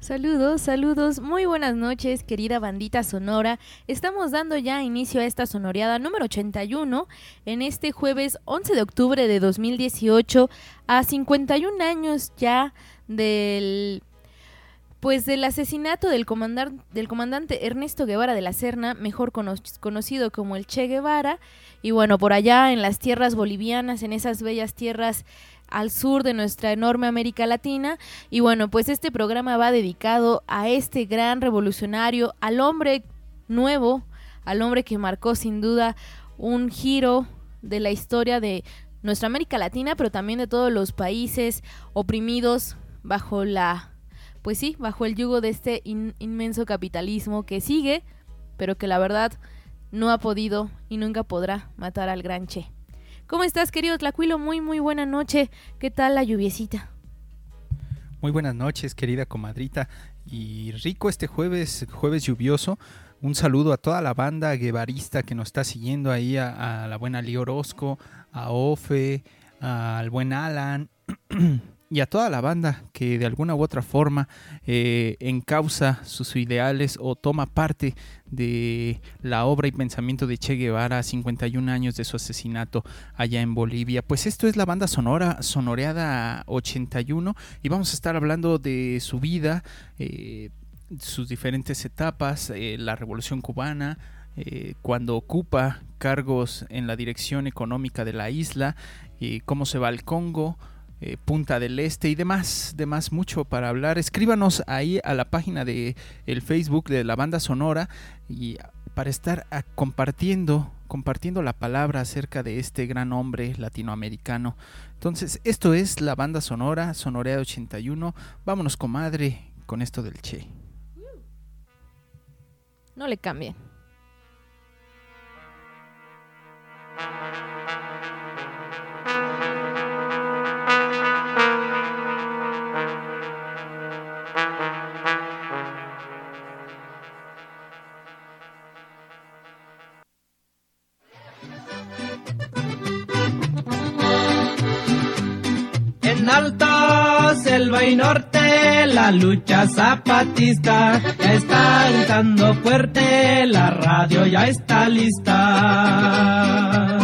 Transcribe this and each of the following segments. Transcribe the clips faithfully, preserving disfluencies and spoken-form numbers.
Saludos, saludos, muy buenas noches, querida bandita sonora. Estamos dando ya inicio a esta sonoreada número ochenta y uno en este jueves once de octubre de dos mil dieciocho, a cincuenta y un años ya del pues del asesinato del comandante, del comandante Ernesto Guevara de la Serna, mejor cono- conocido como el Che Guevara. Y bueno, por allá en las tierras bolivianas, en esas bellas tierras al sur de nuestra enorme América Latina. Y bueno, pues este programa va dedicado a este gran revolucionario, al hombre nuevo, al hombre que marcó sin duda un giro de la historia de nuestra América Latina, pero también de todos los países oprimidos bajo la, pues sí, bajo el yugo de este in- inmenso capitalismo que sigue, pero que la verdad no ha podido y nunca podrá matar al gran Che. ¿Cómo estás, querido Tlacuilo? Muy, muy buena noche. ¿Qué tal la lluviecita? Muy buenas noches, querida comadrita. Y rico este jueves, jueves lluvioso. Un saludo a toda la banda guevarista que nos está siguiendo ahí, a, a la buena Lee Orozco, a Ofe, al buen Alan y a toda la banda que de alguna u otra forma eh, encausa sus ideales o toma parte de la obra y pensamiento de Che Guevara a cincuenta y un años de su asesinato allá en Bolivia. Pues esto es la banda sonora, sonoreada ochenta y uno, y vamos a estar hablando de su vida, eh, sus diferentes etapas, eh, la Revolución Cubana, eh, cuando ocupa cargos en la dirección económica de la isla, eh, cómo se va al Congo, Eh, Punta del Este y demás, demás mucho para hablar. Escríbanos ahí a la página de el Facebook de la banda sonora y para estar a, compartiendo, compartiendo la palabra acerca de este gran hombre latinoamericano. Entonces, esto es la banda sonora, Sonoreada ochenta y uno. Vámonos, comadre, con esto del Che. No le cambien. En alta selva y norte la lucha zapatista ya está gritando fuerte, la radio ya está lista.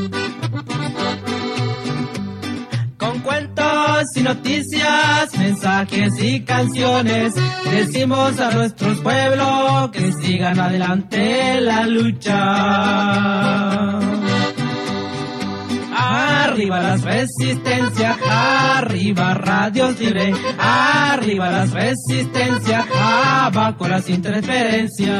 Con cuentos y noticias, mensajes y canciones, decimos a nuestros pueblos que sigan adelante la lucha. Arriba las resistencias, arriba radios libres, arriba las resistencias, abajo las interferencias.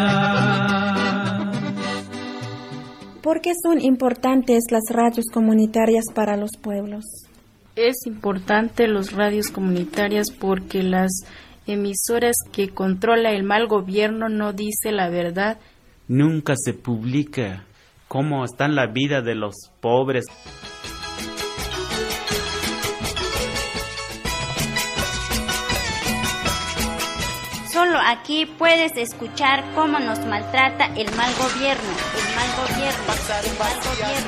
¿Por qué son importantes las radios comunitarias para los pueblos? Es importante los radios comunitarias porque las emisoras que controla el mal gobierno no dice la verdad. Nunca se publica cómo está la vida de los pobres. Solo aquí puedes escuchar cómo nos maltrata el mal gobierno, el mal gobierno, el mal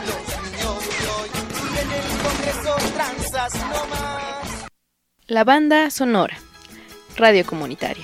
gobierno. La banda sonora, radio comunitaria.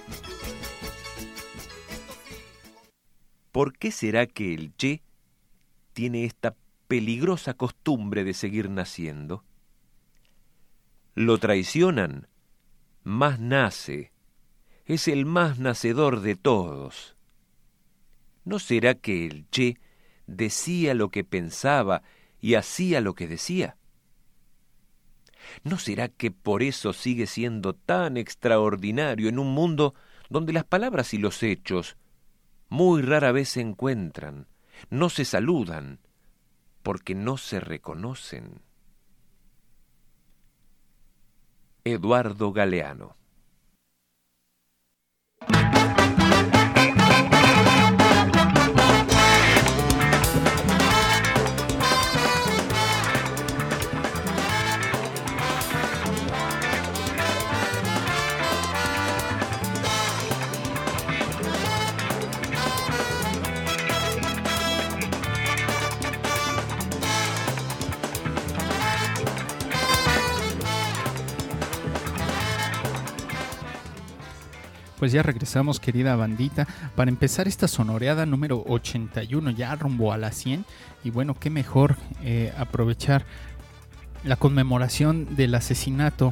¿Por qué será que el Che tiene esta peligrosa costumbre de seguir naciendo? Lo traicionan, más nace. Es el más nacedor de todos. ¿No será que el Che decía lo que pensaba y hacía lo que decía? ¿No será que por eso sigue siendo tan extraordinario en un mundo donde las palabras y los hechos muy rara vez se encuentran, no se saludan, porque no se reconocen? Eduardo Galeano. Pues ya regresamos, querida bandita, para empezar esta sonoreada número ochenta y uno, ya rumbo a la cien. Y bueno, qué mejor eh, aprovechar la conmemoración del asesinato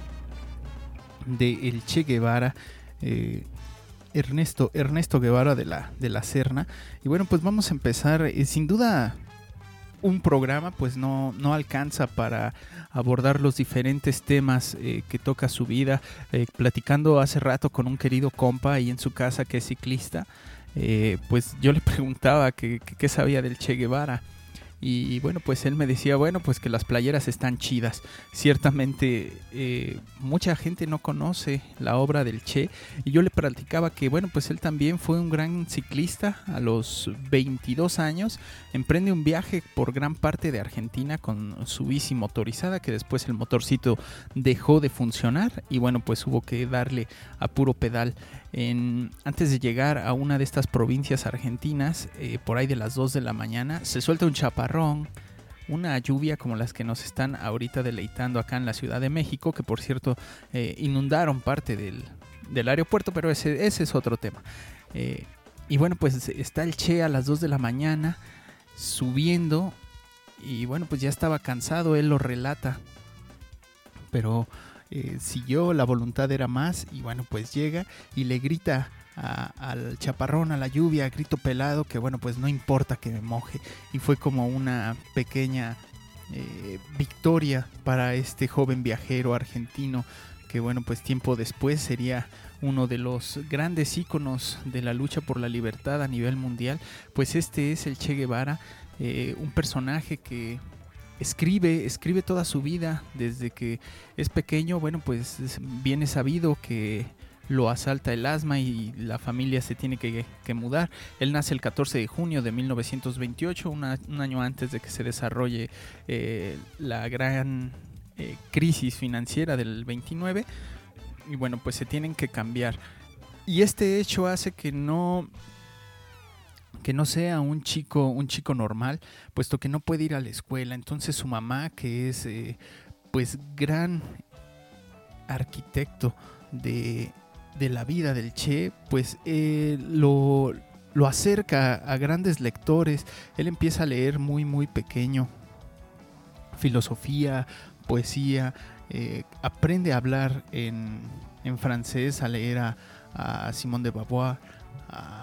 de el Che Guevara, eh, Ernesto, Ernesto Guevara de la, de la Serna. Y bueno, pues vamos a empezar, eh, sin duda un programa pues no, no alcanza para abordar los diferentes temas eh, que toca su vida. Eh, platicando hace rato con un querido compa ahí en su casa que es ciclista, eh, pues yo le preguntaba qué sabía del Che Guevara. Y, y bueno, pues él me decía, bueno, pues que las playeras están chidas. Ciertamente eh, mucha gente no conoce la obra del Che. Y yo le platicaba que, bueno, pues él también fue un gran ciclista. A los veintidós años emprende un viaje por gran parte de Argentina con su bici motorizada, que después el motorcito dejó de funcionar. Y bueno, pues hubo que darle a puro pedal. En, antes de llegar a una de estas provincias argentinas, eh, por ahí de las dos de la mañana, se suelta un chaparrón, una lluvia como las que nos están ahorita deleitando acá en la Ciudad de México, que por cierto eh, inundaron parte del, del aeropuerto, pero ese, ese es otro tema. Eh, y bueno, pues está el Che a las dos de la mañana subiendo y bueno, pues ya estaba cansado, él lo relata, pero Eh, siguió, la voluntad era más y bueno, pues llega y le grita a, al chaparrón, a la lluvia, a grito pelado, que bueno, pues no importa que me moje. Y fue como una pequeña eh, victoria para este joven viajero argentino, que bueno, pues tiempo después sería uno de los grandes íconos de la lucha por la libertad a nivel mundial. Pues este es el Che Guevara, eh, un personaje que Escribe, escribe toda su vida desde que es pequeño. Bueno, pues bien es sabido que lo asalta el asma y la familia se tiene que, que mudar. Él nace el catorce de junio de mil novecientos veintiocho, una, un año antes de que se desarrolle eh, la gran eh, crisis financiera del veintinueve. Y bueno, pues se tienen que cambiar. Y este hecho hace que no... que no sea un chico, un chico normal, puesto que no puede ir a la escuela. Entonces su mamá, que es eh, pues gran arquitecto de, de la vida del Che, pues eh, lo, lo acerca a grandes lectores. Él empieza a leer muy muy pequeño filosofía, poesía, eh, aprende a hablar en, en francés, a leer a, a Simone de Beauvoir, a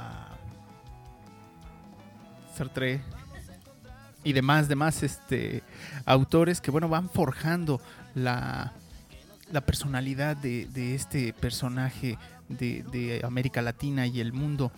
Sartre y demás, demás este, autores que bueno, van forjando la, la personalidad de, de este personaje de, de América Latina y el mundo.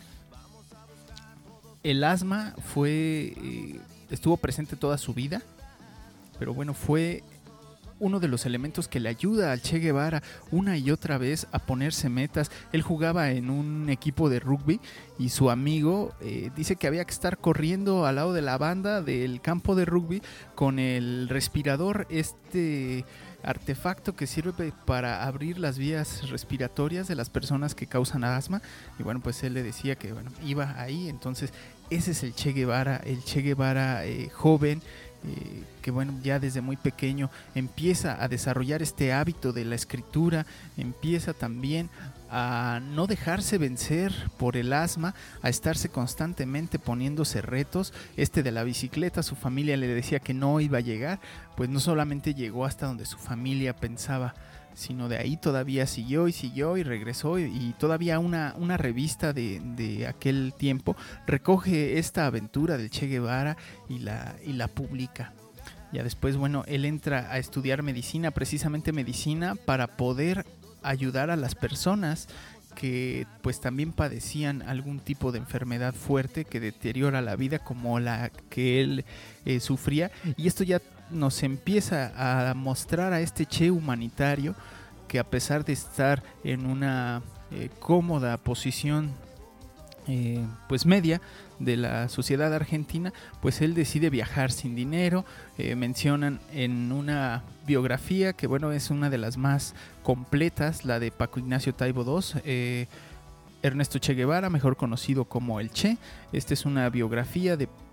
El asma fue eh, estuvo presente toda su vida, pero bueno, fue uno de los elementos que le ayuda al Che Guevara una y otra vez a ponerse metas. Él jugaba en un equipo de rugby y su amigo eh, dice que había que estar corriendo al lado de la banda del campo de rugby con el respirador, este artefacto que sirve para abrir las vías respiratorias de las personas que causan asma. Y bueno, pues él le decía que bueno, iba ahí. Entonces ese es el Che Guevara, el Che Guevara eh, joven, Eh, que bueno, ya desde muy pequeño empieza a desarrollar este hábito de la escritura, empieza también a no dejarse vencer por el asma, a estarse constantemente poniéndose retos. Este de la bicicleta, su familia le decía que no iba a llegar, pues no solamente llegó hasta donde su familia pensaba, sino de ahí todavía siguió y siguió y regresó, y, y todavía una, una revista de, de aquel tiempo recoge esta aventura del Che Guevara y la, y la publica. Ya después, bueno, él entra a estudiar medicina, precisamente medicina, para poder ayudar a las personas que pues también padecían algún tipo de enfermedad fuerte que deteriora la vida, como la que él eh, sufría. Y esto ya nos empieza a mostrar a este Che humanitario, que a pesar de estar en una eh, cómoda posición eh, pues media de la sociedad argentina, pues él decide viajar sin dinero. Eh, mencionan en una biografía que bueno, es una de las más completas, la de Paco Ignacio Taibo segundo, eh, Ernesto Che Guevara, mejor conocido como el Che. Esta es una biografía de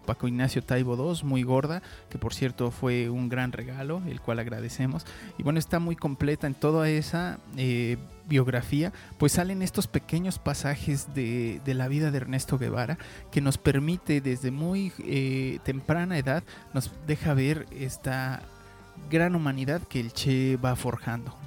Paco Ignacio Taibo dos, Muy Gorda, que por cierto fue un gran regalo, el cual agradecemos. Y bueno, está muy completa en toda esa eh, biografía, pues salen estos pequeños pasajes de, de la vida de Ernesto Guevara, que nos permite desde muy eh, temprana edad, nos deja ver esta gran humanidad que el Che va forjando.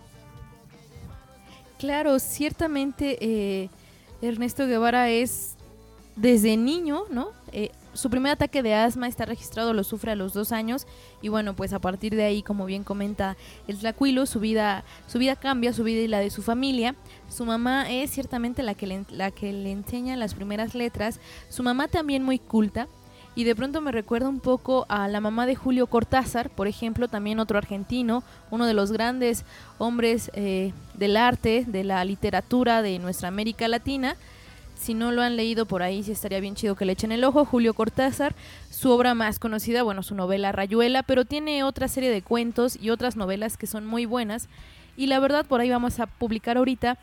Claro, ciertamente eh, Ernesto Guevara es desde niño, ¿no? Eh, su primer ataque de asma está registrado, lo sufre a los dos años y bueno, pues a partir de ahí, como bien comenta el Tlacuilo, su vida, su vida cambia, su vida y la de su familia. Su mamá es ciertamente la que le, la que le enseña las primeras letras, su mamá también muy culta. Y de pronto me recuerda un poco a la mamá de Julio Cortázar, por ejemplo, también otro argentino, uno de los grandes hombres eh, del arte, de la literatura de nuestra América Latina. Si no lo han leído por ahí, sí estaría bien chido que le echen el ojo. Julio Cortázar, su obra más conocida, bueno, su novela Rayuela, pero tiene otra serie de cuentos y otras novelas que son muy buenas. Y la verdad, por ahí vamos a publicar ahorita.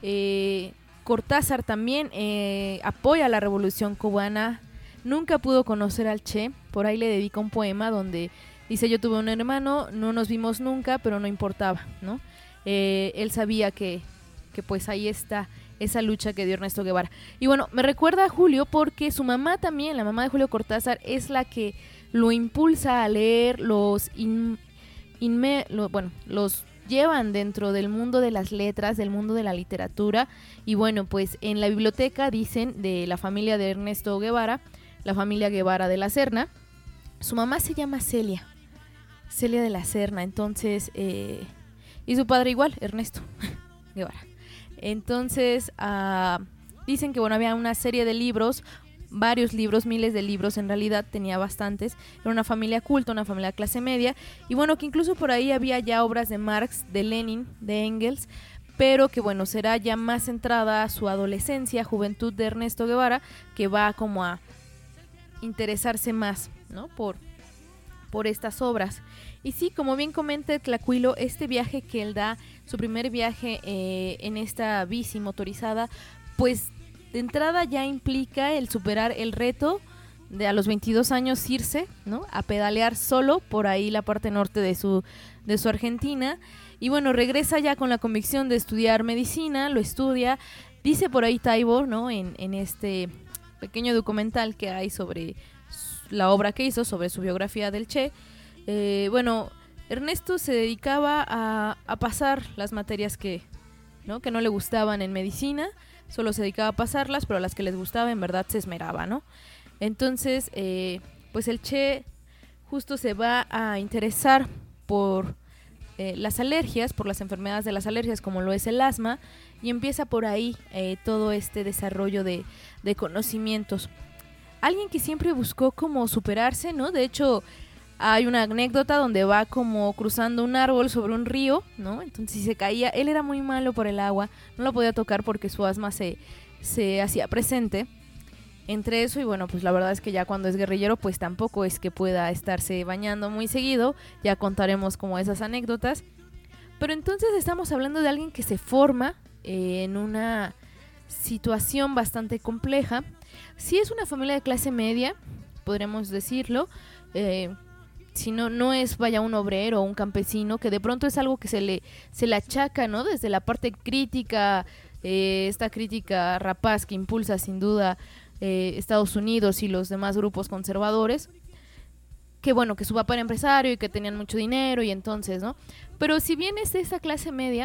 Eh, Cortázar también eh, apoya la Revolución Cubana. Nunca pudo conocer al Che, por ahí le dedica un poema donde dice: yo tuve un hermano, no nos vimos nunca, pero no importaba, ¿no? Eh, él sabía que, que pues ahí está esa lucha que dio Ernesto Guevara. Y bueno, me recuerda a Julio porque su mamá también, la mamá de Julio Cortázar, es la que lo impulsa a leer, los, in, inme, lo, bueno, los llevan dentro del mundo de las letras, del mundo de la literatura. Y bueno, pues en la biblioteca, dicen, de la familia de Ernesto Guevara, la familia Guevara de la Serna, su mamá se llama Celia, Celia de la Serna, entonces, eh, y su padre igual, Ernesto Guevara. Entonces, uh, dicen que bueno, había una serie de libros, varios libros, miles de libros, en realidad tenía bastantes, era una familia culta, una familia de clase media, y bueno, que incluso por ahí había ya obras de Marx, de Lenin, de Engels, pero que bueno, será ya más centrada a su adolescencia, juventud de Ernesto Guevara, que va como a interesarse más, ¿no? Por, por estas obras. Y sí, como bien comenta Tlacuilo, este viaje que él da, su primer viaje eh, en esta bici motorizada, pues de entrada ya implica el superar el reto de a los veintidós años irse, ¿no? A pedalear solo por ahí la parte norte de su, de su Argentina. Y bueno, regresa ya con la convicción de estudiar medicina, lo estudia. Dice por ahí Taibo, ¿no? En, en este pequeño documental que hay sobre la obra que hizo, sobre su biografía del Che. Eh, bueno, Ernesto se dedicaba a, a pasar las materias que, ¿no? que no le gustaban en medicina, solo se dedicaba a pasarlas, pero las que les gustaba en verdad se esmeraba, ¿no? Entonces, eh, pues el Che justo se va a interesar por eh, las alergias, por las enfermedades de las alergias, como lo es el asma, y empieza por ahí eh, todo este desarrollo de, de conocimientos. Alguien que siempre buscó como superarse, ¿no? De hecho, hay una anécdota donde va como cruzando un árbol sobre un río, ¿no? Entonces si se caía, él era muy malo por el agua, no lo podía tocar porque su asma se, se hacía presente. Entre eso y bueno, pues la verdad es que ya cuando es guerrillero, pues tampoco es que pueda estarse bañando muy seguido, ya contaremos como esas anécdotas. Pero entonces estamos hablando de alguien que se forma eh, en una situación bastante compleja. Sí es una familia de clase media, podremos decirlo, eh, si no, no es vaya un obrero o un campesino, que de pronto es algo que se le, se le achaca, ¿no? Desde la parte crítica, eh, esta crítica rapaz que impulsa sin duda eh, Estados Unidos y los demás grupos conservadores, que bueno, que su papá era empresario y que tenían mucho dinero y entonces, ¿no? Pero si bien es de esa clase media,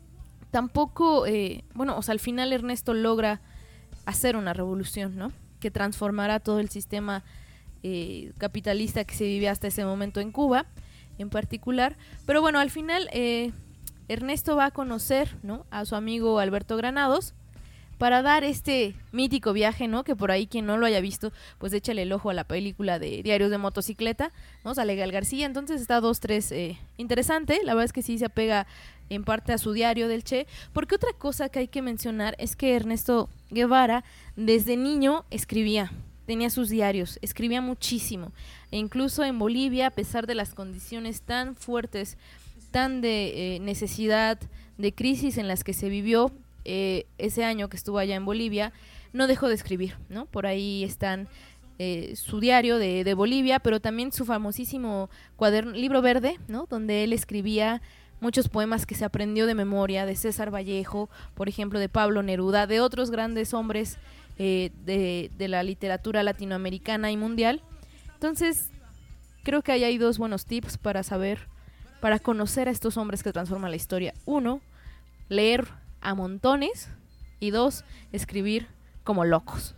tampoco, eh, bueno, o sea, al final Ernesto logra hacer una revolución, ¿no? Que transformará todo el sistema eh, capitalista que se vivía hasta ese momento en Cuba, en particular. Pero bueno, al final eh, Ernesto va a conocer, ¿no? A su amigo Alberto Granados para dar este mítico viaje, ¿no? Que por ahí quien no lo haya visto, pues échale el ojo a la película de Diarios de Motocicleta, ¿no? Sale Gal García, entonces está dos, tres, eh, interesante, la verdad es que sí se apega en parte a su diario del Che, porque otra cosa que hay que mencionar es que Ernesto Guevara desde niño escribía, tenía sus diarios, escribía muchísimo, e incluso en Bolivia, a pesar de las condiciones tan fuertes, tan de eh, necesidad, de crisis en las que se vivió, Eh, ese año que estuvo allá en Bolivia, no dejó de escribir, ¿no? Por ahí están eh, su diario de, de Bolivia, pero también su famosísimo cuaderno, libro verde, ¿no? Donde él escribía muchos poemas que se aprendió de memoria, de César Vallejo, por ejemplo, de Pablo Neruda, de otros grandes hombres eh, de, de la literatura latinoamericana y mundial. Entonces, creo que ahí hay dos buenos tips para saber, para conocer a estos hombres que transforman la historia. Uno, leer a montones, y dos, escribir como locos.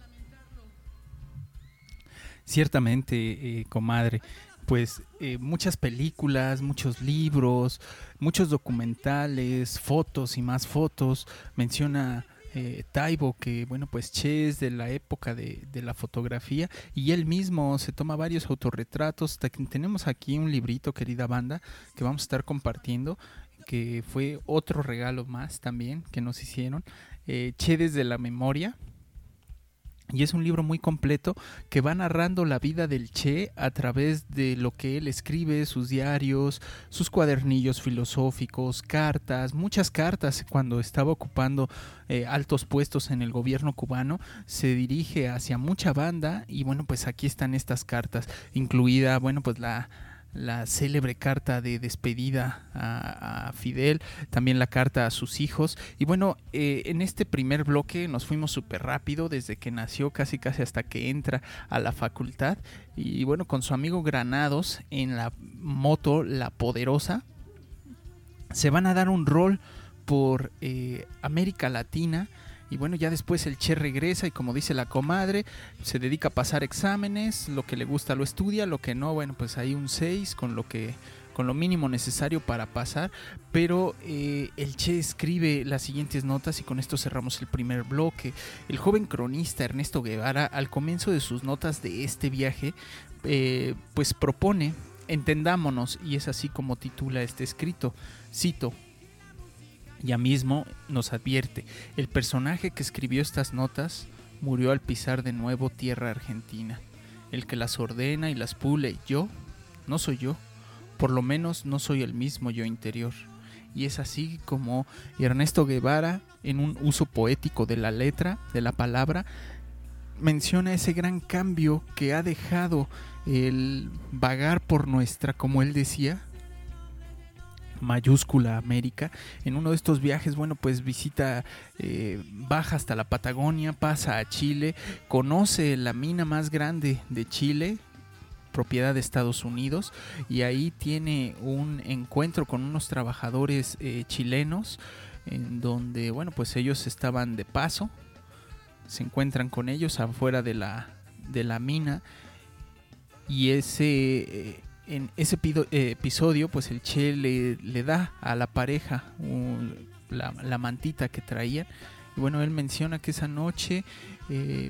Ciertamente, eh, comadre, pues eh, muchas películas, muchos libros, muchos documentales, fotos y más fotos. Menciona eh, Taibo que, bueno, pues Che es de la época de, de la fotografía, y él mismo se toma varios autorretratos. Tenemos aquí un librito, querida banda, que vamos a estar compartiendo, que fue otro regalo más también que nos hicieron. Eh, Che desde la memoria. Y es un libro muy completo que va narrando la vida del Che a través de lo que él escribe, sus diarios, sus cuadernillos filosóficos, cartas, muchas cartas. Cuando estaba ocupando eh, altos puestos en el gobierno cubano, se dirige hacia mucha banda, y bueno, pues aquí están estas cartas, incluida, bueno, pues la... la célebre carta de despedida a, a Fidel, también la carta a sus hijos. Y bueno, eh, en este primer bloque nos fuimos súper rápido, desde que nació casi casi hasta que entra a la facultad, y bueno, con su amigo Granados en la moto La Poderosa, se van a dar un rol por eh, América Latina. Y bueno, ya después el Che regresa y, como dice la comadre, se dedica a pasar exámenes, lo que le gusta lo estudia, lo que no, bueno, pues ahí un seis con lo que con lo mínimo necesario para pasar. Pero eh, el Che escribe las siguientes notas, y con esto cerramos el primer bloque. El joven cronista Ernesto Guevara, al comienzo de sus notas de este viaje, eh, pues propone: entendámonos, y es así como titula este escrito. Cito: ya mismo nos advierte, el personaje que escribió estas notas murió al pisar de nuevo tierra argentina. El que las ordena y las pule, yo, no soy yo, por lo menos no soy el mismo yo interior. Y es así como Ernesto Guevara, en un uso poético de la letra, de la palabra, menciona ese gran cambio que ha dejado el vagar por nuestra, como él decía, mayúscula América. En uno de estos viajes, bueno, pues visita, eh, baja hasta la Patagonia, pasa a Chile, conoce la mina más grande de Chile, propiedad de Estados Unidos, y ahí tiene un encuentro con unos trabajadores eh, chilenos, en donde, bueno, pues ellos estaban de paso, se encuentran con ellos afuera de la, de la mina, y ese... Eh, En ese pido, eh, episodio, pues el Che le, le da a la pareja un, la, la mantita que traían. Y bueno, él menciona que esa noche eh,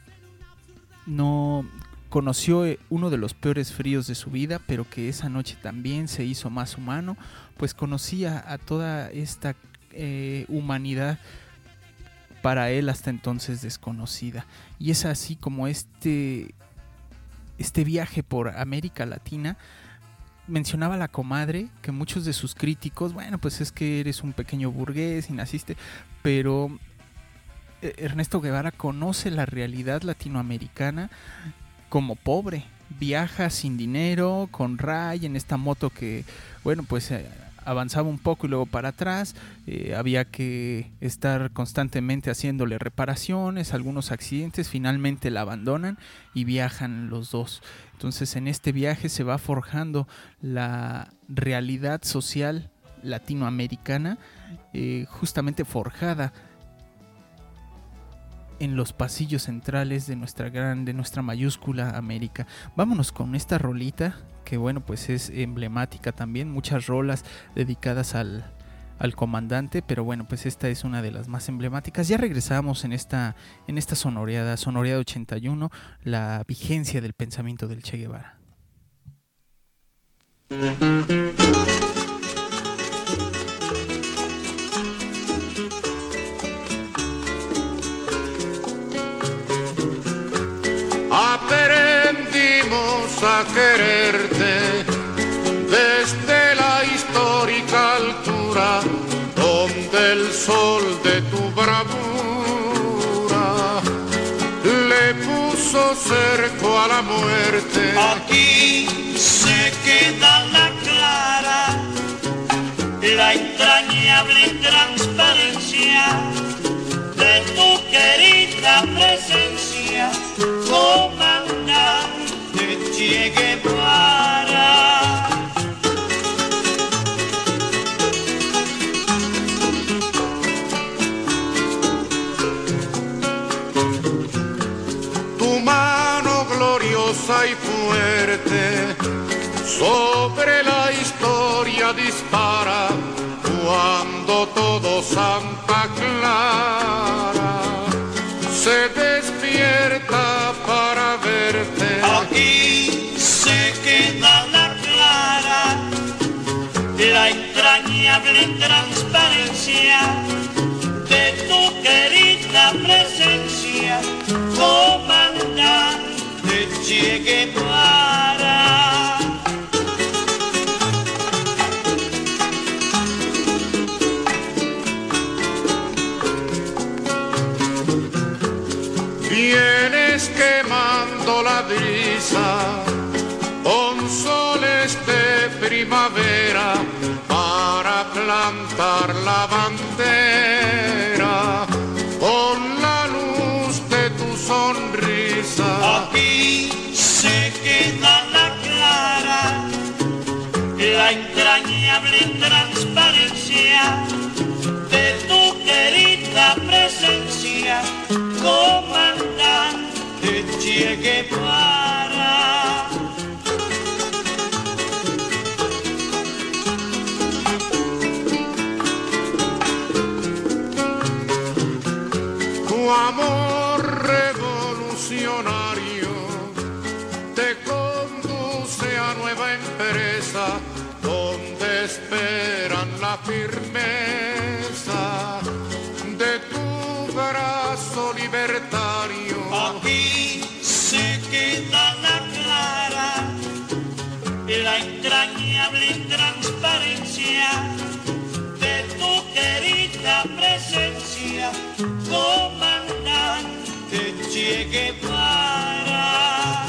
no conoció uno de los peores fríos de su vida, pero que esa noche también se hizo más humano, pues conocía a toda esta eh, humanidad para él hasta entonces desconocida. Y es así como este... este viaje por América Latina. Mencionaba la comadre que muchos de sus críticos, bueno, pues es que eres un pequeño burgués y naciste, pero Ernesto Guevara conoce la realidad latinoamericana como pobre, viaja sin dinero, con Ray en esta moto que, bueno, pues eh, avanzaba un poco y luego para atrás, eh, había que estar constantemente haciéndole reparaciones, algunos accidentes, finalmente la abandonan y viajan los dos. Entonces en este viaje se va forjando la realidad social latinoamericana, eh, justamente forjada en los pasillos centrales de nuestra gran, de nuestra mayúscula América. Vámonos con esta rolita que, bueno, pues es emblemática también, muchas rolas dedicadas al, al comandante, pero bueno, pues esta es una de las más emblemáticas. Ya regresamos en esta, en esta sonoreada, sonoreada ochenta y uno, la vigencia del pensamiento del Che Guevara. Aprendimos a quererte desde la histórica altura donde el sol de tu bravura le puso puso cerco a la muerte. Aquí se queda la clara, la entrañable transparencia de tu querida presencia, comandante Che Guevara. Tu mano gloriosa y fuerte sobre la historia dispara, cuando todo Santa Clara se despierta para verte. Aquí se queda la clara, la entrañable transparencia de tu querida presencia, comandante Che Guevara. Vienes quemando la brisa con soles de primavera para plantar la bandera con la luz de tu sonrisa. Aquí se queda la clara, la entrañable transparencia de tu querida presencia, comandante Che Guevara. Tu amor revolucionario te conduce a nueva empresa donde esperan la firmeza de tu brazo libertario. Aquí se queda la clara, la entrañable transparencia de tu querida presencia, comandante Che Guevara.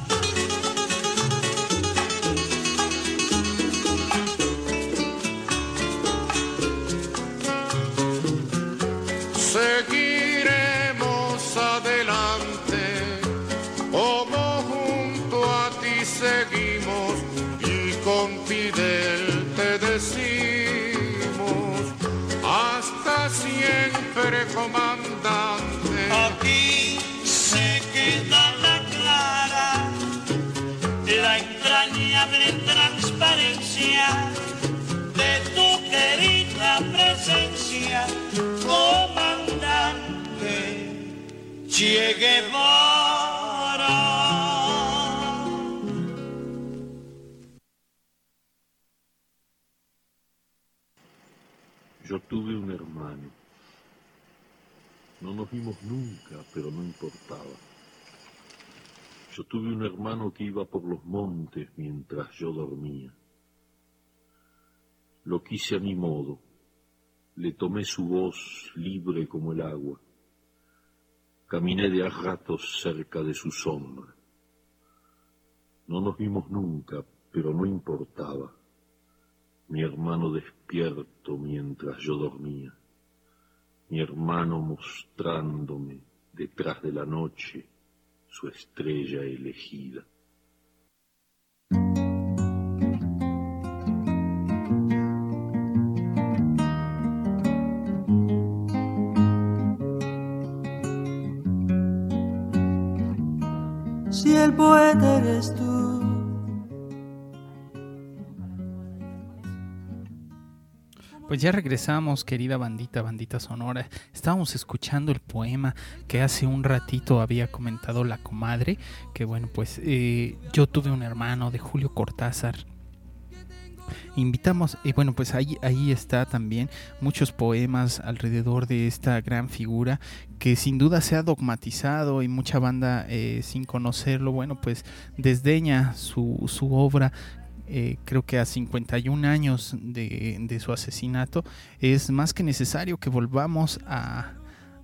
Seguiremos adelante, como junto a ti seguimos, y con Fidel te decimos, hasta siempre, comandante. Aquí se queda la clara, la entrañable transparencia de tu querida presencia, comandante Che Guevara. Yo tuve un hermano. No nos vimos nunca, pero no importaba. Yo tuve un hermano que iba por los montes mientras yo dormía. Lo quise a mi modo, le tomé su voz libre como el agua. Caminé de a ratos cerca de su sombra. No nos vimos nunca, pero no importaba. Mi hermano despierto mientras yo dormía. Mi hermano mostrándome detrás de la noche su estrella elegida. Si el poeta eres tú. Pues ya regresamos, querida bandita, bandita sonora. Estábamos escuchando el poema que hace un ratito había comentado la comadre, que bueno, pues eh, yo tuve un hermano, de Julio Cortázar. Invitamos, y bueno, pues ahí, ahí está también muchos poemas alrededor de esta gran figura que sin duda se ha dogmatizado y mucha banda eh, sin conocerlo, bueno, pues desdeña su, su obra. Eh, creo que a cincuenta y un años de, de su asesinato es más que necesario que volvamos a,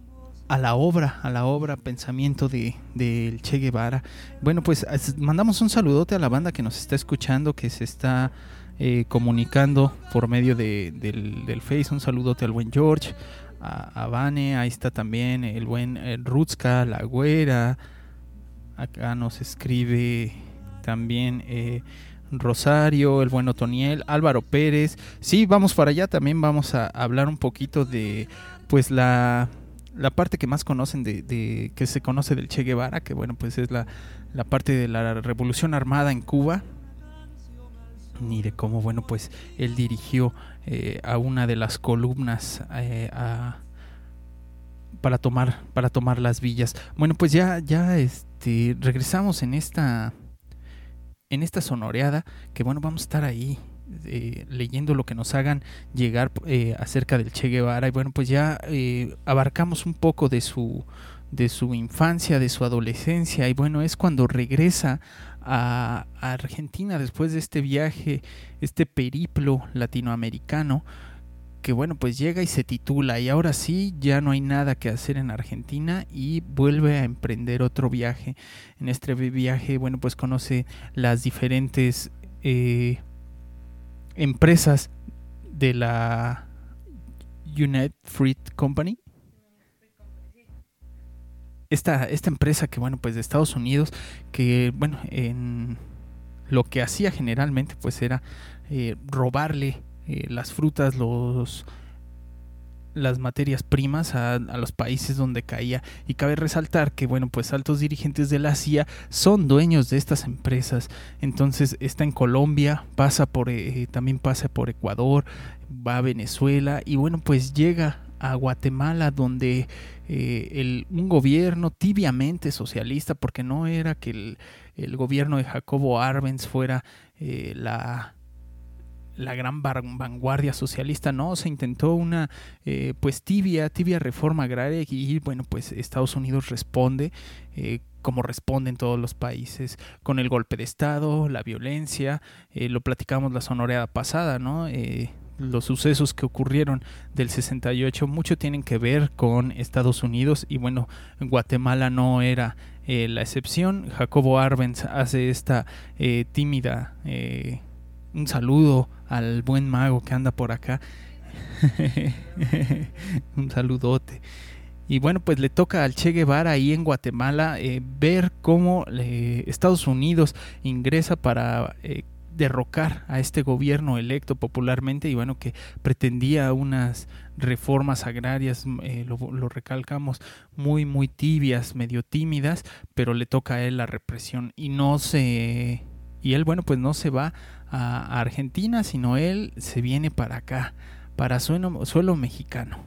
a la obra, a la obra, pensamiento de del Che Guevara. Bueno, pues mandamos un saludote a la banda que nos está escuchando, que se está eh, comunicando por medio de, del, del Face. Un saludote al buen George, a, a Vane, ahí está también el buen eh, Rutska, la Güera. Acá nos escribe también eh, Rosario, el buen Otoniel, Álvaro Pérez. Sí, vamos para allá, también vamos a hablar un poquito de pues la... la parte que más conocen de, de que se conoce del Che Guevara, que bueno, pues es la, la parte de la revolución armada en Cuba, y de cómo, bueno, pues él dirigió eh, a una de las columnas eh, a, para tomar para tomar las villas. Bueno, pues ya ya este regresamos en esta en esta sonoreada, que bueno, vamos a estar ahí Eh, leyendo lo que nos hagan llegar eh, acerca del Che Guevara. Y bueno, pues ya eh, abarcamos un poco de su de su infancia, de su adolescencia, y bueno, es cuando regresa a, a Argentina después de este viaje, este periplo latinoamericano, que bueno, pues llega y se titula, y ahora sí ya no hay nada que hacer en Argentina, y vuelve a emprender otro viaje. En este viaje, bueno, pues conoce las diferentes eh, empresas de la United Fruit Company. Esta, esta empresa que, bueno, pues de Estados Unidos, que, bueno, en lo que hacía generalmente, pues era eh, robarle eh, las frutas, los las materias primas a, a los países donde caía. Y cabe resaltar que, bueno, pues altos dirigentes de la C I A son dueños de estas empresas. Entonces está en Colombia, pasa por eh, también pasa por Ecuador, va a Venezuela, y bueno, pues llega a Guatemala, donde eh, el, un gobierno tibiamente socialista, porque no era que el, el gobierno de Jacobo Arbenz fuera eh, la la gran vanguardia socialista, no, se intentó una eh, pues tibia, tibia reforma agraria, y bueno, pues Estados Unidos responde eh, como responden todos los países, con el golpe de estado, la violencia, eh, lo platicamos la sonoreada pasada, ¿no? Eh, los sucesos que ocurrieron del sesenta y ocho mucho tienen que ver con Estados Unidos, y bueno, Guatemala no era eh, la excepción. Jacobo Arbenz hace esta eh, tímida eh, un saludo al buen mago que anda por acá. Un saludote. Y bueno, pues le toca al Che Guevara ahí en Guatemala eh, ver cómo eh, Estados Unidos ingresa para eh, derrocar a este gobierno electo popularmente, y bueno, que pretendía unas reformas agrarias, eh, lo, lo recalcamos, muy muy tibias, medio tímidas, pero le toca a él la represión, y no se y él, bueno, pues no se va a Argentina, sino él se viene para acá, para suelo, suelo mexicano.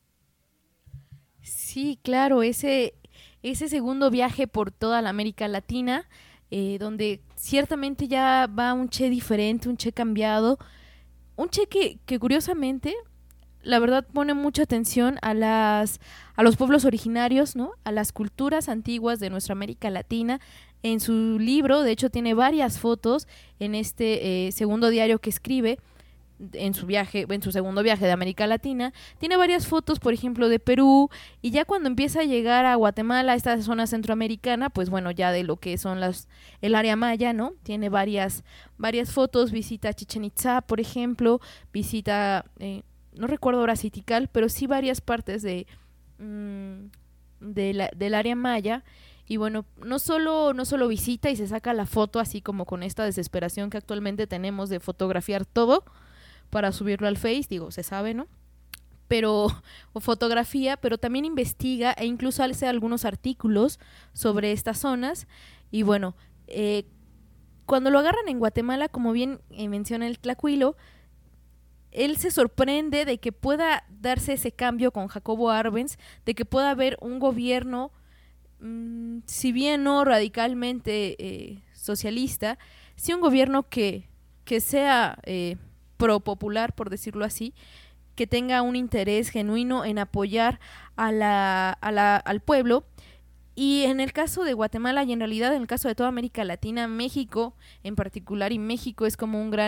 Sí, claro, ese, ese segundo viaje por toda la América Latina, eh, donde ciertamente ya va un Che diferente, un Che cambiado, un Che que, que curiosamente, la verdad, pone mucha atención a las a los pueblos originarios, ¿no? A las culturas antiguas de nuestra América Latina. En su libro, de hecho, tiene varias fotos en este eh, segundo diario que escribe en su viaje, en su segundo viaje de América Latina. Tiene varias fotos, por ejemplo, de Perú, y ya cuando empieza a llegar a Guatemala, a esta zona centroamericana, pues bueno, ya de lo que son las el área maya, ¿no? Tiene varias varias fotos, visita Chichén Itzá, por ejemplo, visita, eh, no recuerdo ahora si Tikal, pero sí varias partes de, mmm, de la, del área maya. Y bueno, no solo, no solo visita y se saca la foto, así como con esta desesperación que actualmente tenemos de fotografiar todo para subirlo al Face, digo, se sabe, ¿no? Pero, o fotografía, pero también investiga e incluso hace algunos artículos sobre estas zonas. Y bueno, eh, cuando lo agarran en Guatemala, como bien eh, menciona el Tlacuilo, él se sorprende de que pueda darse ese cambio con Jacobo Arbenz, de que pueda haber un gobierno, mmm, si bien no radicalmente eh, socialista, sí un gobierno que, que sea eh, pro-popular, por decirlo así, que tenga un interés genuino en apoyar a la, a la, al pueblo. Y en el caso de Guatemala, y en realidad en el caso de toda América Latina, México en particular, y México es como un gran,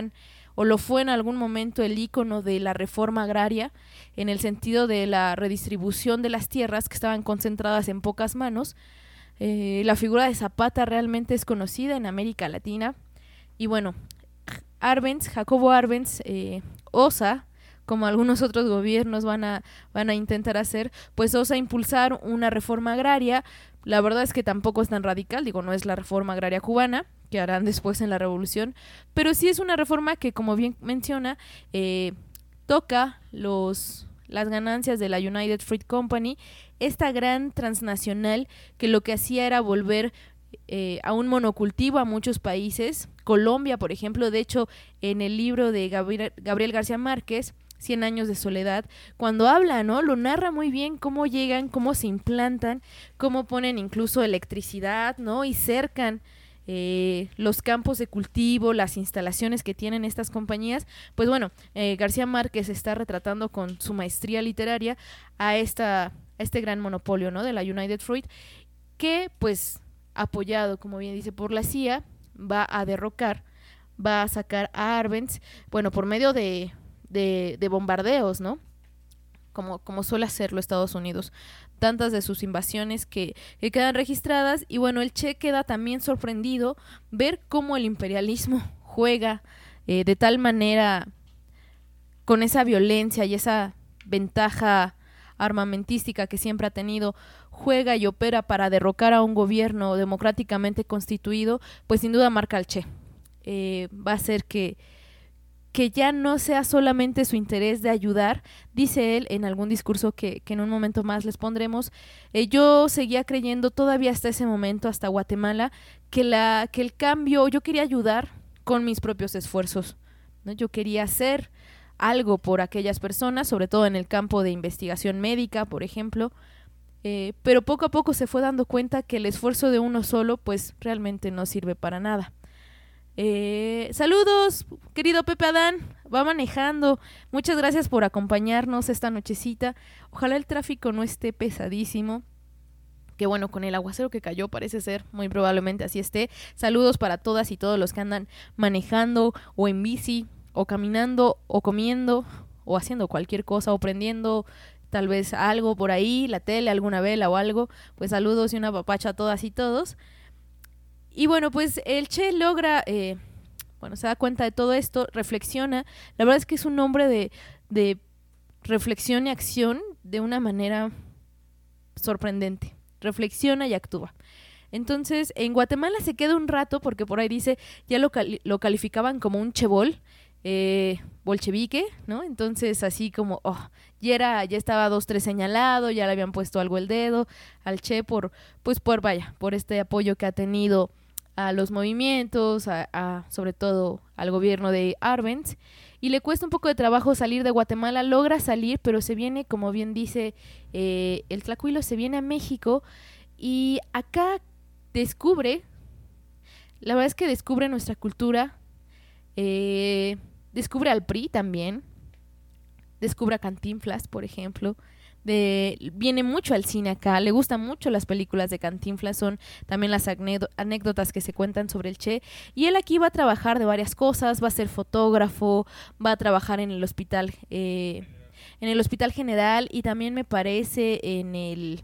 o lo fue en algún momento el ícono de la reforma agraria, en el sentido de la redistribución de las tierras que estaban concentradas en pocas manos. Eh, la figura de Zapata realmente es conocida en América Latina. Y bueno, Arbenz, Jacobo Arbenz, eh, osa, como algunos otros gobiernos van a, van a intentar hacer, pues osa impulsar una reforma agraria. La verdad es que tampoco es tan radical, digo, no es la reforma agraria cubana, que harán después en la revolución, pero sí es una reforma que, como bien menciona, eh, toca los, las ganancias de la United Fruit Company, esta gran transnacional que lo que hacía era volver eh, a un monocultivo a muchos países. Colombia, por ejemplo, de hecho, en el libro de Gabriel, Gabriel García Márquez, Cien años de soledad, cuando habla, ¿no? Lo narra muy bien cómo llegan, cómo se implantan, cómo ponen incluso electricidad, ¿no? Y cercan eh, los campos de cultivo, las instalaciones que tienen estas compañías. Pues bueno, eh, García Márquez está retratando con su maestría literaria a, esta, a este gran monopolio, ¿no? De la United Fruit, que pues apoyado, como bien dice, por la C I A, va a derrocar, va a sacar a Arbenz, bueno, por medio de De, de bombardeos, ¿no? Como, como suele hacerlo Estados Unidos. Tantas de sus invasiones que, que quedan registradas. Y bueno, el Che queda también sorprendido ver cómo el imperialismo juega eh, de tal manera con esa violencia y esa ventaja armamentística que siempre ha tenido, juega y opera para derrocar a un gobierno democráticamente constituido, pues sin duda marca al Che. Eh, va a ser que que ya no sea solamente su interés de ayudar, dice él en algún discurso que, que en un momento más les pondremos. Eh, yo seguía creyendo todavía hasta ese momento, hasta Guatemala, que, la, que el cambio, yo quería ayudar con mis propios esfuerzos, ¿no? Yo quería hacer algo por aquellas personas, sobre todo en el campo de investigación médica, por ejemplo, eh, pero poco a poco se fue dando cuenta que el esfuerzo de uno solo, pues realmente no sirve para nada. Eh, saludos, querido Pepe Adán, va manejando. Muchas gracias por acompañarnos esta nochecita. Ojalá el tráfico no esté pesadísimo. Que bueno, con el aguacero que cayó parece ser, muy probablemente así esté. Saludos para todas y todos los que andan manejando o en bici o caminando o comiendo o haciendo cualquier cosa o prendiendo tal vez algo por ahí, la tele, alguna vela o algo. Pues saludos y una papacha a todas y todos. Y bueno, pues el Che logra, eh, bueno, se da cuenta de todo esto, reflexiona. La verdad es que es un hombre de, de reflexión y acción de una manera sorprendente. Reflexiona y actúa. Entonces, en Guatemala se queda un rato, porque por ahí dice, ya lo, cali- lo calificaban como un chebol, eh, bolchevique, ¿no? Entonces, así como, oh, ya era, ya estaba dos, tres señalado, ya le habían puesto algo el dedo al Che por, pues por, vaya, por este apoyo que ha tenido a los movimientos, a, a, sobre todo al gobierno de Arbenz, y le cuesta un poco de trabajo salir de Guatemala. Logra salir, pero se viene, como bien dice eh, el Tlacuilo, se viene a México, y acá descubre, la verdad es que descubre nuestra cultura, eh, descubre al P R I también, descubre a Cantinflas, por ejemplo. De, viene mucho al cine acá, le gustan mucho las películas de Cantinflas, son también las anécdotas que se cuentan sobre el Che, y él aquí va a trabajar de varias cosas, va a ser fotógrafo, va a trabajar en el hospital eh, en el hospital general, y también me parece en el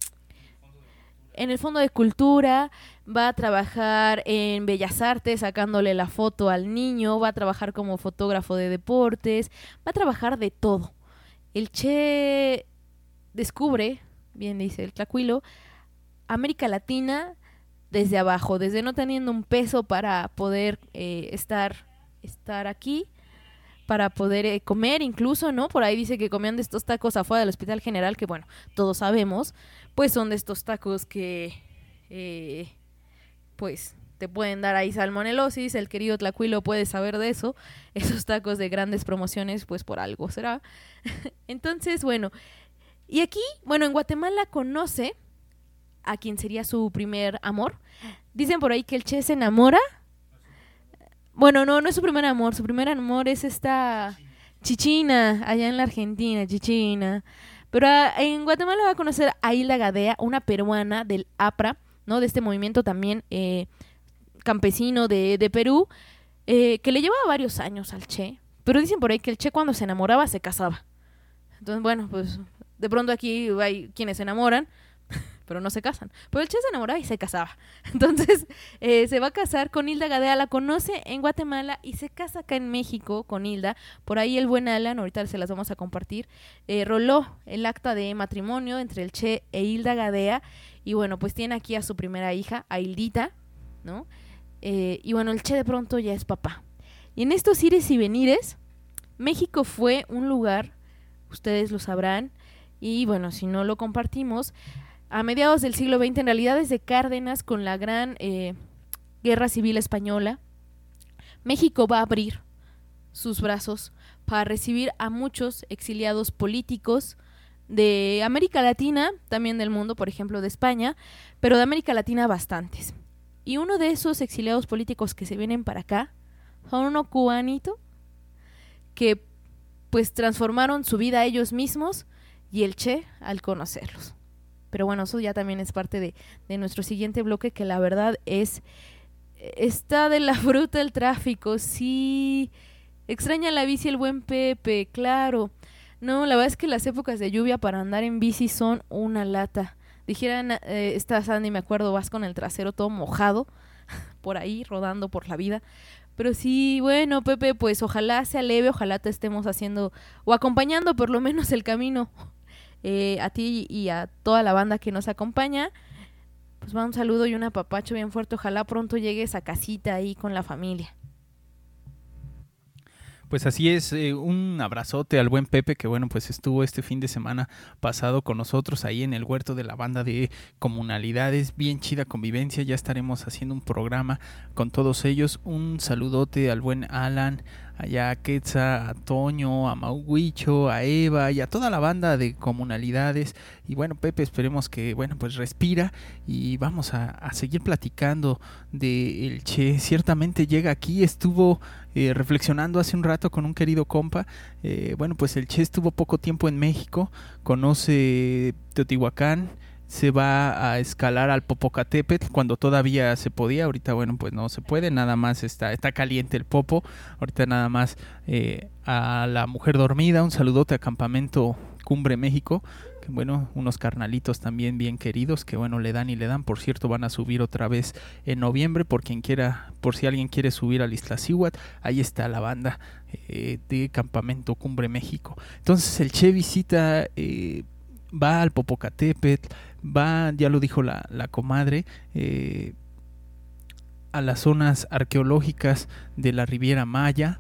en el Fondo de Cultura, va a trabajar en Bellas Artes sacándole la foto al niño, va a trabajar como fotógrafo de deportes, va a trabajar de todo. El Che descubre, bien dice el Tlacuilo, América Latina desde abajo, desde no teniendo un peso para poder eh, estar, estar aquí, para poder eh, comer incluso, ¿no? Por ahí dice que comían de estos tacos afuera del Hospital General, que bueno, todos sabemos, pues son de estos tacos que, eh, pues, te pueden dar ahí salmonelosis. El querido Tlacuilo puede saber de eso, esos tacos de grandes promociones, pues por algo será. Entonces, bueno, y aquí, bueno, en Guatemala conoce a quien sería su primer amor. Dicen por ahí que el Che se enamora. Bueno, no, no es su primer amor, su primer amor es esta Chichina, allá en la Argentina, Chichina. Pero a, en Guatemala va a conocer a Hilda Gadea, una peruana del A P R A, ¿no? De este movimiento también eh, campesino de, de Perú. eh, que le llevaba varios años al Che, pero dicen por ahí que el Che cuando se enamoraba se casaba. Entonces, bueno, pues de pronto aquí hay quienes se enamoran, pero no se casan. Pero el Che se enamoraba y se casaba. Entonces, eh, se va a casar con Hilda Gadea, la conoce en Guatemala y se casa acá en México con Hilda. Por ahí el buen Alan, ahorita se las vamos a compartir, eh, roló el acta de matrimonio entre el Che e Hilda Gadea. Y bueno, pues tiene aquí a su primera hija, a Hildita, ¿no? Eh, y bueno, el Che de pronto ya es papá. Y en estos ires y venires, México fue un lugar, ustedes lo sabrán, y bueno, si no lo compartimos, a mediados del siglo veinte, en realidad desde Cárdenas, con la gran eh, Guerra Civil Española, México va a abrir sus brazos para recibir a muchos exiliados políticos de América Latina, también del mundo, por ejemplo de España, pero de América Latina bastantes. Y uno de esos exiliados políticos que se vienen para acá son uno cubanito que pues transformaron su vida ellos mismos y el Che al conocerlos. Pero bueno, eso ya también es parte de, de nuestro siguiente bloque, que la verdad es, está de la fruta el tráfico, sí, extraña la bici el buen Pepe, claro. No, la verdad es que las épocas de lluvia para andar en bici son una lata. Dijeran, eh, esta Sandy, me acuerdo, vas con el trasero todo mojado, por ahí, rodando por la vida. Pero sí, bueno, Pepe, pues ojalá sea leve, ojalá te estemos haciendo, o acompañando por lo menos el camino. Eh, a ti y a toda la banda que nos acompaña, pues va un saludo y un apapacho bien fuerte. Ojalá pronto llegues a casita ahí con la familia. Pues así es, eh, un abrazote al buen Pepe, que bueno, pues estuvo este fin de semana pasado con nosotros ahí en el huerto de la banda de comunalidades, bien chida convivencia, ya estaremos haciendo un programa con todos ellos. Un saludote al buen Alan, allá a Quetza, a Toño, a Mauguicho, a Eva y a toda la banda de comunalidades. Y bueno, Pepe, esperemos que, bueno, pues respira y vamos a, a seguir platicando de el Che. Ciertamente llega aquí, estuvo eh, reflexionando hace un rato con un querido compa. Eh, bueno, pues el Che estuvo poco tiempo en México, conoce Teotihuacán, se va a escalar al Popocatépetl cuando todavía se podía. Ahorita, bueno, pues no se puede, nada más está, está caliente el Popo. Ahorita nada más eh, a la Mujer Dormida, un saludote a Campamento Cumbre México, que bueno, unos carnalitos también bien queridos, que bueno, le dan y le dan. Por cierto, van a subir otra vez en noviembre, por quien quiera, por si alguien quiere subir al Iztaccíhuatl, ahí está la banda eh, de Campamento Cumbre México. Entonces el Che visita, eh, va al Popocatépetl, va, ya lo dijo la, la comadre, eh, a las zonas arqueológicas de la Riviera Maya.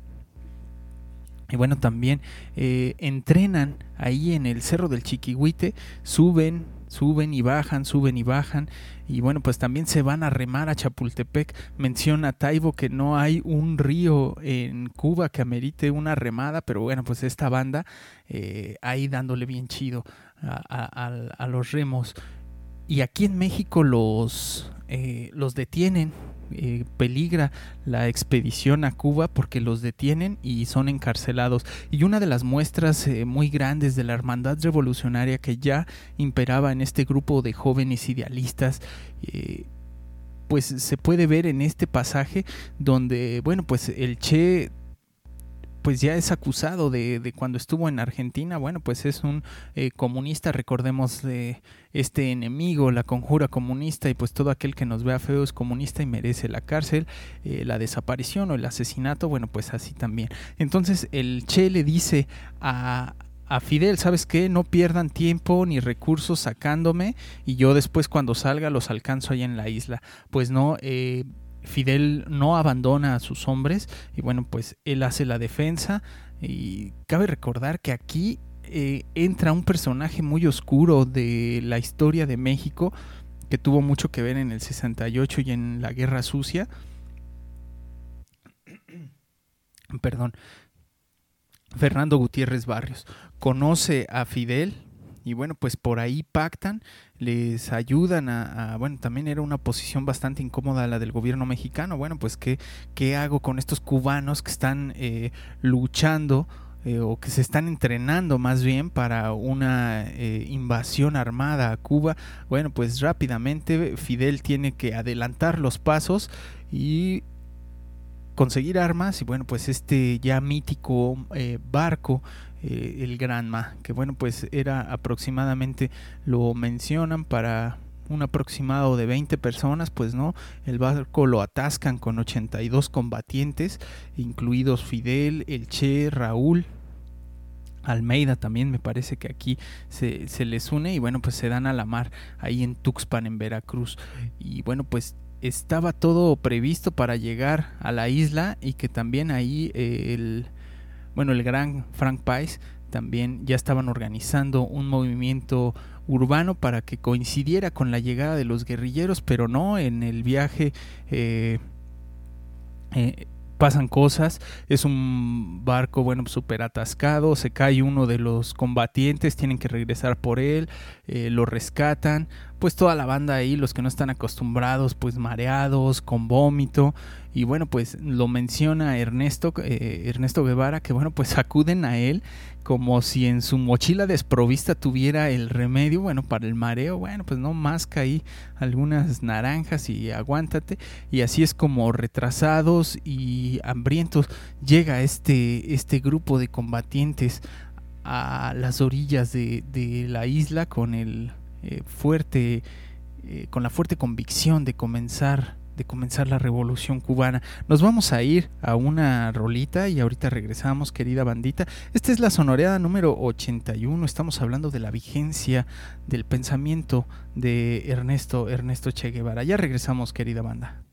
Y bueno, también eh, entrenan ahí en el Cerro del Chiquihuite, suben, suben y bajan, suben y bajan. Y bueno, pues también se van a remar a Chapultepec. Menciona Taibo que no hay un río en Cuba que amerite una remada, pero bueno, pues esta banda eh, ahí dándole bien chido a, a, a, a los remos. Y aquí en México los, eh, los detienen. Eh, peligra la expedición a Cuba porque los detienen y son encarcelados. Y una de las muestras eh, muy grandes de la hermandad revolucionaria que ya imperaba en este grupo de jóvenes idealistas, eh, pues se puede ver en este pasaje donde, bueno, pues el Che pues ya es acusado de, de cuando estuvo en Argentina. Bueno, pues es un eh, comunista, recordemos de este enemigo, la conjura comunista, y pues todo aquel que nos vea feo es comunista y merece la cárcel, eh, la desaparición o el asesinato, bueno, pues así también. Entonces el Che le dice a, a Fidel, ¿sabes qué? No pierdan tiempo ni recursos sacándome y yo después cuando salga los alcanzo allá en la isla. Pues no, eh, Fidel no abandona a sus hombres y bueno, pues él hace la defensa. Y cabe recordar que aquí eh, entra un personaje muy oscuro de la historia de México que tuvo mucho que ver en el sesenta y ocho y en la Guerra Sucia. Perdón. Fernando Gutiérrez Barrios conoce a Fidel y bueno, pues por ahí pactan, les ayudan a, a, bueno, también era una posición bastante incómoda la del gobierno mexicano. Bueno, pues ¿qué, qué hago con estos cubanos que están eh, luchando eh, o que se están entrenando más bien para una eh, invasión armada a Cuba? Bueno, pues rápidamente Fidel tiene que adelantar los pasos y conseguir armas y bueno, pues este ya mítico eh, barco, eh, el Granma, que bueno, pues era aproximadamente, lo mencionan para un aproximado de veinte personas, pues no, el barco lo atascan con ochenta y dos combatientes, incluidos Fidel, el Che, Raúl, Almeida también me parece que aquí se, se les une y bueno, pues se dan a la mar ahí en Tuxpan, en Veracruz. Y bueno, pues estaba todo previsto para llegar a la isla y que también ahí eh, el, bueno, el gran Frank Pais también ya estaban organizando un movimiento urbano para que coincidiera con la llegada de los guerrilleros, pero no, en el viaje eh, eh, pasan cosas, es un barco, bueno, súper atascado, se cae uno de los combatientes, tienen que regresar por él, eh, lo rescatan, pues toda la banda ahí, los que no están acostumbrados, pues mareados, con vómito, y bueno, pues lo menciona Ernesto, eh, Ernesto Guevara, que bueno, pues acuden a él como si en su mochila desprovista tuviera el remedio, bueno, para el mareo, bueno, pues no, masca ahí algunas naranjas y aguántate, y así es como retrasados y hambrientos llega este, este grupo de combatientes a las orillas de, de la isla con el eh, fuerte, eh, con la fuerte convicción de comenzar de comenzar la revolución cubana. Nos vamos a ir a una rolita y ahorita regresamos, querida bandita. Esta es la sonoreada número ochenta y uno. Estamos hablando de la vigencia del pensamiento de Ernesto Ernesto Che Guevara. Ya regresamos, querida banda.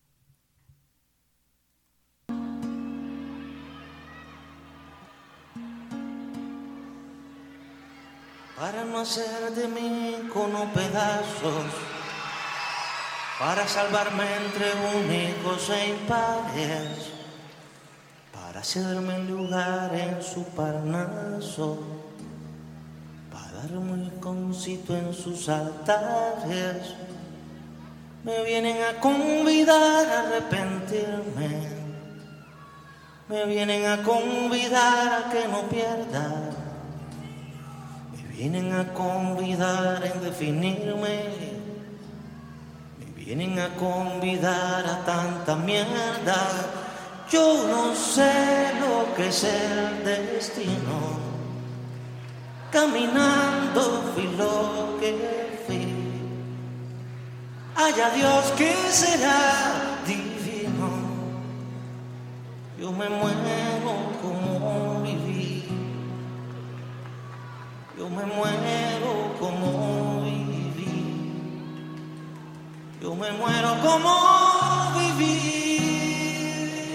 Para no hacer de mí cono pedazos, para salvarme entre únicos e impares, para cederme un lugar en su Parnaso, para darme un rinconcito en sus altares, me vienen a convidar a arrepentirme, me vienen a convidar a que no pierda, me vienen a convidar en definirme, vienen a convidar a tanta mierda. Yo no sé lo que es el destino. Caminando fui lo que fui. Haya Dios que será divino. Yo me muero como viví. Yo me muero como viví. Yo me muero como viví.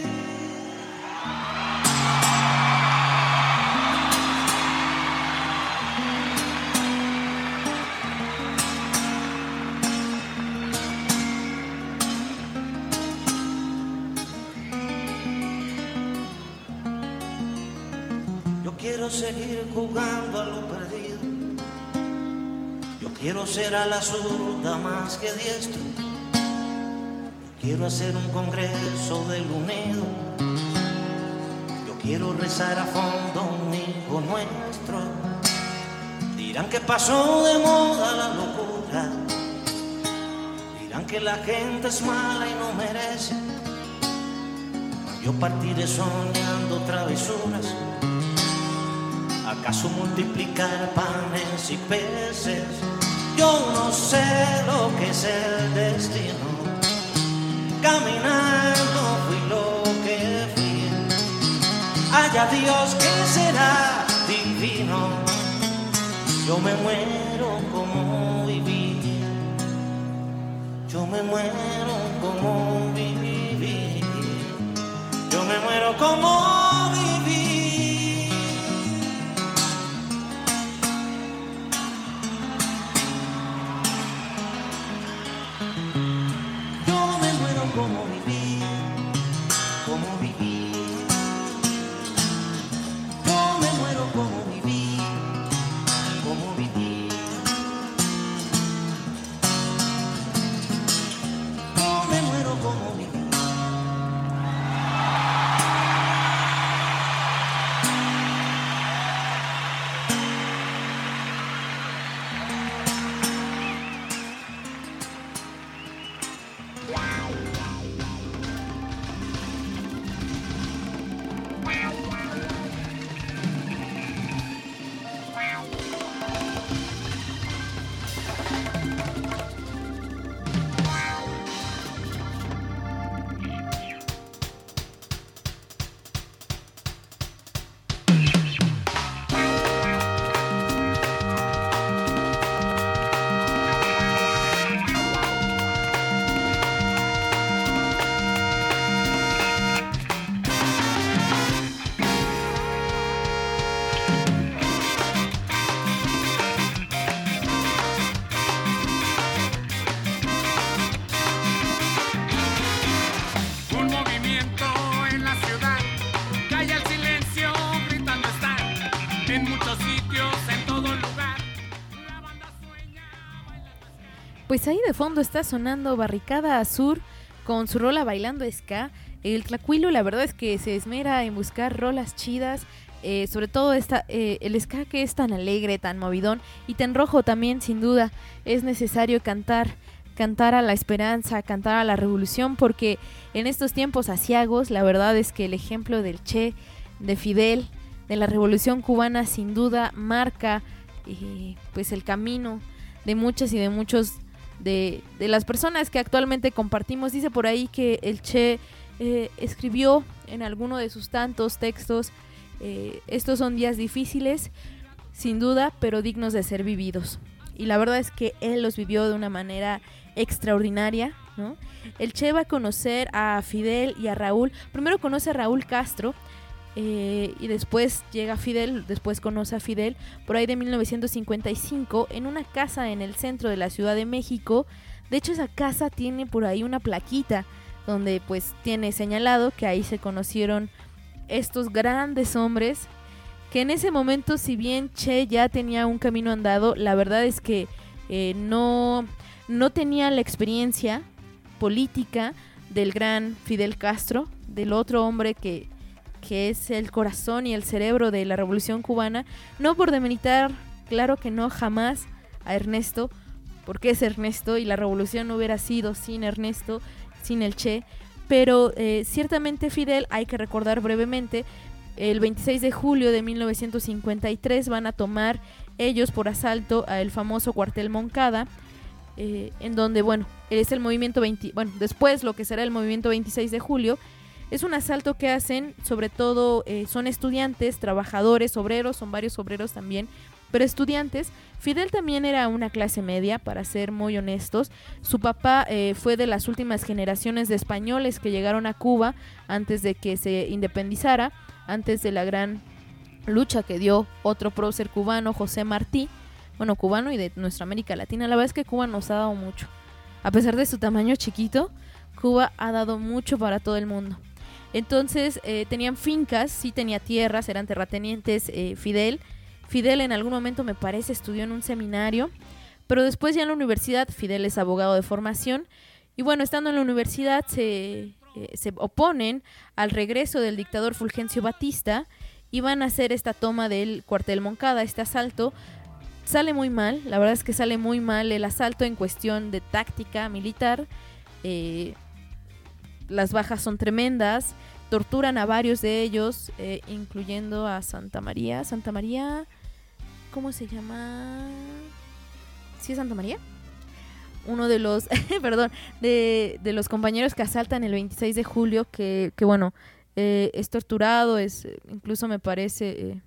Yo quiero seguir jugando a lo perdido. Yo quiero ser a la zurda más que diestro. Yo quiero hacer un congreso del unido. Yo quiero rezar a fondo un hijo nuestro. Dirán que pasó de moda la locura. Dirán que la gente es mala y no merece. Yo partiré soñando travesuras. ¿Acaso multiplicar panes y peces? Yo no sé lo que es el destino. Caminando fui lo que fui. Haya Dios que será divino. Yo me muero como viví. Yo me muero como viví. Yo me muero como viví. Como viví, como viví. Yo me muero como viví, como viví. Pues ahí de fondo está sonando Barricada Azul con su rola Bailando Ska. El Tlacuilo la verdad es que se esmera en buscar rolas chidas, eh, sobre todo esta, eh, el ska que es tan alegre, tan movidón y tan rojo también, sin duda. Es necesario cantar, cantar a la esperanza, cantar a la revolución, porque en estos tiempos aciagos la verdad es que el ejemplo del Che, de Fidel, de la revolución cubana sin duda marca eh, pues el camino de muchas y de muchos de, de las personas que actualmente compartimos. Dice por ahí que el Che eh, escribió en alguno de sus tantos textos, eh, estos son días difíciles, sin duda, pero dignos de ser vividos. Y la verdad es que él los vivió de una manera extraordinaria, ¿no? El Che va a conocer a Fidel y a Raúl. Primero conoce a Raúl Castro, Eh, y después llega Fidel, después conoce a Fidel por ahí de mil novecientos cincuenta y cinco en una casa en el centro de la Ciudad de México. De hecho, esa casa tiene por ahí una plaquita donde pues tiene señalado que ahí se conocieron estos grandes hombres, que en ese momento, si bien Che ya tenía un camino andado, la verdad es que eh, no, no tenía la experiencia política del gran Fidel Castro, del otro hombre que que es el corazón y el cerebro de la Revolución Cubana. No por demeritar, claro que no, jamás a Ernesto, porque es Ernesto y la revolución no hubiera sido sin Ernesto, sin el Che, pero eh, ciertamente Fidel, hay que recordar brevemente, el veintiséis de julio de mil novecientos cincuenta y tres van a tomar ellos por asalto al famoso cuartel Moncada, eh, en donde, bueno, es el movimiento veinte, bueno, después lo que será el movimiento veintiséis de julio. Es un asalto que hacen, sobre todo eh, son estudiantes, trabajadores, obreros, son varios obreros también, pero estudiantes. Fidel también era una clase media, para ser muy honestos. Su papá eh, fue de las últimas generaciones de españoles que llegaron a Cuba antes de que se independizara, antes de la gran lucha que dio otro prócer cubano, José Martí, bueno, cubano y de nuestra América Latina. La verdad es que Cuba nos ha dado mucho. A pesar de su tamaño chiquito, Cuba ha dado mucho para todo el mundo. Entonces eh, tenían fincas, sí tenía tierras, eran terratenientes. eh, Fidel. Fidel en algún momento, me parece, estudió en un seminario, pero después ya en la universidad, Fidel es abogado de formación, y bueno, estando en la universidad se, eh, se oponen al regreso del dictador Fulgencio Batista y van a hacer esta toma del cuartel Moncada, este asalto. Sale muy mal, la verdad es que sale muy mal el asalto en cuestión de táctica militar. eh, Las bajas son tremendas, torturan a varios de ellos, eh, incluyendo a Santa María. Santa María, ¿cómo se llama? ¿Sí es Santa María? Uno de los, perdón, de, de los compañeros que asaltan el veintiséis de julio, que, que bueno, eh, es torturado, es incluso me parece, eh,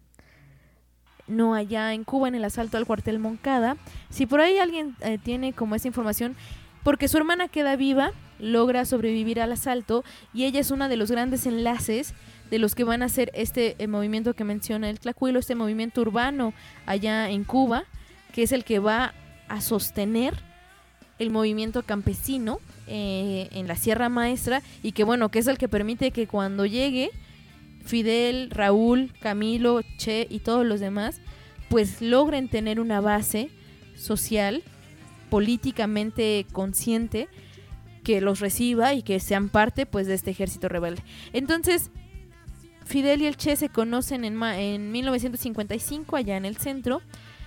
no allá en Cuba, en el asalto al cuartel Moncada. Si por ahí alguien eh, tiene como esa información, porque su hermana queda viva, logra sobrevivir al asalto y ella es una de los grandes enlaces de los que van a hacer este eh, movimiento que menciona el Tlacuilo, este movimiento urbano allá en Cuba, que es el que va a sostener el movimiento campesino eh, en la Sierra Maestra, y que bueno, que es el que permite que cuando llegue Fidel, Raúl, Camilo, Che y todos los demás, pues logren tener una base social, políticamente consciente, que los reciba y que sean parte pues de este ejército rebelde. Entonces Fidel y el Che se conocen en, ma- en mil novecientos cincuenta y cinco allá en el centro,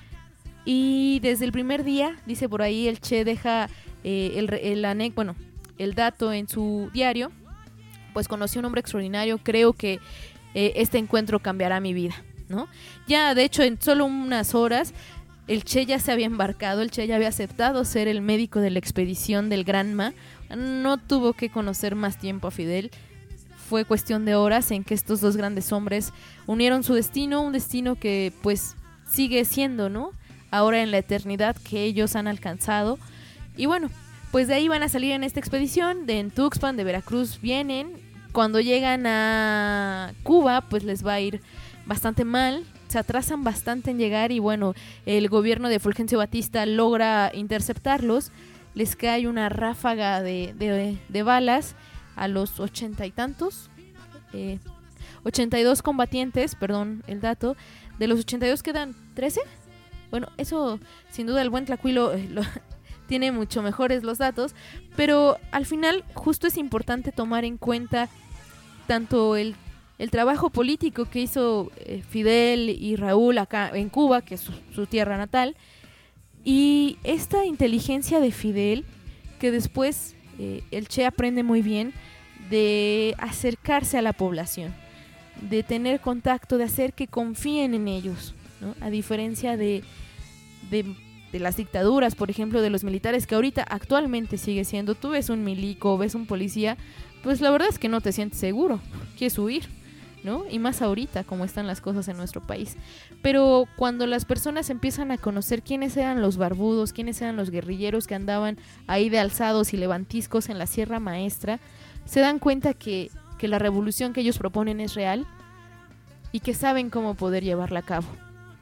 y desde el primer día, dice por ahí, el Che deja eh, el, el, ane- bueno, el dato en su diario, pues conocí a un hombre extraordinario, creo que eh, este encuentro cambiará mi vida, ¿no? Ya de hecho en solo unas horas el Che ya se había embarcado, el Che ya había aceptado ser el médico de la expedición del Granma. No tuvo que conocer más tiempo a Fidel. Fue cuestión de horas en que estos dos grandes hombres unieron su destino, un destino que pues sigue siendo, ¿no? Ahora en la eternidad que ellos han alcanzado. Y bueno, pues de ahí van a salir en esta expedición, de en Tuxpan, de Veracruz vienen. Cuando llegan a Cuba, pues les va a ir bastante mal. Se atrasan bastante en llegar y bueno, el gobierno de Fulgencio Batista logra interceptarlos. Les cae una ráfaga de, de, de balas a los ochenta y tantos, eh, ochenta y dos combatientes, perdón el dato. De los ochenta y dos quedan trece. Bueno, eso sin duda el buen Tlacuilo eh, lo, tiene mucho mejores los datos, pero al final justo es importante tomar en cuenta tanto el, el trabajo político que hizo eh, Fidel y Raúl acá en Cuba, que es su, su tierra natal, y esta inteligencia de Fidel, que después eh, el Che aprende muy bien de acercarse a la población, de tener contacto, de hacer que confíen en ellos, ¿no? A diferencia de, de, de las dictaduras, por ejemplo, de los militares, que ahorita actualmente sigue siendo, tú ves un milico, ves un policía, pues la verdad es que no te sientes seguro, quieres huir, ¿no? Y más ahorita, como están las cosas en nuestro país. Pero cuando las personas empiezan a conocer quiénes eran los barbudos, quiénes eran los guerrilleros que andaban ahí de alzados y levantiscos en la Sierra Maestra, se dan cuenta que, que la revolución que ellos proponen es real y que saben cómo poder llevarla a cabo.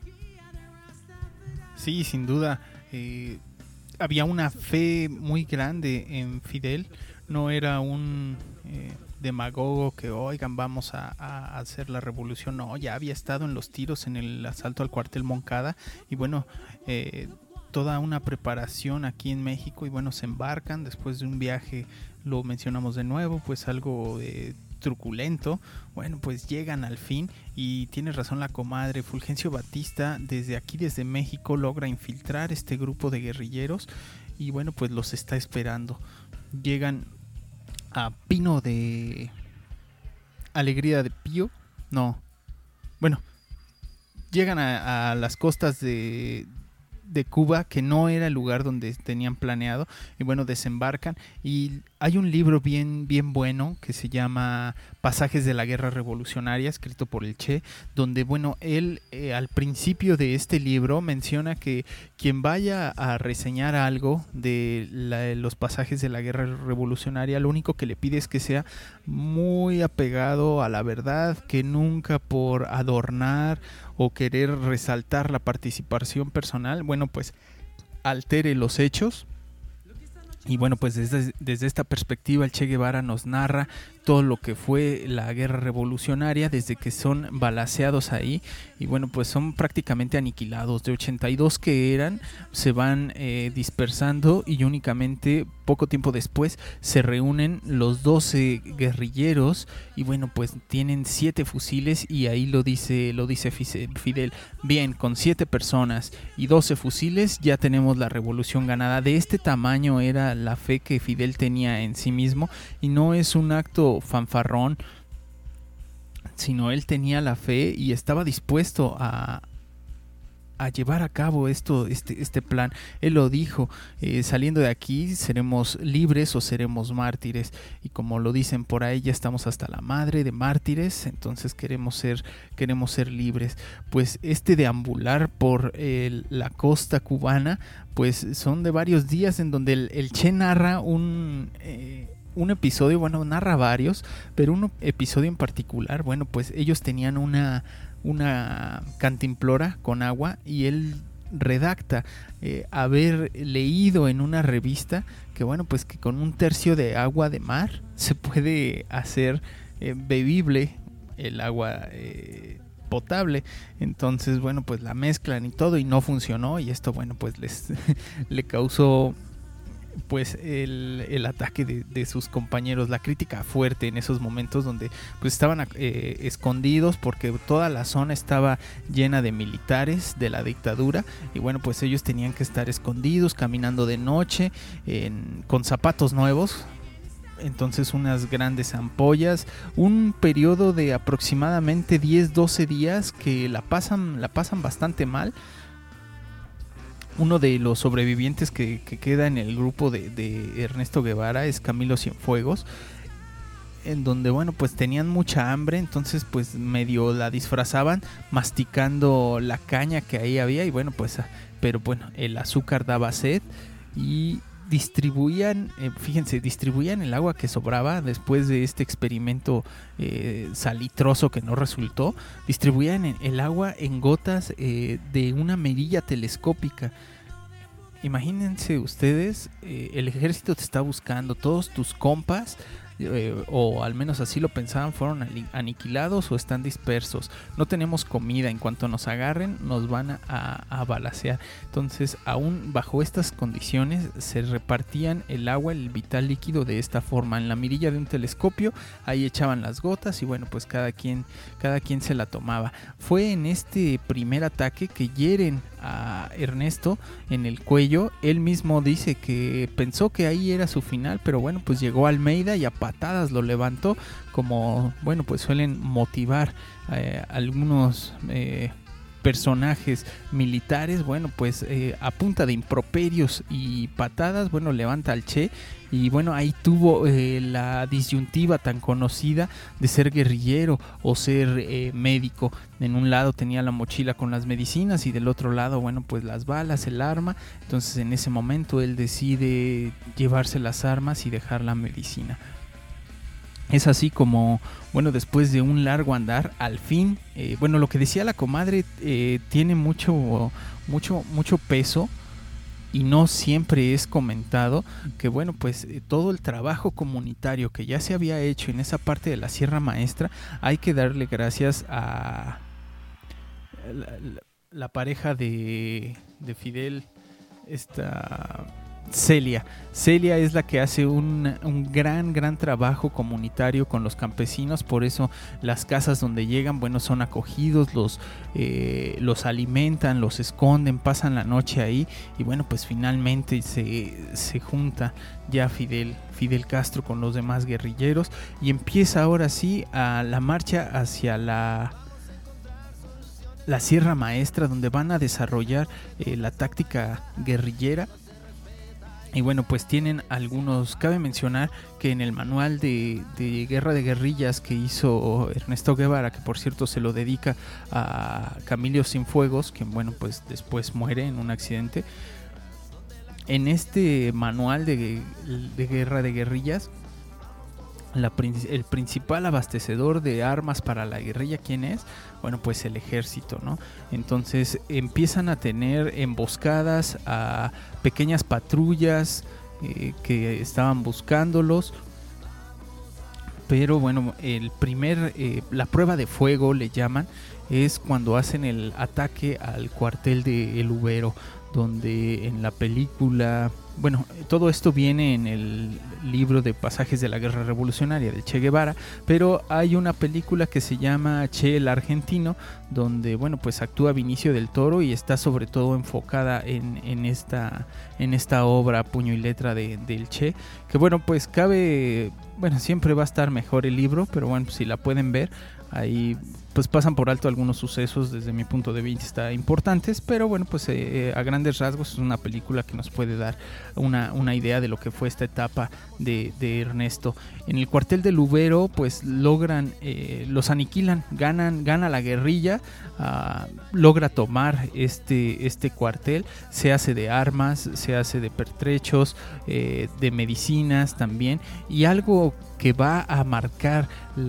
Sí, sin duda. Eh, había una fe muy grande en Fidel. No era un eh, demagogo que, oigan, vamos a, a hacer la revolución. No, ya había estado en los tiros en el asalto al cuartel Moncada. Y bueno, eh, toda una preparación aquí en México. Y bueno, se embarcan después de un viaje, lo mencionamos de nuevo, pues algo eh, truculento. Bueno, pues llegan al fin. Y tiene razón la comadre, Fulgencio Batista desde aquí, desde México, logra infiltrar este grupo de guerrilleros. Y bueno, pues los está esperando. Llegan a Pino de Alegría de Pío, no, bueno, llegan a, a las costas de, de Cuba, que no era el lugar donde tenían planeado, y bueno, desembarcan. Y hay un libro bien, bien bueno que se llama Pasajes de la Guerra Revolucionaria, escrito por el Che, donde, bueno, él eh, al principio de este libro menciona que quien vaya a reseñar algo de la, los pasajes de la Guerra Revolucionaria, lo único que le pide es que sea muy apegado a la verdad, que nunca por adornar o querer resaltar la participación personal, bueno, pues altere los hechos. Y bueno, pues desde, desde esta perspectiva el Che Guevara nos narra todo lo que fue la guerra revolucionaria desde que son balaceados ahí, y bueno, pues son prácticamente aniquilados. De ochenta y dos que eran, se van eh, dispersando, y únicamente poco tiempo después se reúnen los doce guerrilleros, y bueno, pues tienen siete fusiles, y ahí lo dice, lo dice Fidel: bien, con siete personas y doce fusiles ya tenemos la revolución ganada. De este tamaño era la fe que Fidel tenía en sí mismo, y no es un acto fanfarrón, sino él tenía la fe y estaba dispuesto a, a llevar a cabo esto, este, este plan. Él lo dijo: eh, saliendo de aquí seremos libres o seremos mártires, y como lo dicen por ahí, ya estamos hasta la madre de mártires, entonces queremos ser, queremos ser libres. Pues este deambular por eh, la costa cubana, pues son de varios días en donde el, el Che narra un... Eh, un episodio, bueno, narra varios, pero un episodio en particular, bueno, pues ellos tenían una, una cantimplora con agua, y él redacta eh, haber leído en una revista que, bueno, pues que con un tercio de agua de mar se puede hacer eh, bebible el agua eh, potable. Entonces, bueno, pues la mezclan y todo, y no funcionó, y esto, bueno, pues les le causó pues el, el ataque de, de sus compañeros, la crítica fuerte en esos momentos donde pues estaban eh, escondidos, porque toda la zona estaba llena de militares de la dictadura, y bueno, pues ellos tenían que estar escondidos, caminando de noche, en, con zapatos nuevos. Entonces unas grandes ampollas, un periodo de aproximadamente diez doce días que la pasan, la pasan bastante mal. Uno de los sobrevivientes que, que queda en el grupo de, de Ernesto Guevara es Camilo Cienfuegos, en donde, bueno, pues tenían mucha hambre, entonces pues medio la disfrazaban masticando la caña que ahí había, y bueno, pues, pero bueno, el azúcar daba sed, y distribuían, eh, fíjense, distribuían el agua que sobraba después de este experimento eh, salitroso que no resultó. Distribuían el agua en gotas eh, de una mirilla telescópica. Imagínense ustedes, eh, el ejército te está buscando, todos tus compas eh, o al menos así lo pensaban, fueron aniquilados o están dispersos. No tenemos comida, en cuanto nos agarren nos van a, a, a balacear. Entonces, aún bajo estas condiciones se repartían el agua, el vital líquido de esta forma, en la mirilla de un telescopio, ahí echaban las gotas y bueno, pues cada quien, cada quien se la tomaba. Fue en este primer ataque que hieren a Ernesto en el cuello. Él mismo dice que pensó que ahí era su final, pero bueno, pues llegó Almeida y a patadas lo levantó, como bueno, pues suelen motivar eh, algunos eh, personajes militares. Bueno, pues eh, a punta de improperios y patadas, bueno, levanta al Che. Y bueno, ahí tuvo eh, la disyuntiva tan conocida de ser guerrillero o ser eh, médico. En un lado tenía la mochila con las medicinas y del otro lado, bueno, pues las balas, el arma. Entonces en ese momento él decide llevarse las armas y dejar la medicina. Es así como, bueno, después de un largo andar, al fin, eh, bueno, lo que decía la comadre eh, tiene mucho, mucho, mucho peso. Y no siempre es comentado que bueno, pues eh, todo el trabajo comunitario que ya se había hecho en esa parte de la Sierra Maestra, hay que darle gracias a la, la, la pareja de, de Fidel, esta Celia. Celia es la que hace un, un gran, gran trabajo comunitario con los campesinos. Por eso las casas donde llegan, bueno, son acogidos, los, eh, los alimentan, los esconden, pasan la noche ahí. Y bueno, pues finalmente se, se junta ya Fidel, Fidel Castro con los demás guerrilleros. Y empieza ahora sí a la marcha hacia la... la Sierra Maestra, donde van a desarrollar eh, la táctica guerrillera. Y bueno, pues tienen algunos, cabe mencionar que en el manual de, de Guerra de Guerrillas que hizo Ernesto Guevara, que por cierto se lo dedica a Camilo Cienfuegos, que bueno, pues después muere en un accidente. En este manual de, de Guerra de Guerrillas, La, el principal abastecedor de armas para la guerrilla, ¿quién es? Bueno, pues el ejército, ¿no? Entonces empiezan a tener emboscadas a pequeñas patrullas eh, que estaban buscándolos. Pero bueno, el primer, eh, la prueba de fuego le llaman, es cuando hacen el ataque al cuartel de El Ubero, donde en la película, bueno, todo esto viene en el libro de Pasajes de la Guerra Revolucionaria de Che Guevara, pero hay una película que se llama Che el Argentino, donde bueno, pues actúa Vinicio del Toro y está sobre todo enfocada en, en esta en esta obra puño y letra de, del Che, que bueno, pues cabe, bueno, siempre va a estar mejor el libro, pero bueno, pues si la pueden ver, ahí pues pasan por alto algunos sucesos desde mi punto de vista importantes, pero bueno, pues eh, a grandes rasgos es una película que nos puede dar una, una idea de lo que fue esta etapa de, de Ernesto. En el cuartel del Ubero pues logran, eh, los aniquilan, ganan, gana la guerrilla, uh, logra tomar este, este cuartel, se hace de armas, se hace de pertrechos, eh, de medicinas también, y algo que va a marcar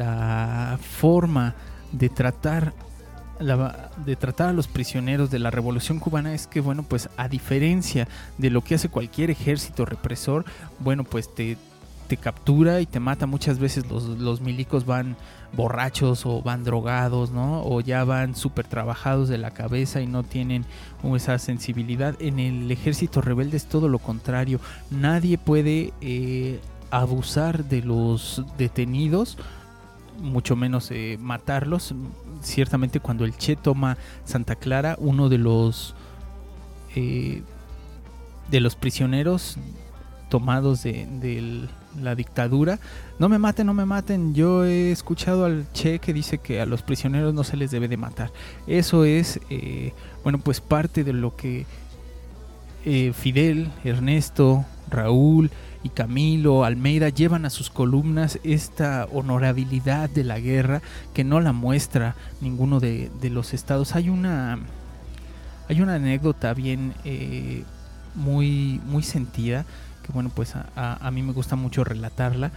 la forma de tratar la, de tratar a los prisioneros de la Revolución Cubana es que bueno, pues a diferencia de lo que hace cualquier ejército represor, bueno, pues te, te captura y te mata. Muchas veces los, los milicos van borrachos o van drogados, ¿no? O ya van súper trabajados de la cabeza y no tienen esa sensibilidad. En el ejército rebelde es todo lo contrario. Nadie puede eh, abusar de los detenidos, mucho menos eh, matarlos. Ciertamente cuando el Che toma Santa Clara, uno de los eh, de los prisioneros tomados de, de la dictadura, no me maten, no me maten, yo he escuchado al Che que dice que a los prisioneros no se les debe de matar. Eso es eh, bueno, pues parte de lo que eh, Fidel, Ernesto, Raúl y Camilo, Almeida llevan a sus columnas, esta honorabilidad de la guerra que no la muestra ninguno de, de los estados. Hay una hay una anécdota bien eh, muy muy sentida que bueno, pues a, a, a mí me gusta mucho relatarla,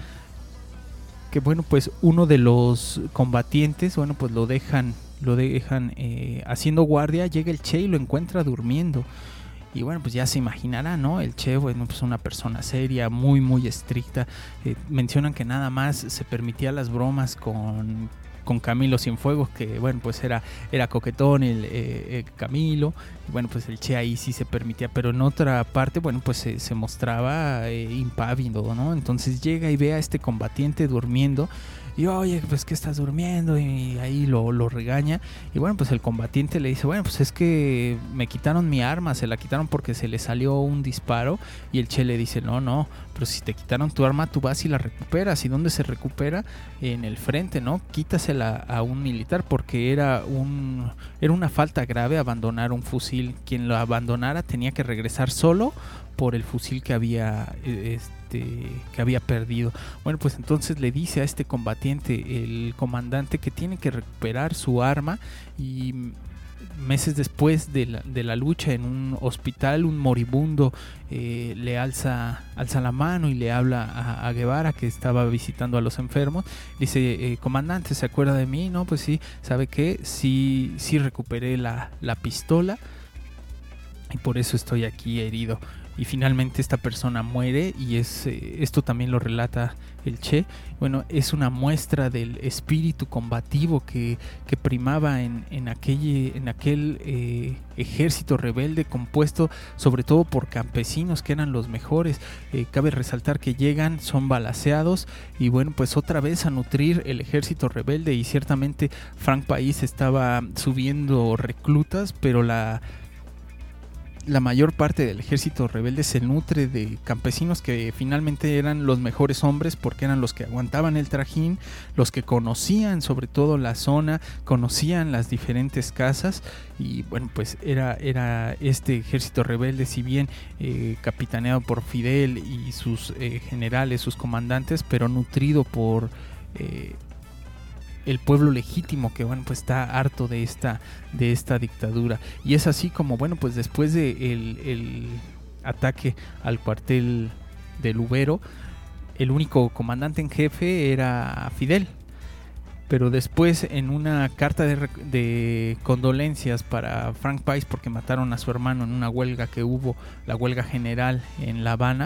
que bueno, pues uno de los combatientes, bueno, pues lo dejan lo dejan eh, haciendo guardia, llega el Che y lo encuentra durmiendo. y bueno, pues ya se imaginará, ¿no? El Che, bueno, pues una persona seria, muy muy estricta. Eh, mencionan que nada más se permitía las bromas con con Camilo Cienfuegos, que bueno, pues era, era coquetón el, eh, eh, Camilo, y bueno, pues el Che ahí sí se permitía, pero en otra parte, bueno, pues se, se mostraba eh, impávido, ¿no? Entonces llega y ve a este combatiente durmiendo, y oye, pues que estás durmiendo, y ahí lo, lo regaña, y bueno, pues el combatiente le dice, bueno, pues es que me quitaron mi arma, se la quitaron porque se le salió un disparo, y el Che le dice, no, no, pero si te quitaron tu arma, tú vas y la recuperas. ¿Y dónde se recupera? En el frente, ¿no? Quítasela a un militar, porque era un era una falta grave abandonar un fusil. Quien lo abandonara tenía que regresar solo por el fusil que había este que había perdido. Bueno, pues entonces le dice a este combatiente, el comandante, que tiene que recuperar su arma, y meses después de la, de la lucha en un hospital, un moribundo eh, le alza, alza la mano y le habla a, a Guevara, que estaba visitando a los enfermos. Dice, eh, comandante, ¿se acuerda de mí? No, pues sí, ¿sabe qué? Sí, sí recuperé la, la pistola y por eso estoy aquí herido. Y finalmente esta persona muere, y es eh, esto también lo relata el Che. Bueno, es una muestra del espíritu combativo que, que primaba en, en aquel, en aquel eh, ejército rebelde, compuesto sobre todo por campesinos que eran los mejores. Eh, cabe resaltar que llegan, son balaceados, y bueno, pues otra vez a nutrir el ejército rebelde. Y ciertamente Frank País estaba subiendo reclutas, pero la La mayor parte del ejército rebelde se nutre de campesinos que finalmente eran los mejores hombres, porque eran los que aguantaban el trajín, los que conocían sobre todo la zona, conocían las diferentes casas, y bueno, pues era, era este ejército rebelde, si bien eh, capitaneado por Fidel y sus eh, generales, sus comandantes, pero nutrido por Eh, el pueblo legítimo, que bueno, pues está harto de esta de esta dictadura. Y es así como, bueno, pues después de el, el ataque al cuartel de Lubero, el único comandante en jefe era Fidel. Pero después, en una carta de, de condolencias para Frank País, porque mataron a su hermano en una huelga que hubo, la huelga general en La Habana,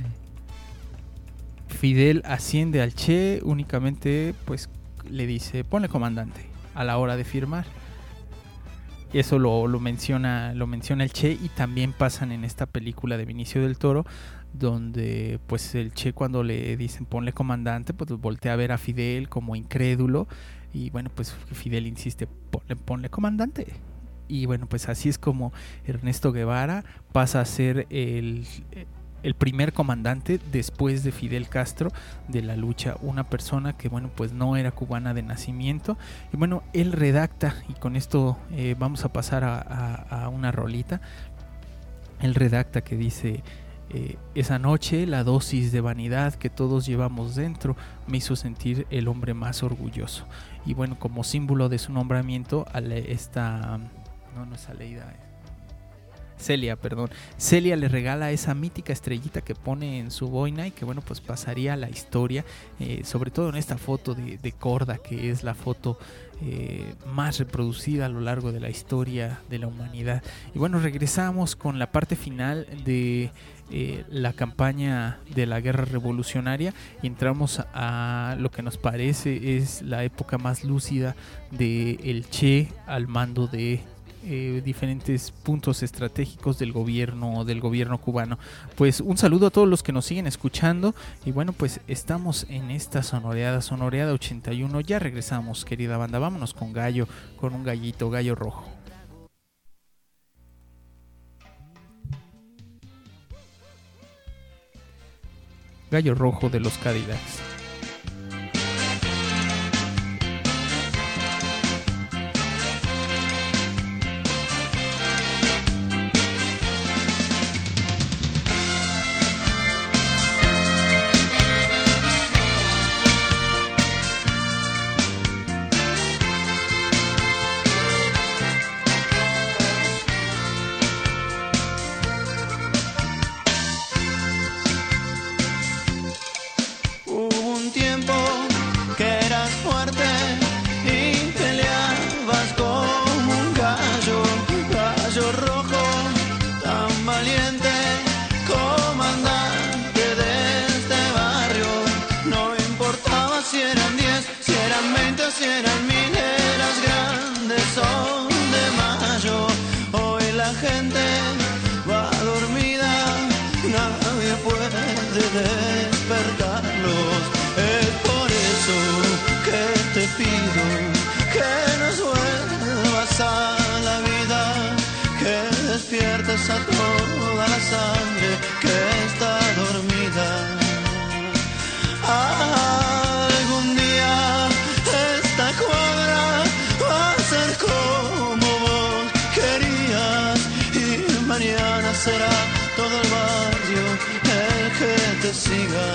Fidel asciende al Che, únicamente pues le dice, ponle comandante a la hora de firmar. Eso lo, lo menciona lo menciona el Che, y también pasan en esta película de Benicio del Toro, donde pues el Che, cuando le dicen ponle comandante, pues voltea a ver a Fidel como incrédulo, y bueno, pues Fidel insiste, ponle, ponle comandante. Y bueno, pues así es como Ernesto Guevara pasa a ser el el primer comandante después de Fidel Castro de la lucha, una persona que bueno, pues no era cubana de nacimiento. Y bueno, él redacta, y con esto eh, vamos a pasar a, a, a una rolita. Él redacta que dice, eh, esa noche la dosis de vanidad que todos llevamos dentro me hizo sentir el hombre más orgulloso. Y bueno, como símbolo de su nombramiento, a esta, no, no es Aleida, Celia, perdón. Celia le regala esa mítica estrellita que pone en su boina, y que bueno, pues pasaría a la historia, eh, sobre todo en esta foto de, de Korda, que es la foto eh, más reproducida a lo largo de la historia de la humanidad. Y bueno, regresamos con la parte final de eh, la campaña de la guerra revolucionaria, y entramos a lo que nos parece es la época más lúcida de el Che al mando de Eh, diferentes puntos estratégicos del gobierno del gobierno cubano. Pues un saludo a todos los que nos siguen escuchando, y bueno, pues estamos en esta sonoreada sonoreada ochenta y uno. Ya regresamos, querida banda. Vámonos con Gallo, con un gallito, Gallo Rojo. Gallo Rojo de los Cadillacs. Un eran mineras grandes, son de mayo. Hoy la gente va dormida, nadie puede despertarlos. Es por eso que te pido que nos vuelvas a la vida, que despiertes a toda la sangre que está dormida. Algún día esta cuadra va a ser como vos querías, y mañana será todo el barrio el que te siga.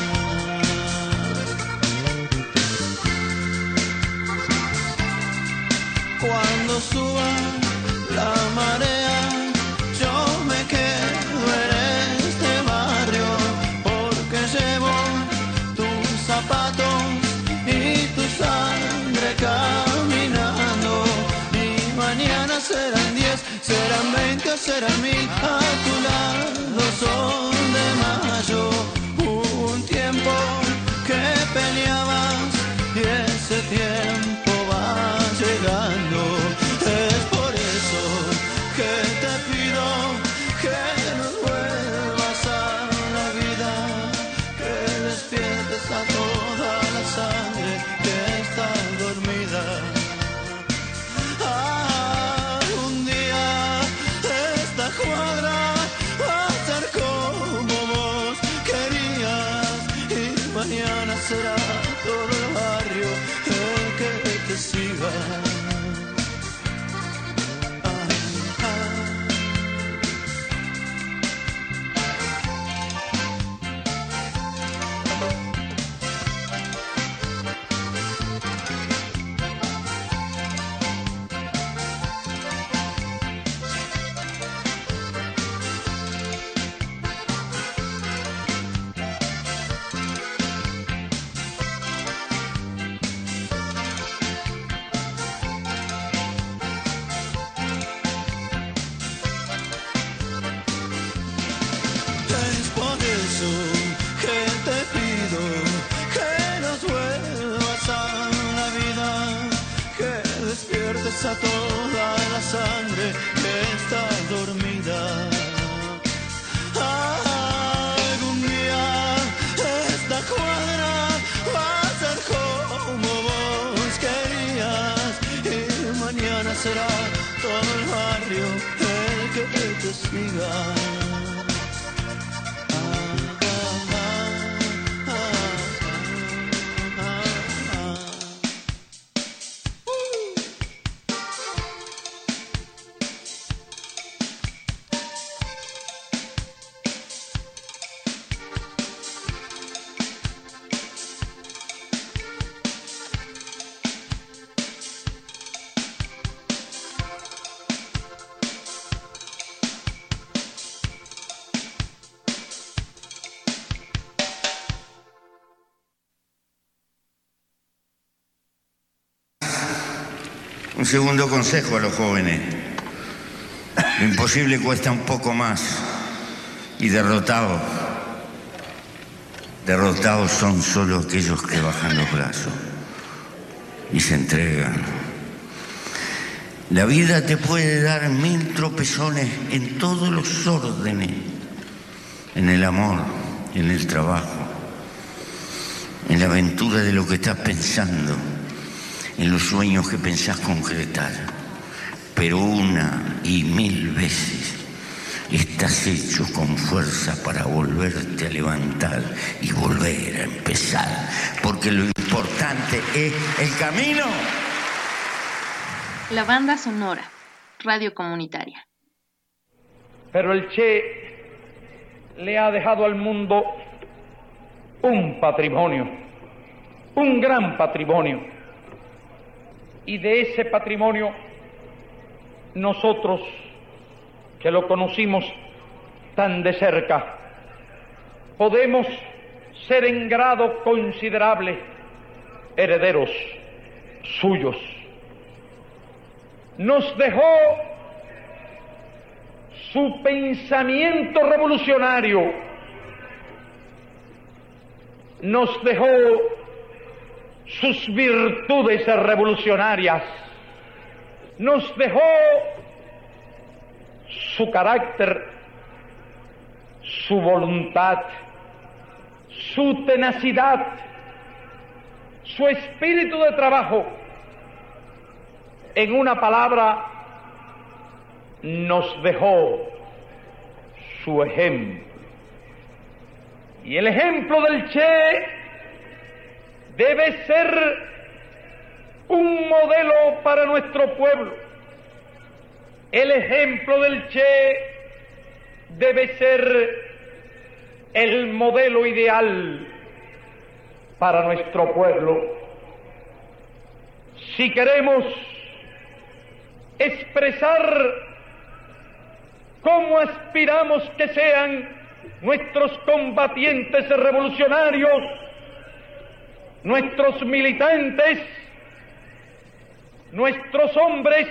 Cuando suba la marea, yo me quedo en este barrio, porque llevo tus zapatos y tu sangre caminando. Y mañana serán diez, serán veinte o serán mil, a tu lado son de mayo. Hubo un tiempo que peleabas y ese tiempo va llegando. Es por eso que te pido que nos vuelvas a la vida, que despiertes a toda la sangre que está dormida. Algún día esta cuadra va a ser como vos querías, y mañana será todo el barrio el que te siga. A toda la sangre que está dormida. Algún día esta cuadra va a ser como vos querías, y mañana será todo el barrio el que te siga. Un segundo consejo a los jóvenes. Lo imposible cuesta un poco más. Y derrotados, derrotados son solo aquellos que bajan los brazos y se entregan. La vida te puede dar mil tropezones en todos los órdenes. En el amor, en el trabajo, en la aventura de lo que estás pensando, en los sueños que pensás concretar. Pero una y mil veces estás hecho con fuerza para volverte a levantar y volver a empezar. Porque lo importante es el camino. La banda sonora, radio comunitaria. Pero el Che le ha dejado al mundo un patrimonio, un gran patrimonio. Y de ese patrimonio, nosotros que lo conocimos tan de cerca, podemos ser en grado considerable herederos suyos. Nos dejó su pensamiento revolucionario, nos dejó sus virtudes revolucionarias, nos dejó su carácter, su voluntad, su tenacidad, su espíritu de trabajo. En una palabra, nos dejó su ejemplo. Y el ejemplo del Che debe ser un modelo para nuestro pueblo. El ejemplo del Che debe ser el modelo ideal para nuestro pueblo. Si queremos expresar cómo aspiramos que sean nuestros combatientes revolucionarios, nuestros militantes, nuestros hombres,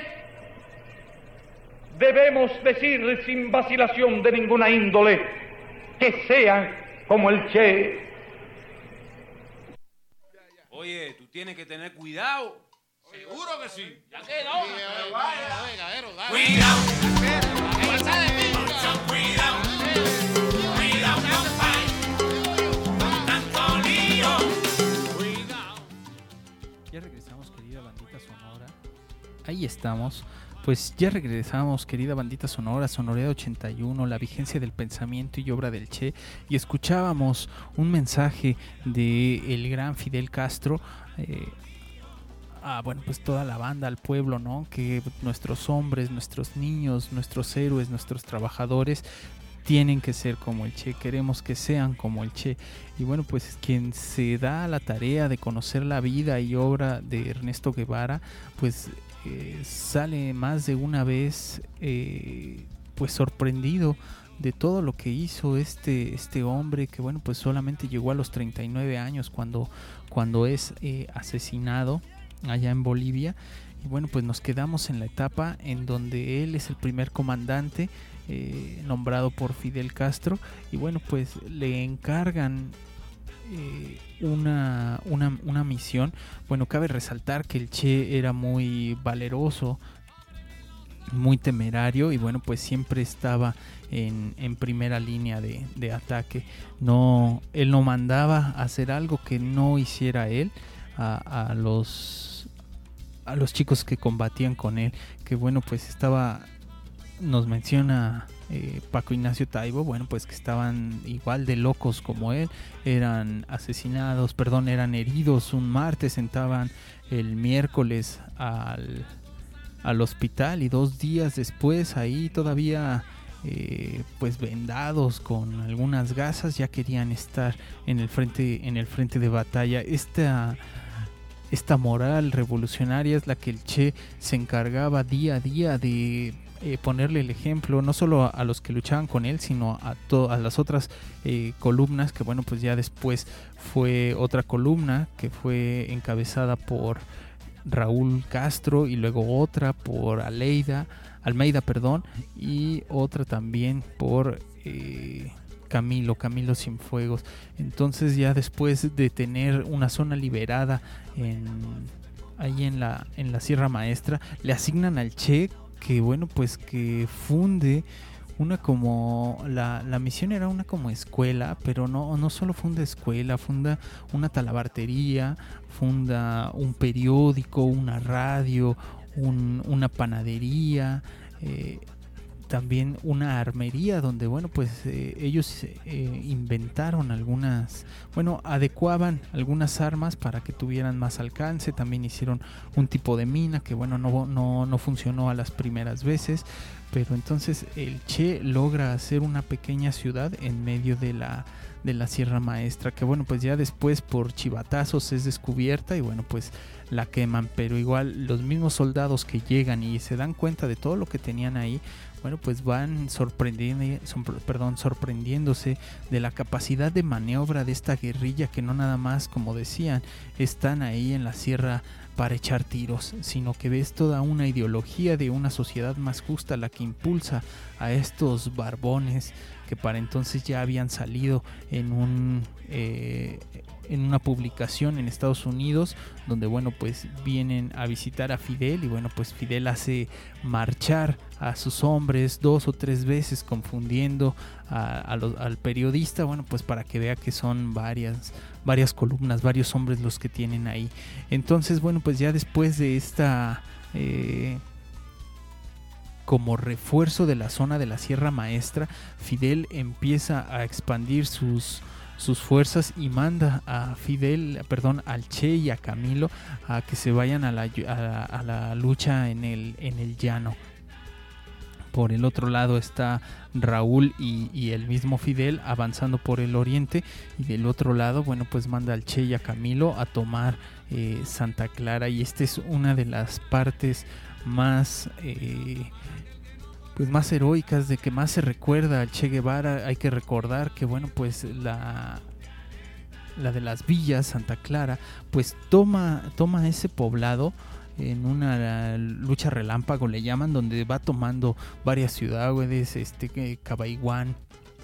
debemos decir sin vacilación de ninguna índole que sean como el Che. Oye, tú tienes que tener cuidado. Seguro que sí. Ya quedó. Cuidado. Cuidado. ¿Qué pasa de mí? Cuidado. Cuidado, compadre. Con tanto lío. Cuidado. Ya regresamos, querida bandita sonora. Ahí estamos. Pues ya regresamos, querida bandita sonora, Sonoreada ochenta y uno, la vigencia del pensamiento y obra del Che. Y escuchábamos un mensaje de el gran Fidel Castro. Eh, Ah, bueno, pues toda la banda, al pueblo, ¿no? Que nuestros hombres, nuestros niños, nuestros héroes, nuestros trabajadores tienen que ser como el Che, queremos que sean como el Che. Y bueno, pues quien se da la tarea de conocer la vida y obra de Ernesto Guevara, pues eh, sale más de una vez eh, pues sorprendido de todo lo que hizo este, este hombre, que bueno, pues solamente llegó a los treinta y nueve años cuando, cuando es eh, asesinado allá en Bolivia. Y bueno, pues nos quedamos en la etapa en donde él es el primer comandante eh, nombrado por Fidel Castro, y bueno, pues le encargan eh, una, una, una misión. Bueno, cabe resaltar que el Che era muy valeroso, muy temerario, y bueno, pues siempre estaba en, en primera línea de, de ataque. No, él no mandaba hacer algo que no hiciera él a, a los a los chicos que combatían con él, que bueno, pues estaba, nos menciona eh, Paco Ignacio Taibo, bueno, pues que estaban igual de locos como él, eran asesinados, perdón, eran heridos un martes, entraban el miércoles al, al hospital, y dos días después ahí todavía eh, pues vendados con algunas gasas, ya querían estar en el frente, en el frente de batalla. Esta Esta moral revolucionaria es la que el Che se encargaba día a día de eh, ponerle el ejemplo, no solo a, a los que luchaban con él, sino a, to- a las otras eh, columnas, que bueno, pues ya después fue otra columna que fue encabezada por Raúl Castro, y luego otra por Aleida, Almeida, perdón, y otra también por Eh, Camilo, Camilo Cienfuegos. Entonces ya después de tener una zona liberada en, ahí en la, en la Sierra Maestra, le asignan al Che que bueno, pues que funde una como, la, la misión era una como escuela, pero no, no solo funda escuela, funda una talabartería, funda un periódico, una radio, un, una panadería, eh, también una armería donde bueno, pues eh, ellos eh, inventaron algunas, bueno, adecuaban algunas armas para que tuvieran más alcance. También hicieron un tipo de mina que bueno, no, no, no funcionó a las primeras veces, pero entonces el Che logra hacer una pequeña ciudad en medio de la de la Sierra Maestra, que bueno, pues ya después por chivatazos es descubierta y bueno, pues la queman, pero igual los mismos soldados que llegan y se dan cuenta de todo lo que tenían ahí, bueno, pues van sorprendiendo, perdón, sorprendiéndose de la capacidad de maniobra de esta guerrilla, que no nada más, como decían, están ahí en la sierra para echar tiros, sino que ves toda una ideología de una sociedad más justa la que impulsa a estos barbones que para entonces ya habían salido en un eh, en una publicación en Estados Unidos, donde bueno pues vienen a visitar a Fidel y bueno pues Fidel hace marchar a sus hombres dos o tres veces, confundiendo a, a los, al periodista, bueno pues para que vea que son varias varias columnas, varios hombres los que tienen ahí. Entonces bueno pues ya después de esta eh, como refuerzo de la zona de la Sierra Maestra, Fidel empieza a expandir sus sus fuerzas y manda a Fidel, perdón, al Che y a Camilo a que se vayan a la, a, a la lucha en el, en el llano. Por el otro lado está Raúl y, y el mismo Fidel avanzando por el oriente, y del otro lado, bueno, pues manda al Che y a Camilo a tomar eh, Santa Clara, y esta es una de las partes más eh, pues más heroicas, de que más se recuerda al Che Guevara. Hay que recordar que bueno pues la la de las villas Santa Clara pues toma toma ese poblado en una lucha relámpago, le llaman, donde va tomando varias ciudades, este Cabaiguán,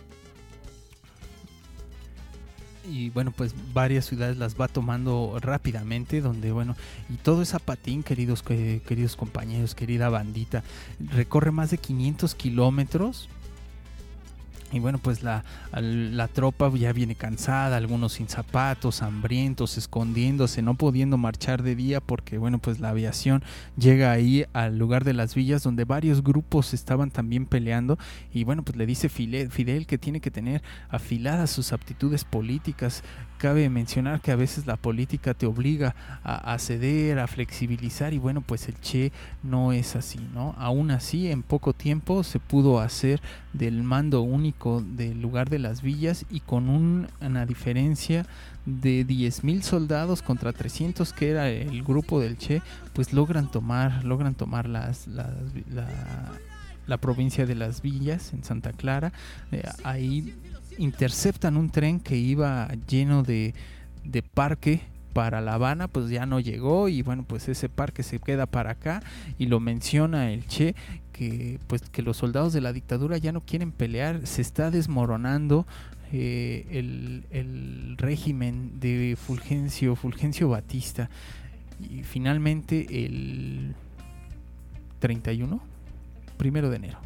y bueno pues varias ciudades las va tomando rápidamente, donde bueno, y todo es a patín, queridos queridos compañeros, querida bandita, recorre más de quinientos kilómetros. Y bueno, pues la, la tropa ya viene cansada, algunos sin zapatos, hambrientos, escondiéndose, no pudiendo marchar de día, porque bueno, pues la aviación llega ahí al lugar de las villas, donde varios grupos estaban también peleando. Y bueno, pues le dice Fidel, Fidel que tiene que tener afiladas sus aptitudes políticas. Cabe mencionar que a veces la política te obliga a, a ceder, a flexibilizar, y bueno, pues el Che no es así, ¿no? Aún así, en poco tiempo se pudo hacer del mando único del lugar de las villas, y con un, una diferencia de diez mil soldados contra trescientos que era el grupo del Che, pues logran tomar, logran tomar las, las, la, la provincia de las villas en Santa Clara. Eh, ahí interceptan un tren que iba lleno de, de parque para La Habana, pues ya no llegó, y bueno, pues ese parque se queda para acá, y lo menciona el Che, que pues que los soldados de la dictadura ya no quieren pelear, se está desmoronando eh, el, el régimen de Fulgencio, Fulgencio Batista. Y finalmente el treinta y uno, primero de enero,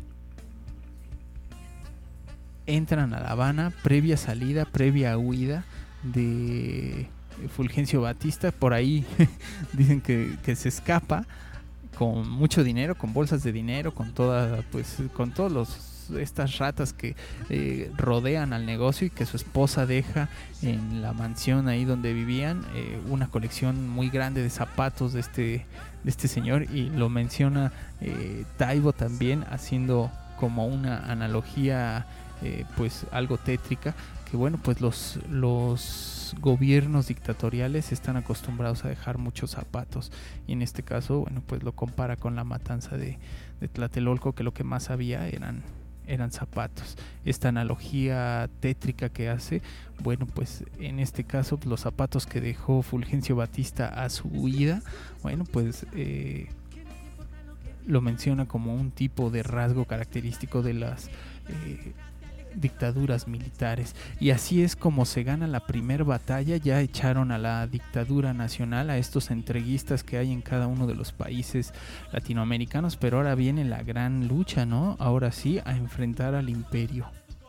entran a La Habana, previa salida, previa huida de Fulgencio Batista. Por ahí dicen que, que se escapa con mucho dinero, con bolsas de dinero, con toda, pues, con todos los estas ratas que eh, rodean al negocio, y que su esposa deja en la mansión ahí donde vivían eh, una colección muy grande de zapatos de este de este señor, y lo menciona eh, Taibo también, haciendo como una analogía eh, pues algo tétrica, que bueno, pues los los gobiernos dictatoriales están acostumbrados a dejar muchos zapatos, y en este caso bueno pues lo compara con la matanza de, de Tlatelolco, que lo que más había eran eran zapatos. Esta analogía tétrica que hace, bueno pues en este caso los zapatos que dejó Fulgencio Batista a su huida, bueno pues eh, lo menciona como un tipo de rasgo característico de las eh, dictaduras militares. Y así es como se gana la primer batalla. Ya echaron a la dictadura nacional, a estos entreguistas que hay en cada uno de los países latinoamericanos, pero ahora viene la gran lucha, ¿no? Ahora sí, a enfrentar al imperio.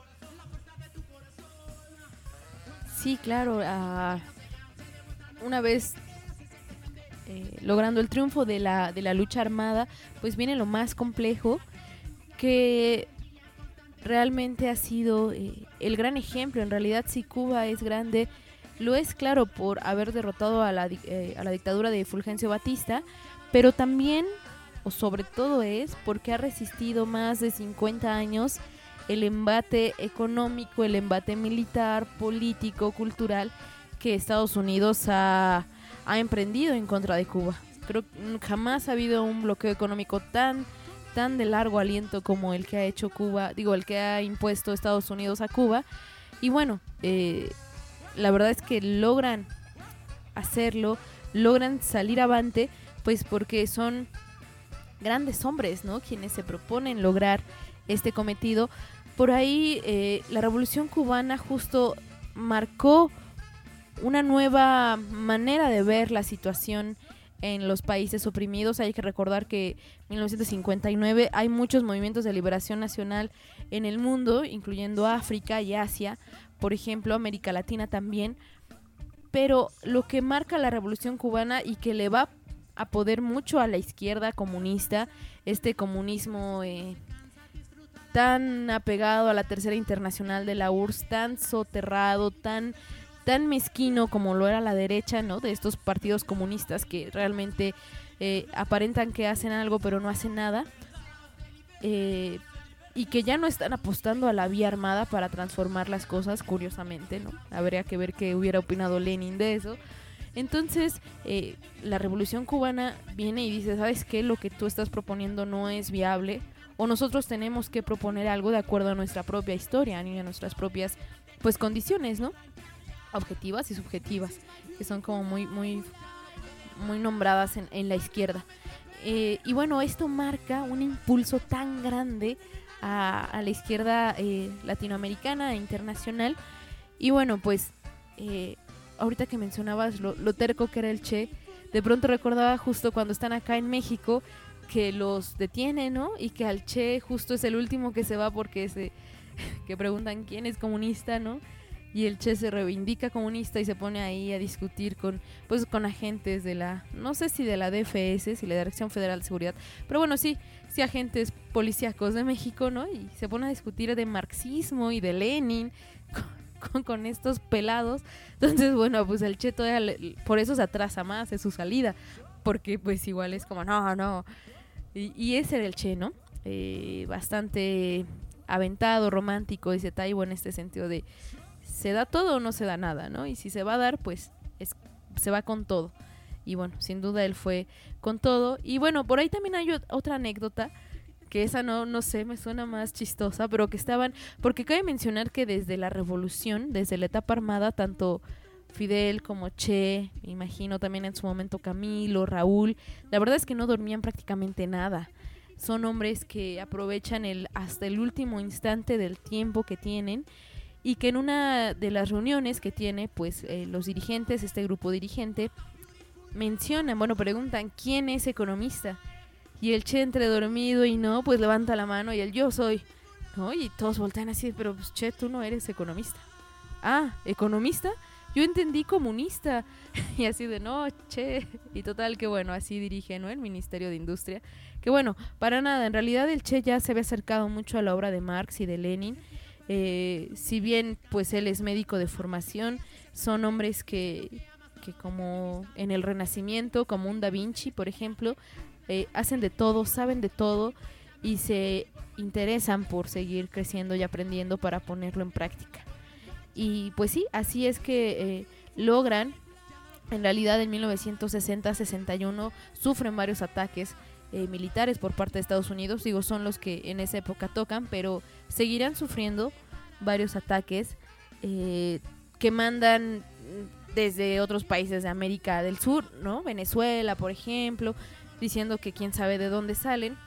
Sí, claro. Uh, una vez eh, logrando el triunfo de la, de la lucha armada, pues viene lo más complejo, que realmente ha sido eh, el gran ejemplo. En realidad, si Cuba es grande, lo es, claro, por haber derrotado a la, eh, a la dictadura de Fulgencio Batista, pero también, o sobre todo, es porque ha resistido más de cincuenta años el embate económico, el embate militar, político, cultural que Estados Unidos ha, ha emprendido en contra de Cuba. Creo que jamás ha habido un bloqueo económico tan tan de largo aliento como el que ha hecho Cuba, digo, el que ha impuesto Estados Unidos a Cuba. Y bueno, eh, la verdad es que logran hacerlo, logran salir avante, pues porque son grandes hombres, ¿no?, quienes se proponen lograr este cometido. Por ahí eh, la Revolución Cubana justo marcó una nueva manera de ver la situación en los países oprimidos. Hay que recordar que en mil novecientos cincuenta y nueve hay muchos movimientos de liberación nacional en el mundo, incluyendo África y Asia, por ejemplo, América Latina también. Pero lo que marca la Revolución Cubana y que le va a poder mucho a la izquierda comunista, este comunismo eh, tan apegado a la Tercera Internacional de la U R S S, tan soterrado, tan tan mezquino como lo era la derecha, ¿no? De estos partidos comunistas que realmente eh, aparentan que hacen algo pero no hacen nada, eh, y que ya no están apostando a la vía armada para transformar las cosas, curiosamente, ¿no? Habría que ver qué hubiera opinado Lenin de eso. Entonces, eh, la Revolución Cubana viene y dice, ¿sabes qué? Lo que tú estás proponiendo no es viable, o nosotros tenemos que proponer algo de acuerdo a nuestra propia historia y a nuestras propias, pues, condiciones, ¿no? Objetivas y subjetivas, que son como muy muy muy nombradas en, en la izquierda. Eh, y bueno, esto marca un impulso tan grande a, a la izquierda eh, latinoamericana e internacional. Y bueno, pues eh, ahorita que mencionabas lo, lo terco que era el Che, de pronto recordaba justo cuando están acá en México que los detienen, ¿no? Y que al Che justo es el último que se va porque se que preguntan quién es comunista, ¿no? Y el Che se reivindica comunista y se pone ahí a discutir con pues con agentes de la, no sé si de la D F S, si la Dirección Federal de Seguridad, pero bueno, sí, sí agentes policíacos de México, ¿no? Y se pone a discutir de marxismo y de Lenin con, con, con estos pelados. Entonces, bueno, pues el Che todavía le, por eso se atrasa más de su salida, porque pues igual es como, no, no. Y, y ese era el Che, ¿no? Eh, bastante aventado, romántico, dice Taibo, en este sentido de se da todo o no se da nada, ¿no? Y si se va a dar, pues es, se va con todo. Y bueno, sin duda él fue con todo. Y bueno, por ahí también hay otra anécdota, que esa no, no sé, me suena más chistosa, pero que estaban, porque cabe mencionar que desde la revolución, desde la etapa armada, tanto Fidel como Che, me imagino también en su momento Camilo, Raúl, la verdad es que no dormían prácticamente nada. Son hombres que aprovechan el hasta el último instante del tiempo que tienen, y que en una de las reuniones que tiene, pues eh, los dirigentes, este grupo dirigente, mencionan, bueno, preguntan, ¿quién es economista? Y el Che, entre dormido y no, pues levanta la mano y él, yo soy, ¿no? Y todos voltean así, pero pues, Che, tú no eres economista. Ah, ¿economista? Yo entendí comunista. Y así de, no, Che. Y total que bueno, así dirige, ¿no? El Ministerio de Industria. Que bueno, para nada, en realidad el Che ya se había acercado mucho a la obra de Marx y de Lenin. Eh, si bien pues él es médico de formación, son hombres que, que como en el Renacimiento, como un Da Vinci, por ejemplo, eh, hacen de todo, saben de todo y se interesan por seguir creciendo y aprendiendo para ponerlo en práctica. Y pues sí, así es que eh, logran, en realidad en mil novecientos sesenta sesenta y uno sufren varios ataques Eh, militares por parte de Estados Unidos, digo, son los que en esa época tocan, pero seguirán sufriendo varios ataques eh, que mandan desde otros países de América del Sur, ¿no? Venezuela, por ejemplo, diciendo que quién sabe de dónde salen.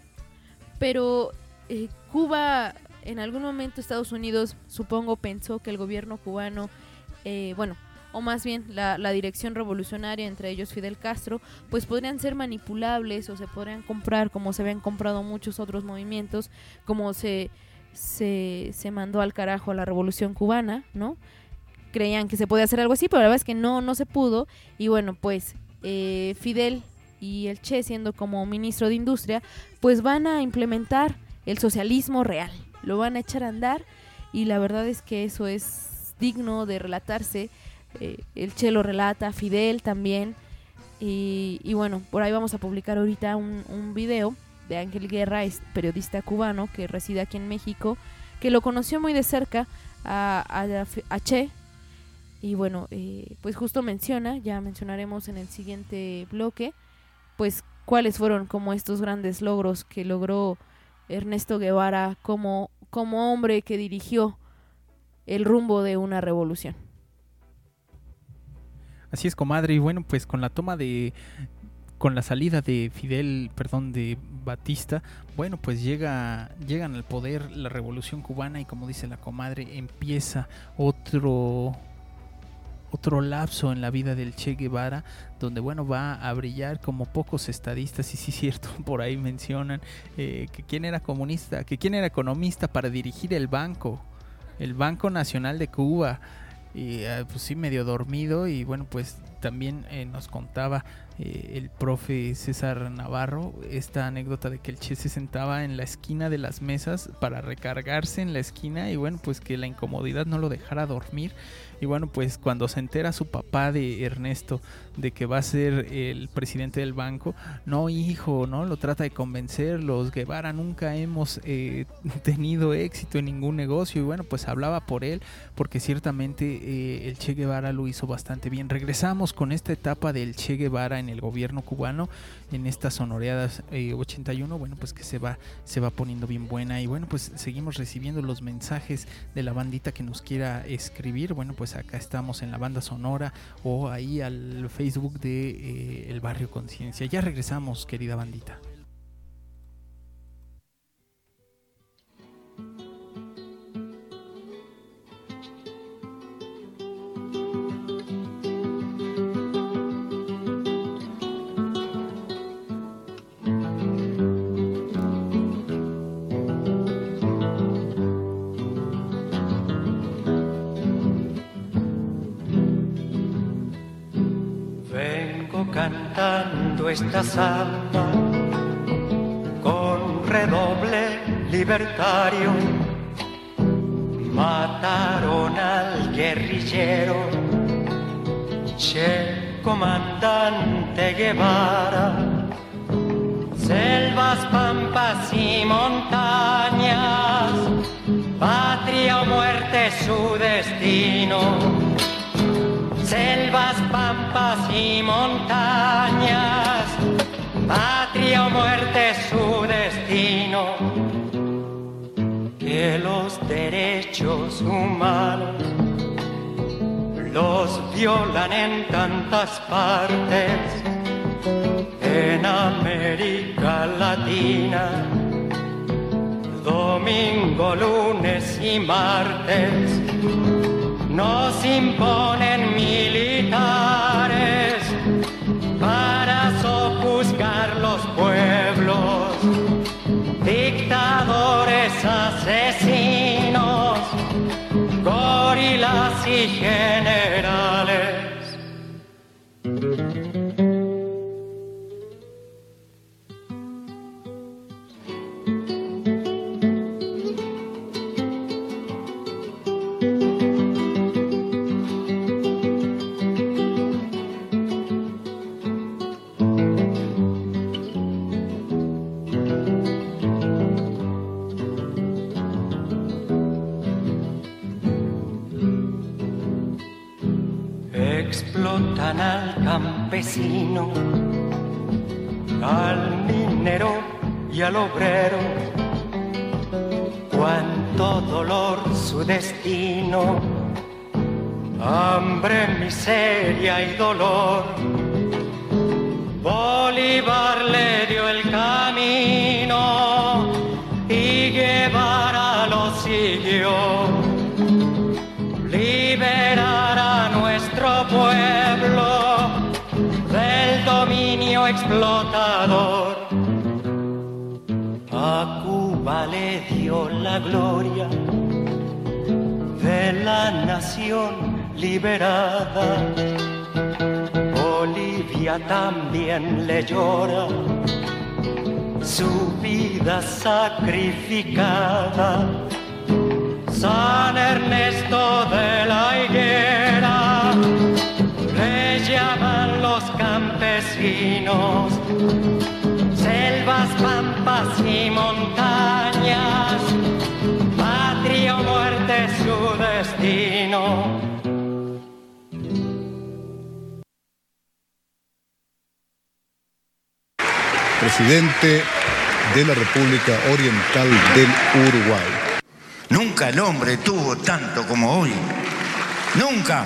Pero eh, Cuba, en algún momento Estados Unidos, supongo, pensó que el gobierno cubano, eh, bueno, o más bien la, la dirección revolucionaria, entre ellos Fidel Castro, pues podrían ser manipulables o se podrían comprar como se habían comprado muchos otros movimientos, como se, se, se mandó al carajo a la Revolución Cubana, ¿no? Creían que se podía hacer algo así, pero la verdad es que no, no se pudo. Y bueno, pues eh, Fidel y el Che, siendo como ministro de Industria, pues van a implementar el socialismo real, lo van a echar a andar, y la verdad es que eso es digno de relatarse. Eh, el Che lo relata, Fidel también, y, y bueno, por ahí vamos a publicar ahorita un, un video de Ángel Guerra, es periodista cubano que reside aquí en México, que lo conoció muy de cerca a, a, a Che, y bueno, eh, pues justo menciona, ya mencionaremos en el siguiente bloque, pues cuáles fueron como estos grandes logros que logró Ernesto Guevara como, como hombre que dirigió el rumbo de una revolución. Así es, comadre, y bueno, pues con la toma de, con la salida de Fidel, perdón, de Batista, bueno, pues llega, llegan al poder la Revolución Cubana y como dice la comadre, empieza otro, otro lapso en la vida del Che Guevara, donde bueno, va a brillar como pocos estadistas. Y sí, cierto, por ahí mencionan eh, que quién era comunista, que quién era economista para dirigir el banco, el Banco Nacional de Cuba. Y eh, pues sí, medio dormido. Y bueno, pues también eh, nos contaba eh, el profe César Navarro esta anécdota de que el Che se sentaba en la esquina de las mesas para recargarse en la esquina, y bueno, pues que la incomodidad no lo dejara dormir. Y bueno, pues cuando se entera su papá de Ernesto de que va a ser el presidente del banco, no hijo, ¿no? Lo trata de convencer. Los Guevara nunca hemos eh, tenido éxito en ningún negocio. Y bueno, pues hablaba por él, porque ciertamente eh, el Che Guevara lo hizo bastante bien. Regresamos con esta etapa del Che Guevara en el gobierno cubano, en estas sonoreadas eh, ochenta y uno, bueno, pues que se va, se va poniendo bien buena. Y bueno, pues seguimos recibiendo los mensajes de la bandita que nos quiera escribir. Bueno, pues acá estamos en la banda sonora o ahí al Facebook de eh, El Barrio Conciencia. Ya regresamos, querida bandita. Cantando esta samba con redoble libertario, mataron al guerrillero Che comandante Guevara. Selvas, pampas y montañas, patria o muerte su destino. Selvas, pampas y montañas, patria o muerte su destino. Que los derechos humanos los violan en tantas partes, en América Latina, domingo, lunes y martes. Nos imponen militares para sojuzgar los pueblos, dictadores, asesinos, gorilas y generales. Explotan al campesino, al minero y al obrero. Cuánto dolor su destino, hambre, miseria y dolor. Bolívar le dio el camino y Guevara lo siguió. Liberar a nuestro pueblo del dominio explotador. A Cuba le dio la gloria de la nación liberada. Bolivia también le llora su vida sacrificada. San Ernesto de la Higuera le llaman los campesinos. Selvas, pampas y montañas, patria o muerte su destino. Presidente de la República Oriental del Uruguay. Nunca el hombre tuvo tanto como hoy. Nunca.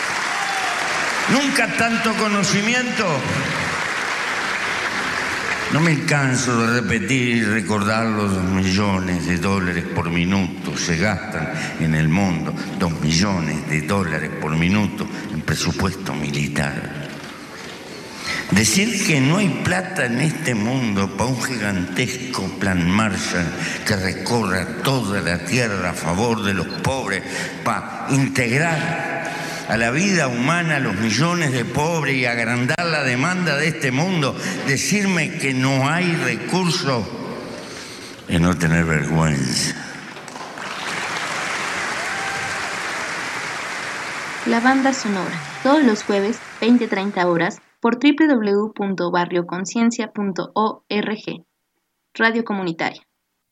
Nunca tanto conocimiento. No me canso de repetir y recordar los dos millones de dólares por minuto se gastan en el mundo, dos millones de dólares por minuto en presupuesto militar. Decir que no hay plata en este mundo para un gigantesco plan Marshall que recorra toda la tierra a favor de los pobres, para integrar a la vida humana los millones de pobres y agrandar la demanda de este mundo, decirme que no hay recursos es no tener vergüenza. La banda sonora, todos los jueves, veinte a treinta horas, por doble u doble u doble u punto barrio conciencia punto org. Radio Comunitaria.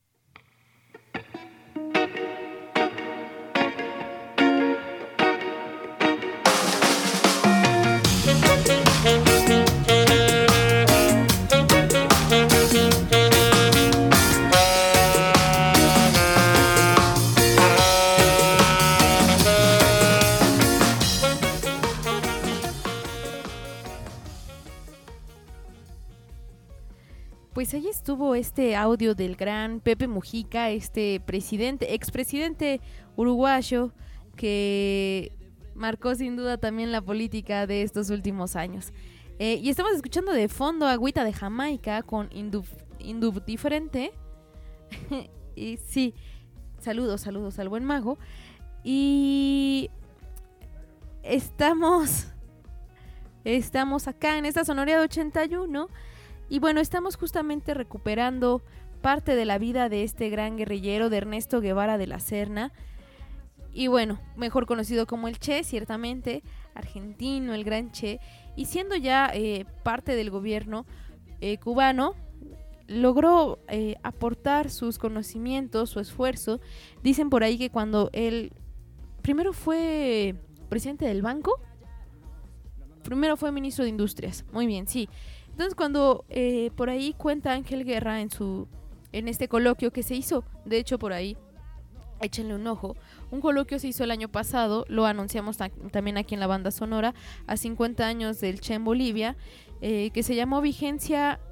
Pues ahí estuvo este audio del gran Pepe Mujica, este presidente, expresidente uruguayo que marcó sin duda también la política de estos últimos años. Eh, y estamos escuchando de fondo Agüita de Jamaica con Indifferente. Y sí, saludos, saludos al buen mago. Y estamos, estamos acá en esta sonoría de ochenta y uno. Y bueno, estamos justamente recuperando parte de la vida de este gran guerrillero, de Ernesto Guevara de la Serna. Y bueno, mejor conocido como el Che, ciertamente, argentino, el gran Che. Y siendo ya eh, parte del gobierno eh, cubano, logró eh, aportar sus conocimientos, su esfuerzo. Dicen por ahí que cuando él primero fue presidente del banco, primero fue ministro de Industrias. Muy bien, sí. Entonces cuando eh, por ahí cuenta Ángel Guerra en su en este coloquio que se hizo, de hecho por ahí, échenle un ojo, un coloquio se hizo el año pasado, lo anunciamos ta- también aquí en la banda sonora, a cincuenta años del Che en Bolivia, eh, que se llamó Vigencia,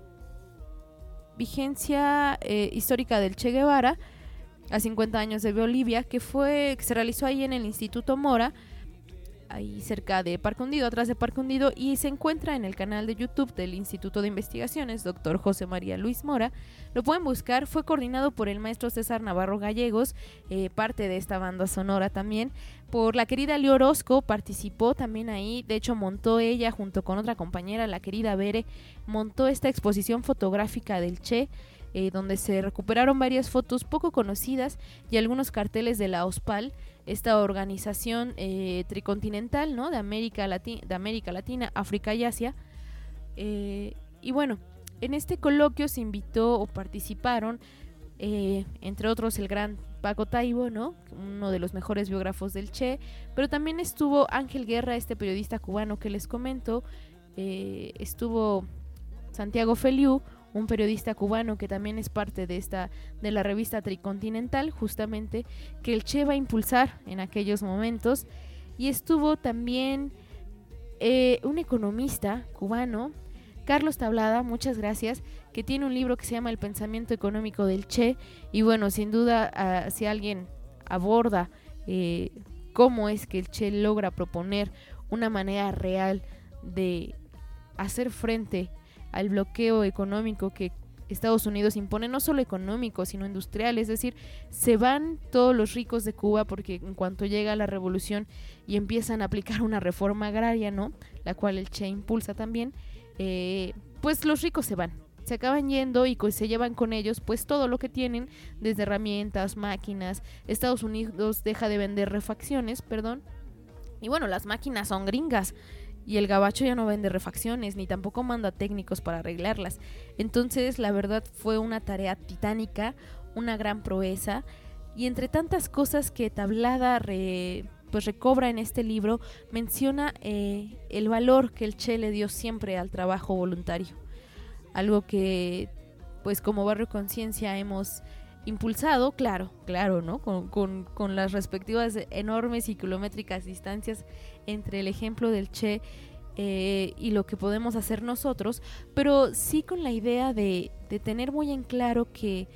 Vigencia eh, Histórica del Che Guevara, a cincuenta años de Bolivia, que fue que se realizó ahí en el Instituto Mora, ahí cerca de Parque Hundido, atrás de Parque Hundido, y se encuentra en el canal de YouTube del Instituto de Investigaciones, doctor José María Luis Mora. Lo pueden buscar, fue coordinado por el maestro César Navarro Gallegos, eh, parte de esta banda sonora también, por la querida Lía Orozco, participó también ahí, de hecho montó ella junto con otra compañera, la querida Bere, montó esta exposición fotográfica del Che, eh, donde se recuperaron varias fotos poco conocidas y algunos carteles de la OSPAL, esta organización eh, tricontinental, ¿no? de América Latina, de América Latina, África y Asia. Eh, y bueno, en este coloquio se invitó o participaron, eh, entre otros, el gran Paco Taibo, ¿no? uno de los mejores biógrafos del Che, pero también estuvo Ángel Guerra, este periodista cubano que les comento, eh, estuvo Santiago Feliú, un periodista cubano que también es parte de esta de la revista Tricontinental, justamente, que el Che va a impulsar en aquellos momentos, y estuvo también eh, un economista cubano, Carlos Tablada, muchas gracias, que tiene un libro que se llama El pensamiento económico del Che, y bueno, sin duda, uh, si alguien aborda eh, cómo es que el Che logra proponer una manera real de hacer frente al bloqueo económico que Estados Unidos impone, no solo económico, sino industrial, es decir, se van todos los ricos de Cuba porque en cuanto llega la revolución y empiezan a aplicar una reforma agraria, ¿no? La cual el Che impulsa también, eh, pues los ricos se van, se acaban yendo y se llevan con ellos pues todo lo que tienen, desde herramientas, máquinas. Estados Unidos deja de vender refacciones, perdón, y bueno, las máquinas son gringas, y el gabacho ya no vende refacciones, ni tampoco manda técnicos para arreglarlas. Entonces, la verdad fue una tarea titánica, una gran proeza, y entre tantas cosas que Tablada re, pues recobra en este libro, menciona eh, el valor que el Che le dio siempre al trabajo voluntario. Algo que, pues como Barrio Conciencia hemos impulsado, claro, claro, ¿no? Con, con, con las respectivas enormes y kilométricas distancias entre el ejemplo del Che eh, y lo que podemos hacer nosotros, pero sí con la idea de, de tener muy en claro que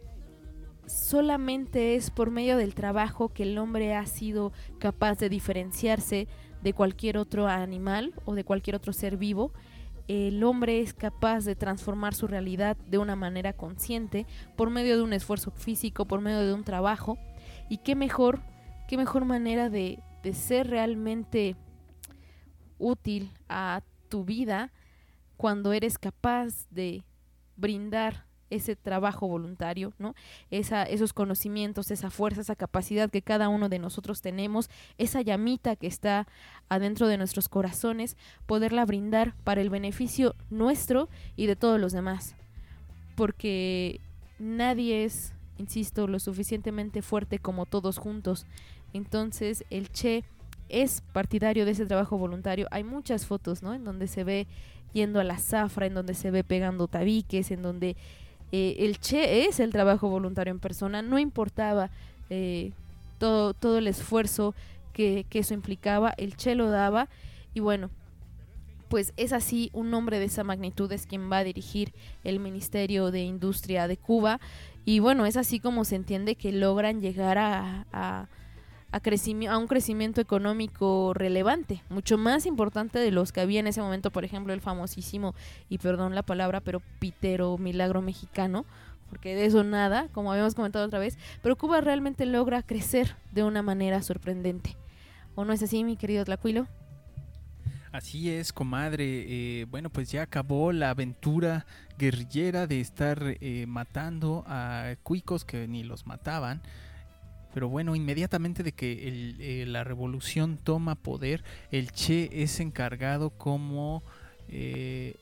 solamente es por medio del trabajo que el hombre ha sido capaz de diferenciarse de cualquier otro animal o de cualquier otro ser vivo. El hombre es capaz de transformar su realidad de una manera consciente por medio de un esfuerzo físico, por medio de un trabajo. Y qué mejor, qué mejor manera de, de ser realmente útil a tu vida cuando eres capaz de brindar ese trabajo voluntario, ¿no? Esa, esos conocimientos, esa fuerza, esa capacidad que cada uno de nosotros tenemos, esa llamita que está adentro de nuestros corazones, poderla brindar para el beneficio nuestro y de todos los demás. Porque nadie es, insisto, lo suficientemente fuerte como todos juntos. Entonces el Che es partidario de ese trabajo voluntario. Hay muchas fotos, ¿no?, en donde se ve yendo a la zafra, en donde se ve pegando tabiques, en donde Eh, el Che es el trabajo voluntario en persona. No importaba eh, todo, todo el esfuerzo que, que eso implicaba, el Che lo daba. Y bueno, pues es así, un hombre de esa magnitud es quien va a dirigir el Ministerio de Industria de Cuba. Y bueno, es así como se entiende que logran llegar a, a, a, crecimi- a un crecimiento económico relevante, mucho más importante de los que había en ese momento. Por ejemplo, el famosísimo, y perdón la palabra, pero pitero milagro mexicano, porque de eso nada, como habíamos comentado otra vez. Pero Cuba realmente logra crecer de una manera sorprendente. ¿O no es así, mi querido Tlacuilo? Así es, comadre. Eh, bueno, pues ya acabó la aventura guerrillera de estar eh, matando a cuicos que ni los mataban. Pero bueno, inmediatamente de que el, eh, la revolución toma poder, el Che es encargado como eh,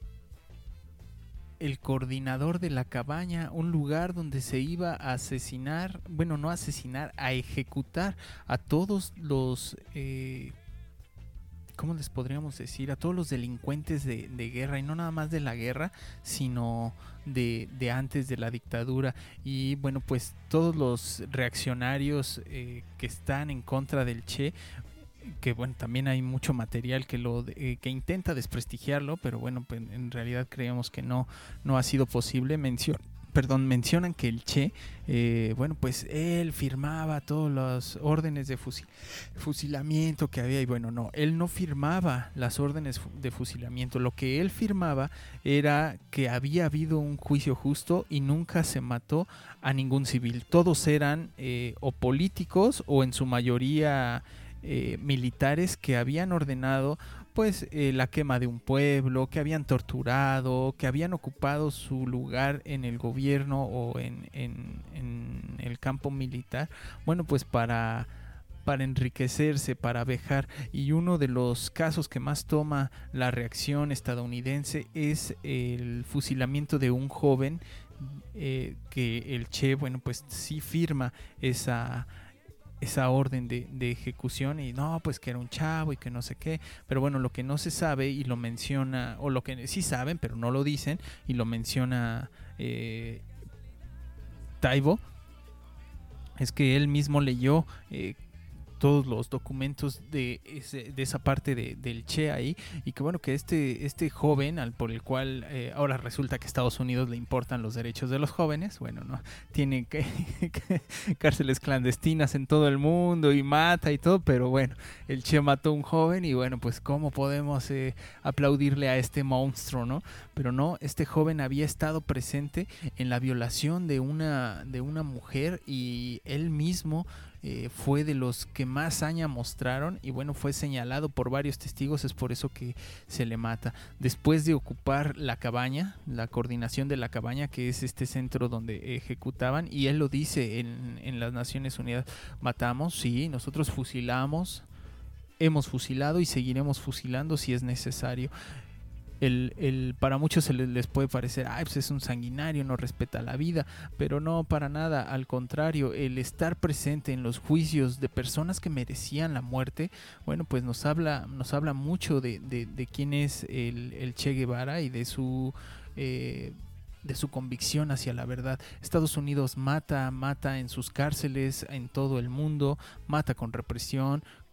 el coordinador de la cabaña, un lugar donde se iba a asesinar, bueno, no asesinar, a ejecutar a todos los... Eh, ¿cómo les podríamos decir? A todos los delincuentes de, de guerra, y no nada más de la guerra, sino de, de antes de la dictadura. Y bueno, pues todos los reaccionarios eh, que están en contra del Che, que bueno, también hay mucho material que lo eh, que intenta desprestigiarlo, pero bueno, pues en realidad creemos que no, no ha sido posible. Mención Perdón, mencionan que el Che, eh, bueno, pues él firmaba todas las órdenes de fusil, fusilamiento que había, y bueno, no, él no firmaba las órdenes de fusilamiento. Lo que él firmaba era que había habido un juicio justo y nunca se mató a ningún civil. Todos eran eh, o políticos o en su mayoría eh, militares que habían ordenado pues eh, la quema de un pueblo, que habían torturado, que habían ocupado su lugar en el gobierno o en, en, en el campo militar, bueno, pues para, para enriquecerse, para vejar. Y uno de los casos que más toma la reacción estadounidense es el fusilamiento de un joven eh, que el Che, bueno, pues sí firma esa... esa orden de, de ejecución, y no, pues que era un chavo y que no sé qué. Pero bueno, lo que no se sabe y lo menciona, o lo que sí saben pero no lo dicen y lo menciona eh, Taibo, es que él mismo leyó eh, todos los documentos de, ese, de esa parte de, del Che ahí, y que bueno, que este, este joven al por el cual eh, ahora resulta que a Estados Unidos le importan los derechos de los jóvenes, bueno, no tiene que, que cárceles clandestinas en todo el mundo y mata y todo, pero bueno, el Che mató a un joven y bueno, pues cómo podemos eh, aplaudirle a este monstruo, ¿no? Pero no, este joven había estado presente en la violación de una, de una mujer, y él mismo Eh, fue de los que más saña mostraron, y bueno, fue señalado por varios testigos. Es por eso que se le mata. Después de ocupar la cabaña, la coordinación de la cabaña, que es este centro donde ejecutaban, y él lo dice en, en las Naciones Unidas: matamos, sí, nosotros fusilamos, hemos fusilado y seguiremos fusilando si es necesario. El, el, para muchos se les, les puede parecer, ay, pues es un sanguinario, no respeta la vida, pero no, para nada, al contrario. El estar presente en los juicios de personas que merecían la muerte, bueno, pues nos habla, nos habla mucho de, de, de quién es el, el Che Guevara y de su eh, de su convicción hacia la verdad. Estados Unidos mata, mata en sus cárceles en todo el mundo, mata con represión,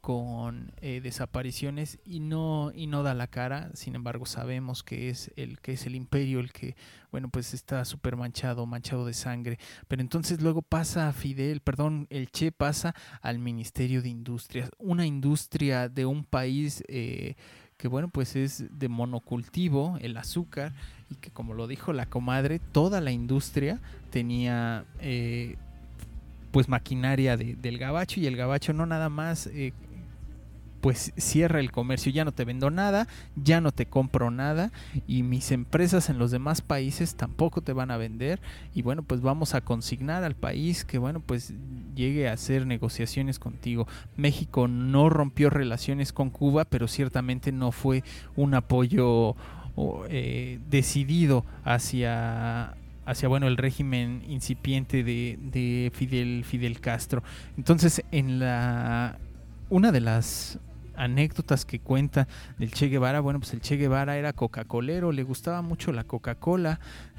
con eh, desapariciones y no y no da la cara. Sin embargo, sabemos que es el que es el imperio el que, bueno, pues está súper manchado, manchado de sangre. Pero entonces luego pasa Fidel, perdón, el Che pasa al Ministerio de Industrias, una industria de un país eh, que, bueno, pues es de monocultivo, el azúcar, y que, como lo dijo la comadre, toda la industria tenía eh, pues maquinaria de, del gabacho, y el gabacho no nada más eh, pues cierra el comercio, ya no te vendo nada, ya no te compro nada, y mis empresas en los demás países tampoco te van a vender, y bueno, pues vamos a consignar al país que, bueno, pues llegue a hacer negociaciones contigo. México no rompió relaciones con Cuba, pero ciertamente no fue un apoyo eh, decidido hacia hacia bueno el régimen incipiente de, de Fidel Fidel Castro. Entonces, en la una de las anécdotas que cuenta del Che Guevara, bueno, pues el Che Guevara era coca-colero, le gustaba mucho la Coca-Cola.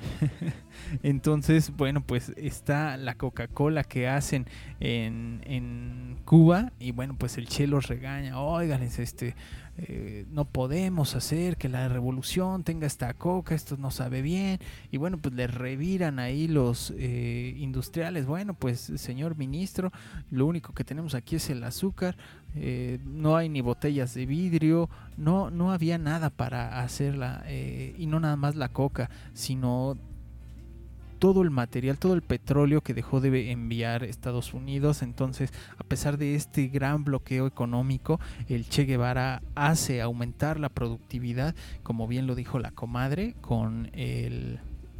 Entonces, bueno, pues está la Coca-Cola que hacen en, en Cuba, y bueno, pues el Che los regaña, oigan, este eh, no podemos hacer que la revolución tenga esta coca, esto no sabe bien, y bueno, pues le reviran ahí los eh, industriales, bueno, pues señor ministro, lo único que tenemos aquí es el azúcar, eh, no hay ni botellas de vidrio, no, no había nada para hacerla, eh, y no nada más la coca, sino todo el material, todo el petróleo que dejó de enviar Estados Unidos. Entonces, a pesar de este gran bloqueo económico, el Che Guevara hace aumentar la productividad, como bien lo dijo la comadre, con el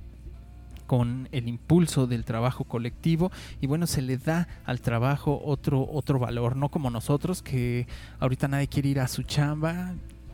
con el impulso del trabajo colectivo, y bueno, se le da al trabajo otro otro valor, no como nosotros, que ahorita nadie quiere ir a su chamba,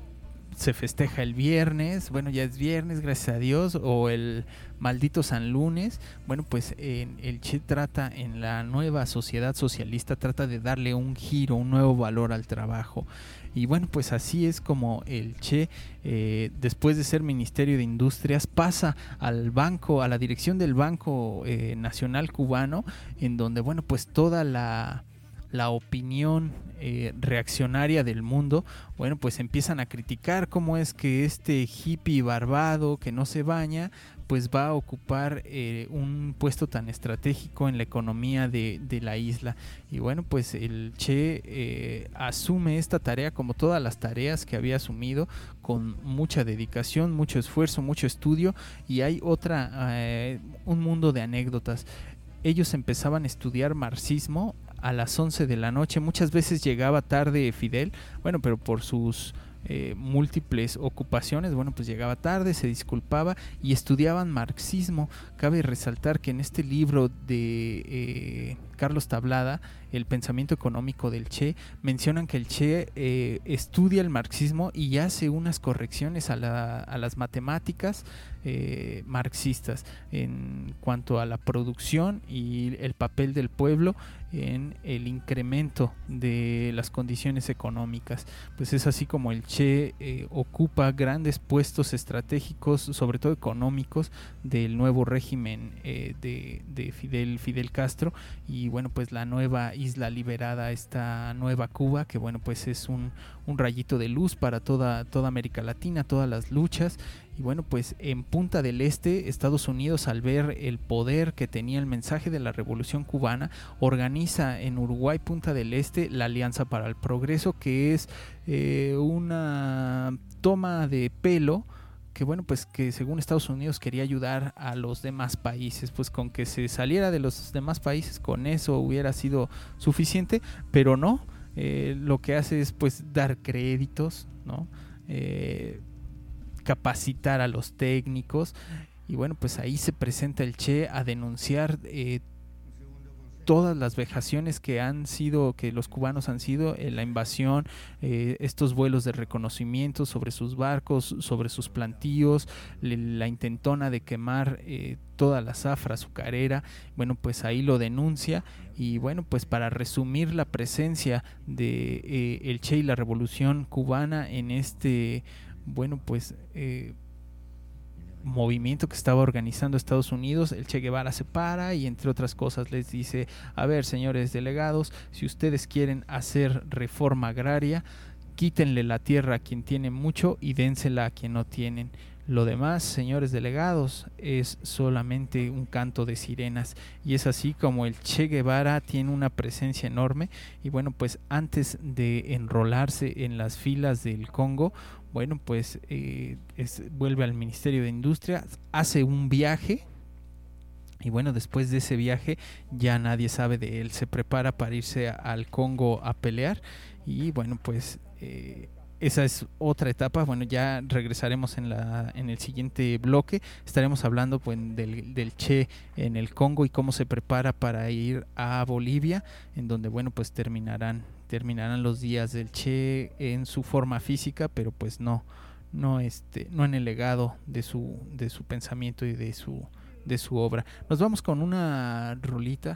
se festeja el viernes, bueno, ya es viernes, gracias a Dios, o el maldito San Lunes. Bueno, pues en el Che trata, en la nueva sociedad socialista, trata de darle un giro, un nuevo valor al trabajo. Y bueno, pues así es como el Che, eh, después de ser Ministerio de Industrias, pasa al banco, a la dirección del Banco eh, Nacional Cubano, en donde, bueno, pues toda la la opinión eh, reaccionaria del mundo, bueno, pues empiezan a criticar cómo es que este hippie barbado que no se baña, pues va a ocupar eh, un puesto tan estratégico en la economía de, de la isla. Y bueno, pues el Che eh, asume esta tarea, como todas las tareas que había asumido, con mucha dedicación, mucho esfuerzo, mucho estudio. Y hay otra, eh, un mundo de anécdotas. Ellos empezaban a estudiar marxismo a las once de la noche, muchas veces llegaba tarde Fidel, bueno, pero por sus eh, múltiples ocupaciones, bueno, pues llegaba tarde, se disculpaba, y estudiaban marxismo. Cabe resaltar que en este libro de eh, Carlos Tablada, El pensamiento económico del Che, mencionan que el Che eh, estudia el marxismo y hace unas correcciones a, la, a las matemáticas eh, marxistas en cuanto a la producción y el papel del pueblo en el incremento de las condiciones económicas. Pues es así como el Che eh, ocupa grandes puestos estratégicos, sobre todo económicos, del nuevo régimen eh, de, de Fidel, Fidel Castro. Y bueno, pues la nueva isla liberada, esta nueva Cuba, que bueno, pues es un, un rayito de luz para toda, toda América Latina, todas las luchas. Y bueno, pues en Punta del Este, Estados Unidos, al ver el poder que tenía el mensaje de la Revolución Cubana, organiza en Uruguay, Punta del Este, la Alianza para el Progreso, que es eh, una toma de pelo, que bueno, pues que según Estados Unidos quería ayudar a los demás países, pues con que se saliera de los demás países, con eso hubiera sido suficiente, pero no, eh, lo que hace es pues dar créditos, ¿no? Eh, capacitar a los técnicos, y bueno, pues ahí se presenta el Che a denunciar eh, todas las vejaciones que han sido, que los cubanos han sido, eh, la invasión, eh, estos vuelos de reconocimiento sobre sus barcos, sobre sus plantíos, le, la intentona de quemar eh, toda la zafra azucarera. Bueno, pues ahí lo denuncia. Y bueno, pues para resumir la presencia de eh, el Che y la Revolución Cubana en este, bueno, pues eh, movimiento que estaba organizando Estados Unidos, el Che Guevara se para y entre otras cosas les dice: a ver, señores delegados, si ustedes quieren hacer reforma agraria, quítenle la tierra a quien tiene mucho y dénsela a quien no tienen. Lo demás, señores delegados, es solamente un canto de sirenas. Y es así como el Che Guevara tiene una presencia enorme. Y bueno, pues antes de enrolarse en las filas del Congo, bueno, pues eh, es, vuelve al Ministerio de Industria, hace un viaje. Y bueno, después de ese viaje ya nadie sabe de él. Se prepara para irse a, al Congo a pelear. Y bueno, pues... Eh, esa es otra etapa. Bueno, ya regresaremos en la en el siguiente bloque. Estaremos hablando pues, del, del Che en el Congo y cómo se prepara para ir a Bolivia, en donde bueno pues terminarán terminarán los días del Che en su forma física, pero pues no no este no en el legado de su de su pensamiento y de su de su obra. Nos vamos con una rolita.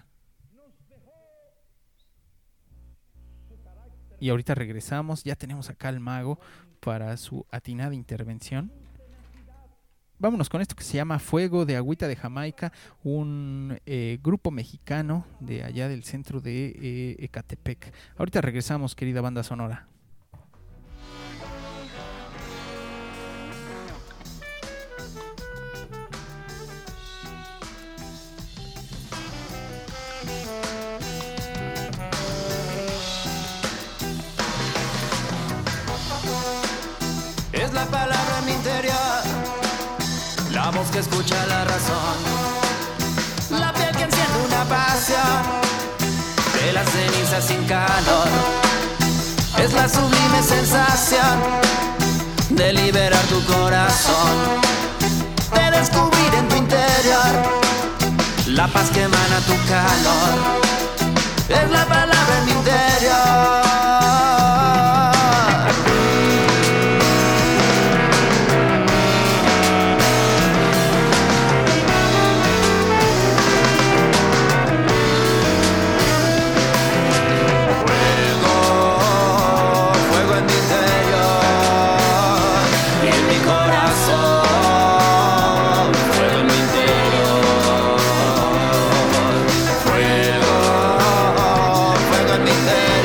Y ahorita regresamos, ya tenemos acá al mago para su atinada intervención. Vámonos con esto que se llama Fuego, de Agüita de Jamaica, un eh, grupo mexicano de allá del centro de eh, Ecatepec. Ahorita regresamos, querida banda sonora. Es la palabra en mi interior, la voz que escucha la razón, la piel que enciende una pasión, de las cenizas sin calor. Es la sublime sensación de liberar tu corazón, de descubrir en tu interior la paz que emana tu calor. Es la palabra en mi interior. Fuego, fuego en mi interior.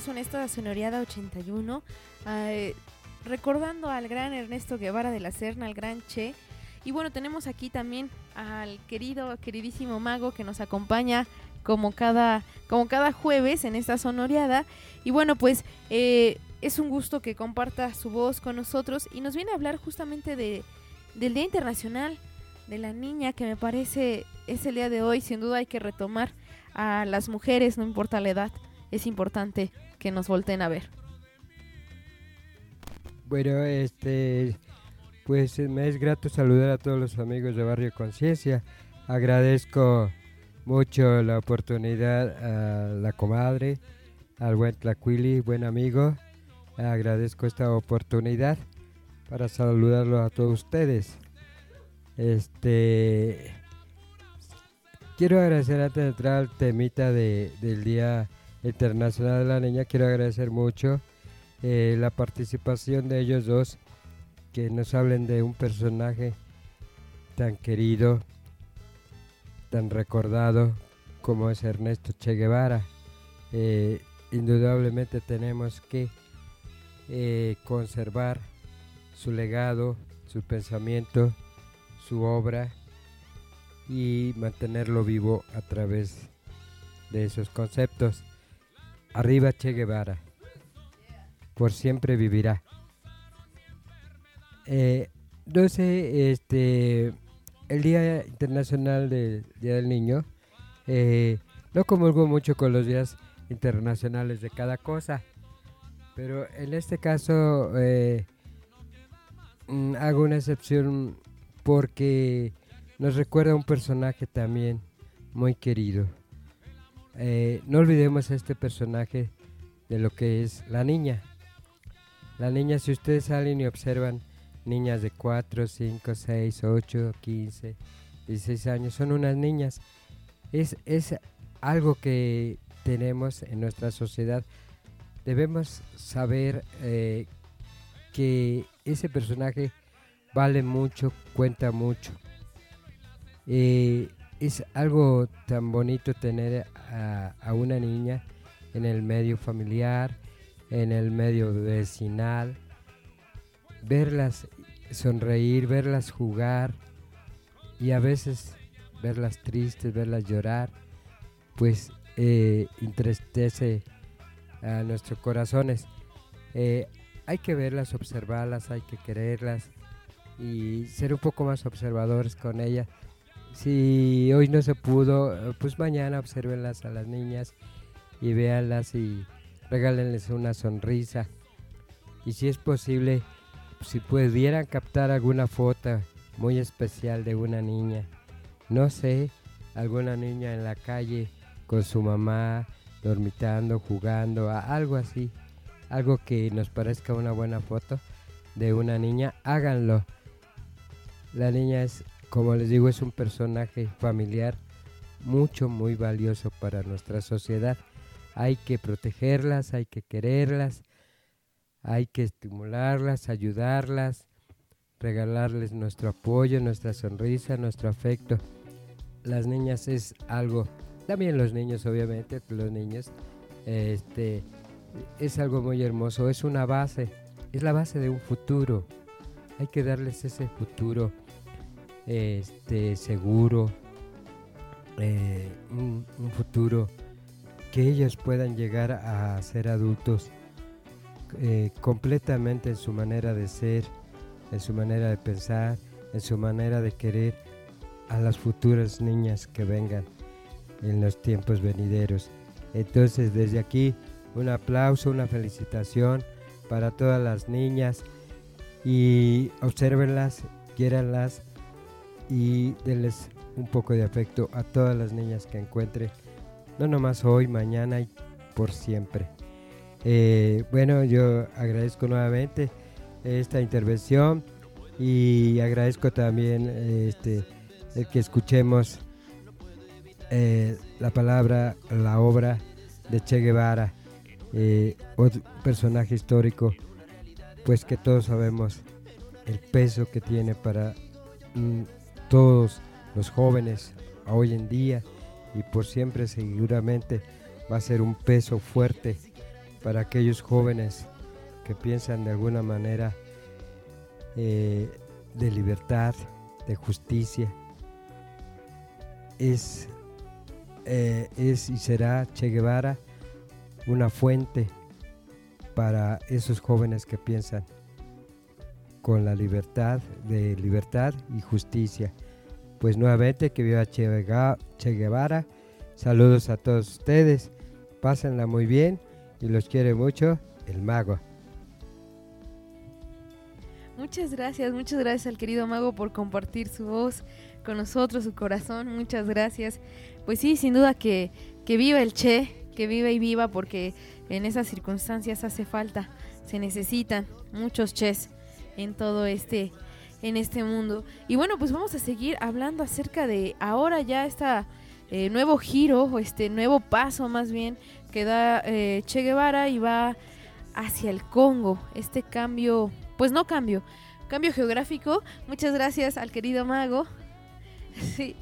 eso en esta sonoreada ochenta y uno, eh, recordando al gran Ernesto Guevara de la Serna, al gran Che. Y bueno, tenemos aquí también al querido, queridísimo Mago que nos acompaña como cada, como cada jueves en esta sonoreada. Y bueno, pues eh, es un gusto que comparta su voz con nosotros y nos viene a hablar justamente de, del Día Internacional de la Niña, que me parece es el día de hoy. Sin duda hay que retomar a las mujeres, no importa la edad, es importante que nos volteen a ver. Bueno, este, pues me es grato saludar a todos los amigos de Barrio Conciencia. Agradezco mucho la oportunidad a la comadre, al buen Tlacuili, buen amigo. Agradezco esta oportunidad para saludarlo a todos ustedes. Este, quiero agradecer antes de entrar al temita de, del Día Internacional de la Niña, quiero agradecer mucho eh, la participación de ellos dos, que nos hablen de un personaje tan querido, tan recordado como es Ernesto Che Guevara. Eh, indudablemente tenemos que eh, conservar su legado, su pensamiento, su obra y mantenerlo vivo a través de esos conceptos. Arriba Che Guevara, por siempre vivirá. Eh, no sé, este, el Día Internacional del Día del Niño, eh, no comulgo mucho con los días internacionales de cada cosa, pero en este caso eh, mm, hago una excepción porque nos recuerda a un personaje también muy querido. Eh, no olvidemos a este personaje de lo que es la niña. La niña, si ustedes salen y observan niñas de cuatro, cinco, seis, ocho, quince, dieciséis años, son unas niñas. Es, es algo que tenemos en nuestra sociedad. Debemos saber eh, que ese personaje vale mucho, cuenta mucho. Eh, es algo tan bonito tener a, a una niña en el medio familiar, en el medio vecinal, verlas sonreír, verlas jugar y a veces verlas tristes, verlas llorar, pues eh, entristece a nuestros corazones. Eh, hay que verlas, observarlas, hay que quererlas y ser un poco más observadores con ellas. Si hoy no se pudo, pues mañana obsérvenlas a las niñas y véanlas y regálenles una sonrisa. Y si es posible, si pudieran captar alguna foto muy especial de una niña, no sé, alguna niña en la calle con su mamá, dormitando, jugando, algo así, algo que nos parezca una buena foto de una niña, háganlo. La niña es, como les digo, es un personaje familiar mucho, muy valioso para nuestra sociedad. Hay que protegerlas, hay que quererlas, hay que estimularlas, ayudarlas, regalarles nuestro apoyo, nuestra sonrisa, nuestro afecto. Las niñas es algo, también los niños obviamente, los niños, este, es algo muy hermoso, es una base, es la base de un futuro. Hay que darles ese futuro este, seguro, eh, un, un futuro que ellos puedan llegar a ser adultos eh, completamente en su manera de ser, en su manera de pensar, en su manera de querer a las futuras niñas que vengan en los tiempos venideros. Entonces, desde aquí, un aplauso, una felicitación para todas las niñas y obsérvenlas, quiéranlas y denles un poco de afecto a todas las niñas que encuentren, no nomás hoy, mañana y por siempre. Eh, bueno, yo agradezco nuevamente esta intervención y agradezco también este, el que escuchemos eh, la palabra, la obra de Che Guevara, eh, otro personaje histórico, pues que todos sabemos el peso que tiene para mm, todos los jóvenes hoy en día y por siempre seguramente va a ser un peso fuerte para aquellos jóvenes que piensan de alguna manera eh, de libertad, de justicia. Es, eh, es y será Che Guevara una fuente para esos jóvenes que piensan con la libertad, de libertad y justicia. Pues nuevamente que viva Che Guevara. Saludos a todos ustedes, pásenla muy bien y los quiere mucho el Mago. Muchas gracias, muchas gracias al querido Mago por compartir su voz con nosotros, su corazón, muchas gracias. Pues sí, sin duda que, que viva el Che, que viva y viva, porque en esas circunstancias hace falta, se necesitan muchos Ches en todo este, en este mundo. Y bueno, pues vamos a seguir hablando acerca de ahora ya esta eh, nuevo giro, este nuevo paso más bien que da eh, Che Guevara y va hacia el Congo, este cambio, pues no cambio, cambio geográfico. Muchas gracias al querido Mago. Sí.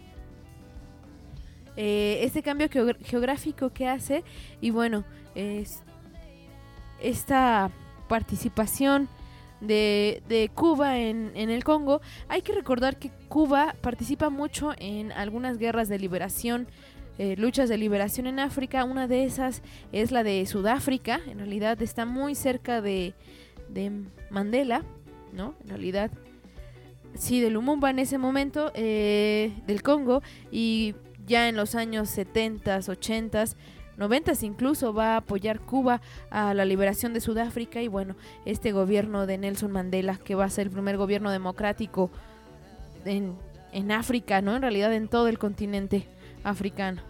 Eh, este cambio geográfico que hace y bueno, es esta participación de, de Cuba en, en el Congo. Hay que recordar que Cuba participa mucho en algunas guerras de liberación, eh, luchas de liberación en África. Una de esas es la de Sudáfrica. En realidad está muy cerca de, de Mandela, ¿no? En realidad, sí, de Lumumba en ese momento, eh, del Congo, y ya en los años setentas, ochentas, noventas incluso va a apoyar Cuba a la liberación de Sudáfrica. Y bueno, este gobierno de Nelson Mandela, que va a ser el primer gobierno democrático en, en África, ¿no? En realidad en todo el continente africano.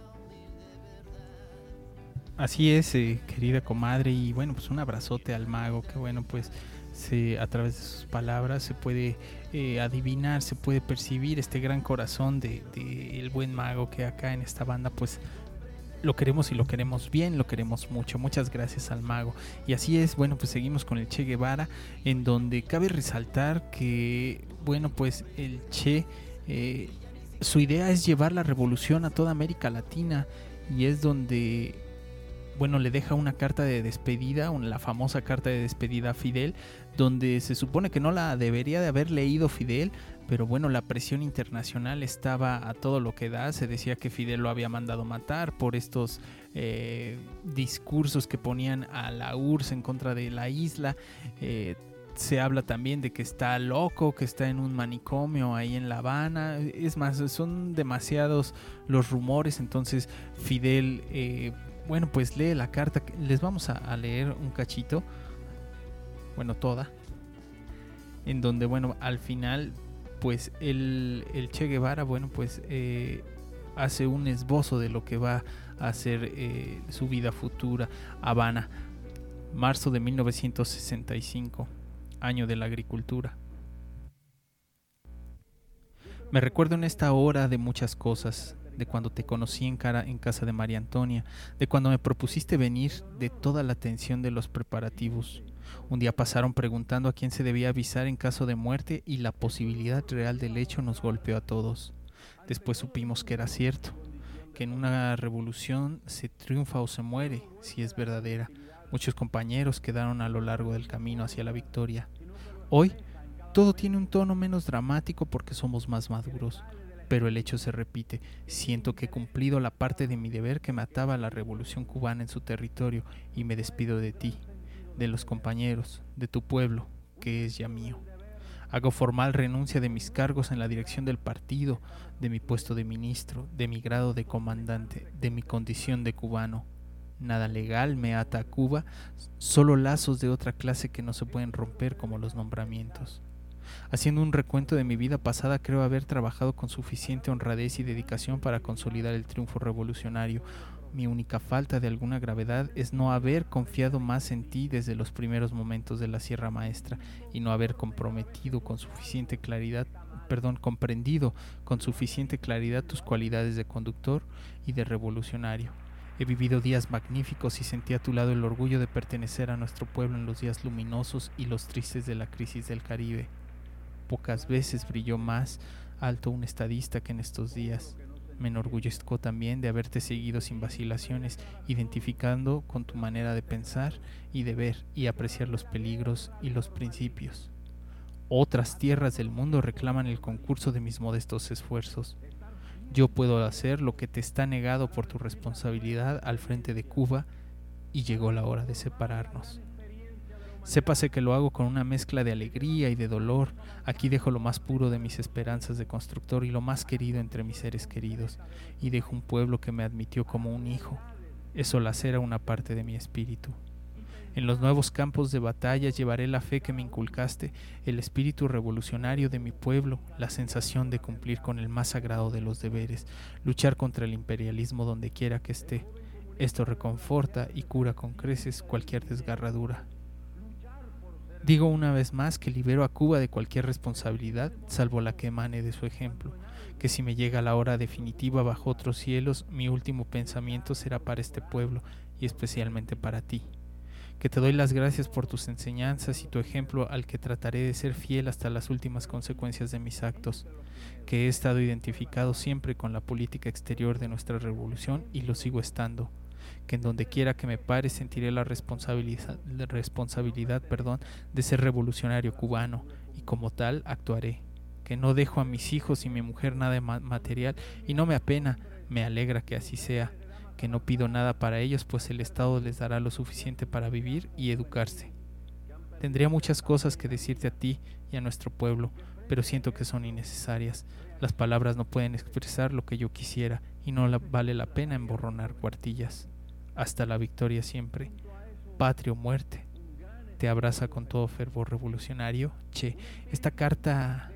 Así es, eh, querida comadre, y bueno, pues un abrazote al Mago, que bueno, pues se, a través de sus palabras se puede eh, adivinar, se puede percibir este gran corazón de, de el buen Mago, que acá en esta banda pues lo queremos y lo queremos bien, lo queremos mucho. Muchas gracias al Mago. Y así es, bueno, pues seguimos con el Che Guevara, en donde cabe resaltar que, bueno, pues el Che, eh, su idea es llevar la revolución a toda América Latina, y es donde, bueno, le deja una carta de despedida, una, la famosa carta de despedida a Fidel, donde se supone que no la debería de haber leído Fidel, pero bueno, la presión internacional estaba a todo lo que da. Se decía que Fidel lo había mandado matar por estos eh, discursos que ponían a la U R S S en contra de la isla. Eh, se habla también de que está loco, que está en un manicomio ahí en La Habana. Es más, son demasiados los rumores. Entonces Fidel, eh, bueno, pues lee la carta. Les vamos a, a leer un cachito, bueno, toda, en donde, bueno, al final pues el, el Che Guevara, bueno, pues eh, hace un esbozo de lo que va a ser eh, su vida futura. Habana, marzo de mil novecientos sesenta y cinco, año de la agricultura. Me recuerdo en esta hora de muchas cosas, de cuando te conocí en, cara, en casa de María Antonia, de cuando me propusiste venir, de toda la tensión de los preparativos. Un día pasaron preguntando a quién se debía avisar en caso de muerte, y la posibilidad real del hecho nos golpeó a todos. Después supimos que era cierto, que en una revolución se triunfa o se muere, si es verdadera. Muchos compañeros quedaron a lo largo del camino hacia la victoria. Hoy todo tiene un tono menos dramático porque somos más maduros, pero el hecho se repite. Siento que he cumplido la parte de mi deber que me ataba a la revolución cubana en su territorio, y me despido de ti, de los compañeros, de tu pueblo, que es ya mío. Hago formal renuncia de mis cargos en la dirección del partido, de mi puesto de ministro, de mi grado de comandante, de mi condición de cubano. Nada legal me ata a Cuba, solo lazos de otra clase que no se pueden romper, como los nombramientos. Haciendo un recuento de mi vida pasada, creo haber trabajado con suficiente honradez y dedicación para consolidar el triunfo revolucionario. Mi única falta de alguna gravedad es no haber confiado más en ti desde los primeros momentos de la Sierra Maestra, y no haber comprometido con suficiente claridad, perdón, comprendido con suficiente claridad tus cualidades de conductor y de revolucionario. He vivido días magníficos y sentí a tu lado el orgullo de pertenecer a nuestro pueblo en los días luminosos y los tristes de la crisis del Caribe. Pocas veces brilló más alto un estadista que en estos días. Me enorgullezco también de haberte seguido sin vacilaciones, identificando con tu manera de pensar y de ver y apreciar los peligros y los principios. Otras tierras del mundo reclaman el concurso de mis modestos esfuerzos. Yo puedo hacer lo que te está negado por tu responsabilidad al frente de Cuba, y llegó la hora de separarnos. Sépase que lo hago con una mezcla de alegría y de dolor. Aquí dejo lo más puro de mis esperanzas de constructor y lo más querido entre mis seres queridos, y dejo un pueblo que me admitió como un hijo. Eso lacera una parte de mi espíritu. En los nuevos campos de batalla llevaré la fe que me inculcaste, el espíritu revolucionario de mi pueblo, la sensación de cumplir con el más sagrado de los deberes, luchar contra el imperialismo donde quiera que esté. Esto reconforta y cura con creces cualquier desgarradura. Digo una vez más que libero a Cuba de cualquier responsabilidad, salvo la que emane de su ejemplo, que si me llega la hora definitiva bajo otros cielos, mi último pensamiento será para este pueblo y especialmente para ti. Que te doy las gracias por tus enseñanzas y tu ejemplo al que trataré de ser fiel hasta las últimas consecuencias de mis actos, que he estado identificado siempre con la política exterior de nuestra revolución y lo sigo estando, que en donde quiera que me pare sentiré la responsabilidad, la responsabilidad perdón, de ser revolucionario cubano, y como tal actuaré, que no dejo a mis hijos y mi mujer nada de ma- material y no me apena, me alegra que así sea, que no pido nada para ellos, pues el Estado les dará lo suficiente para vivir y educarse. Tendría muchas cosas que decirte a ti y a nuestro pueblo, pero siento que son innecesarias. Las palabras no pueden expresar lo que yo quisiera y no la, vale la pena emborronar cuartillas. Hasta la victoria siempre. Patria o muerte. Te abraza con todo fervor revolucionario. Che, esta carta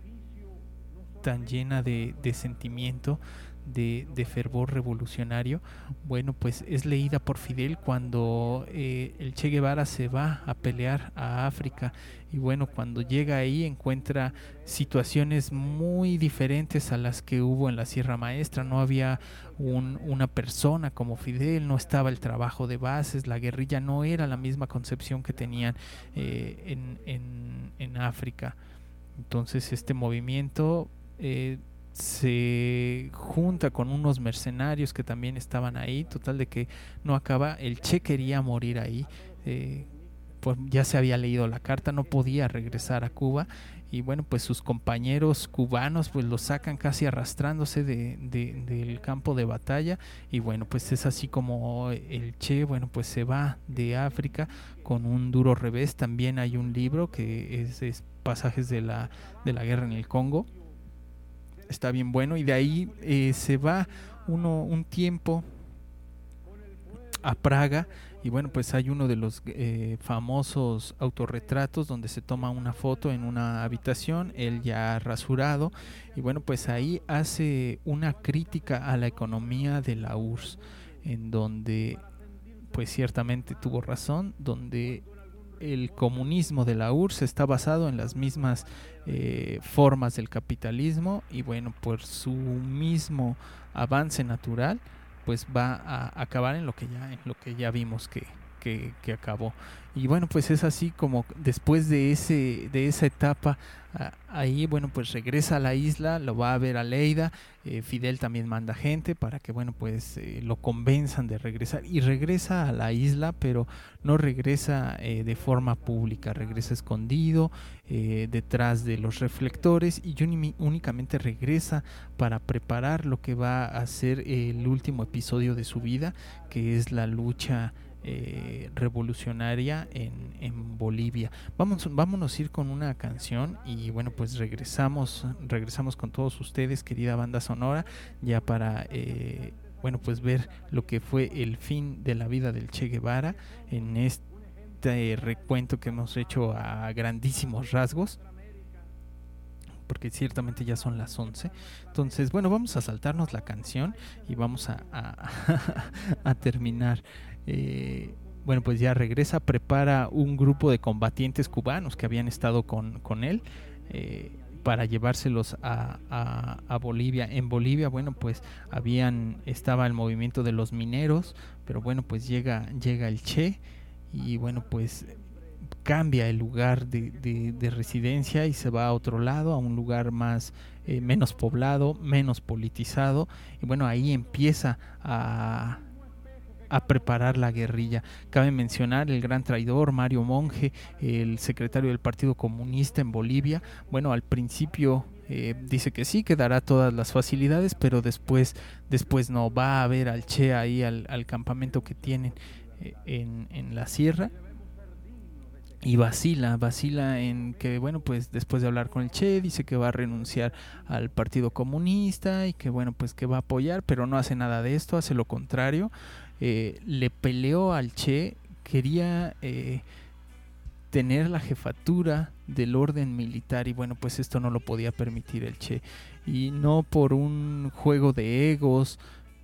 tan llena de, de sentimiento, de, de fervor revolucionario, bueno, pues es leída por Fidel cuando eh, el Che Guevara se va a pelear a África, y bueno, cuando llega ahí encuentra situaciones muy diferentes a las que hubo en la Sierra Maestra. No había un, una persona como Fidel, no estaba el trabajo de bases, la guerrilla no era la misma concepción que tenían eh, en, en, en África. Entonces este movimiento eh, se junta con unos mercenarios que también estaban ahí, total de que no acaba, el Che quería morir ahí, eh, pues ya se había leído la carta, no podía regresar a Cuba, y bueno, pues sus compañeros cubanos pues lo sacan casi arrastrándose de, de, del campo de batalla, y bueno, pues es así como el Che, bueno, pues se va de África con un duro revés. También hay un libro que es, es Pasajes de la, de la guerra en el Congo, está bien bueno, y de ahí eh, se va uno un tiempo a Praga, y bueno, pues hay uno de los eh, famosos autorretratos donde se toma una foto en una habitación, él ya rasurado, y bueno, pues ahí hace una crítica a la economía de la U R S S, en donde pues ciertamente tuvo razón, donde el comunismo de la U R S S está basado en las mismas eh, formas del capitalismo, y bueno, por su mismo avance natural pues va a acabar en lo que ya en lo que ya vimos que, que, que acabó. Y bueno, pues es así como después de ese de esa etapa a, ahí, bueno, pues regresa a la isla, lo va a ver a Lleida, eh, Fidel también manda gente para que, bueno, pues eh, lo convenzan de regresar, y regresa a la isla, pero no regresa eh, de forma pública, regresa escondido eh, detrás de los reflectores, y uni- únicamente regresa para preparar lo que va a ser el último episodio de su vida, que es la lucha Eh, revolucionaria en, en Bolivia. Vamos, vámonos a ir con una canción, y bueno, pues regresamos regresamos con todos ustedes, querida banda sonora, ya para eh, bueno, pues ver lo que fue el fin de la vida del Che Guevara en este recuento que hemos hecho a grandísimos rasgos, porque ciertamente ya son las once. Entonces, bueno, vamos a saltarnos la canción y vamos a, a, a terminar. Eh, bueno, pues ya regresa, prepara un grupo de combatientes cubanos que habían estado con, con él eh, para llevárselos a, a, a Bolivia. En Bolivia, bueno, pues habían estaba el movimiento de los mineros, pero bueno, pues llega, llega el Che, y bueno, pues cambia el lugar de, de, de residencia y se va a otro lado, a un lugar más eh, menos poblado, menos politizado, y bueno, ahí empieza a a preparar la guerrilla. Cabe mencionar el gran traidor Mario Monge, el secretario del Partido Comunista en Bolivia. Bueno, al principio eh, dice que sí, que dará todas las facilidades, pero después, después no, va a ver al Che ahí al, al campamento que tienen eh, en, en la sierra. Y vacila, vacila en que, bueno, pues después de hablar con el Che, dice que va a renunciar al Partido Comunista y que, bueno, pues que va a apoyar, pero no hace nada de esto, hace lo contrario. Eh, le peleó al Che, quería eh, tener la jefatura del orden militar y, bueno, pues esto no lo podía permitir el Che. Y no por un juego de egos,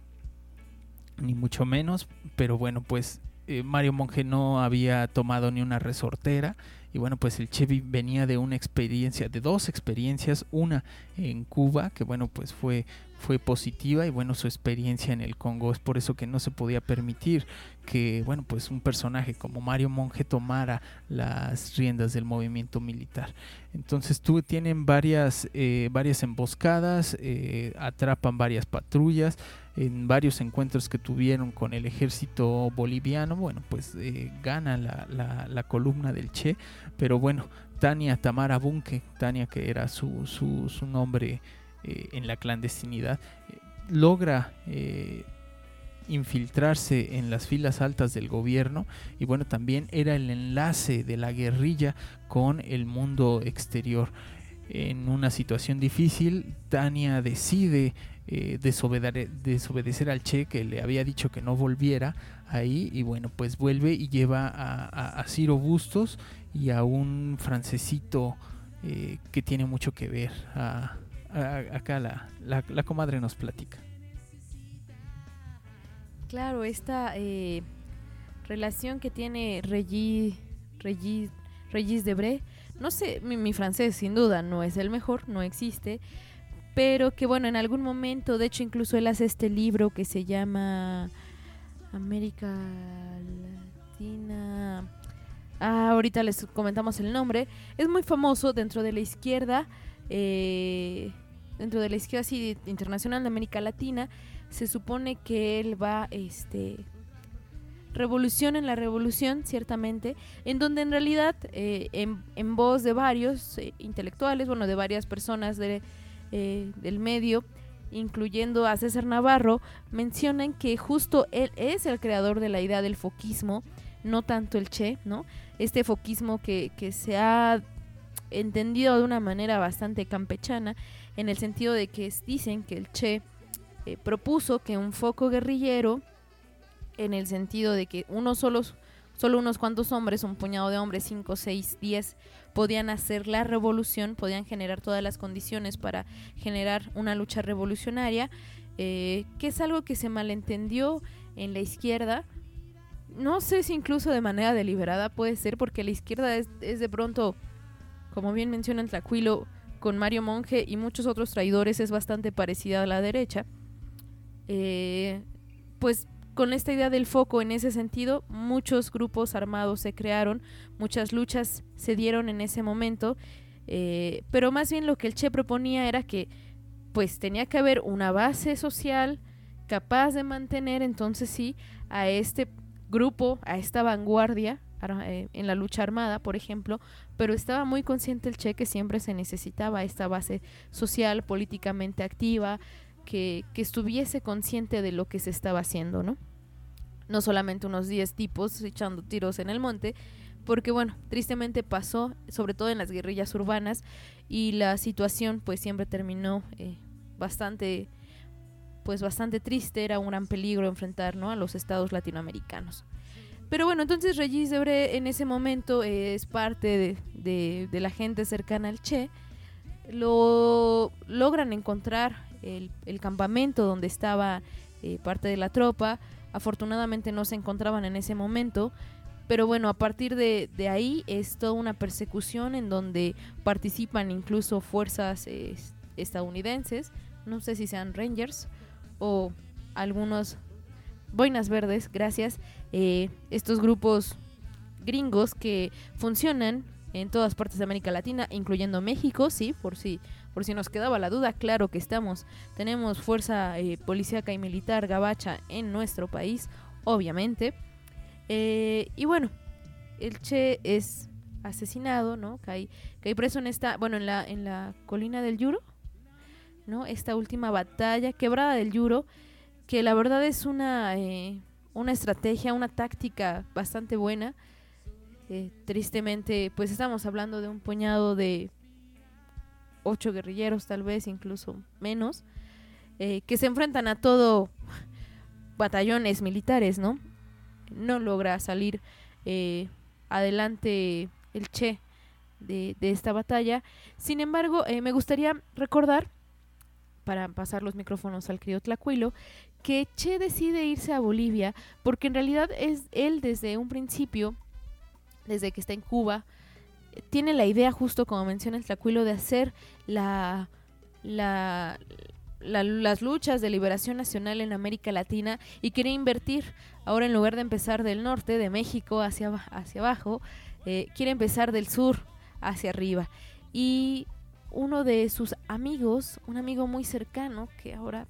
ni mucho menos, pero bueno, pues Eh, Mario Monge no había tomado ni una resortera y bueno, pues el Che venía de una experiencia, de dos experiencias, una en Cuba que bueno, pues fue fue positiva y bueno, su experiencia en el Congo. Es por eso que no se podía permitir que bueno, pues un personaje como Mario Monge tomara las riendas del movimiento militar. Entonces tú tienen varias eh, varias emboscadas, eh, atrapan varias patrullas. En varios encuentros que tuvieron con el ejército boliviano, bueno, pues eh, gana la, la, la columna del Che, pero bueno, Tania Tamara Bunke, Tania que era su, su, su nombre eh, en la clandestinidad, eh, logra eh, infiltrarse en las filas altas del gobierno y bueno, también era el enlace de la guerrilla con el mundo exterior. En una situación difícil, Tania decide eh, desobede- desobedecer al Che, que le había dicho que no volviera ahí, y bueno, pues vuelve y lleva a, a, a Ciro Bustos y a un francesito eh, que tiene mucho que ver. A, a, acá la, la, la comadre nos platica. Claro, esta eh, relación que tiene Regis, Regis, Regis Debray, no sé, mi, mi francés sin duda no es el mejor, no existe, pero que bueno, en algún momento, de hecho incluso él hace este libro que se llama América Latina, ah, ahorita les comentamos el nombre, es muy famoso dentro de la izquierda, eh, dentro de la izquierda sí, internacional de América Latina. Se supone que él va, este... revolución en la revolución, ciertamente, en donde en realidad, eh, en, en voz de varios eh, intelectuales, bueno, de varias personas de, eh, del medio, incluyendo a César Navarro, mencionan que justo él es el creador de la idea del foquismo, no tanto el Che, ¿no? Este foquismo que, que se ha entendido de una manera bastante campechana, en el sentido de que dicen que el Che eh, propuso que un foco guerrillero, en el sentido de que unos solos, solo unos cuantos hombres, un puñado de hombres, cinco, seis, diez, podían hacer la revolución, podían generar todas las condiciones para generar una lucha revolucionaria, eh, que es algo que se malentendió en la izquierda. No sé si incluso de manera deliberada puede ser, porque la izquierda es, es de pronto, como bien menciona el Tlacuilo, con Mario Monge y muchos otros traidores, es bastante parecida a la derecha. Eh, pues con esta idea del foco, en ese sentido, muchos grupos armados se crearon, muchas luchas se dieron en ese momento, eh, pero más bien lo que el Che proponía era que pues tenía que haber una base social capaz de mantener entonces sí a este grupo, a esta vanguardia eh, en la lucha armada, por ejemplo, pero estaba muy consciente el Che que siempre se necesitaba esta base social, políticamente activa, Que, que estuviese consciente de lo que se estaba haciendo, ¿no? No solamente unos diez tipos echando tiros en el monte, porque bueno, tristemente pasó, sobre todo en las guerrillas urbanas, y la situación pues siempre terminó eh, bastante, pues bastante triste, era un gran peligro enfrentar, ¿no?, a los estados latinoamericanos. Pero bueno, entonces Regis Debray en ese momento eh, es parte de, de, de la gente cercana al Che, lo logran encontrar El, el campamento donde estaba eh, parte de la tropa. Afortunadamente no se encontraban en ese momento, pero bueno, a partir de, de ahí es toda una persecución en donde participan incluso fuerzas eh, estadounidenses, no sé si sean Rangers o algunos Boinas Verdes, gracias, eh, estos grupos gringos que funcionan en todas partes de América Latina, incluyendo México, sí, por si, por si nos quedaba la duda, claro que estamos, tenemos fuerza eh, policíaca y militar gabacha en nuestro país, obviamente, eh, y bueno, el Che es asesinado, ¿no? Cae, cae preso en esta, bueno, en la, en la colina del Yuro, ¿no? Esta última batalla, Quebrada del Yuro, que la verdad es una, eh, una estrategia, una táctica bastante buena. Eh, tristemente, pues estamos hablando de un puñado de ocho guerrilleros, tal vez incluso menos, eh, que se enfrentan a todo batallones militares, ¿no? No logra salir eh, adelante el Che de, de esta batalla. Sin embargo, eh, me gustaría recordar, para pasar los micrófonos al querido Tlacuilo, que Che decide irse a Bolivia porque en realidad es él desde un principio, desde que está en Cuba, tiene la idea, justo como menciona el Tlacuilo, de hacer la, la, la, las luchas de liberación nacional en América Latina y quiere invertir. Ahora, en lugar de empezar del norte, de México hacia, hacia abajo, eh, quiere empezar del sur hacia arriba. Y uno de sus amigos, un amigo muy cercano, que ahora,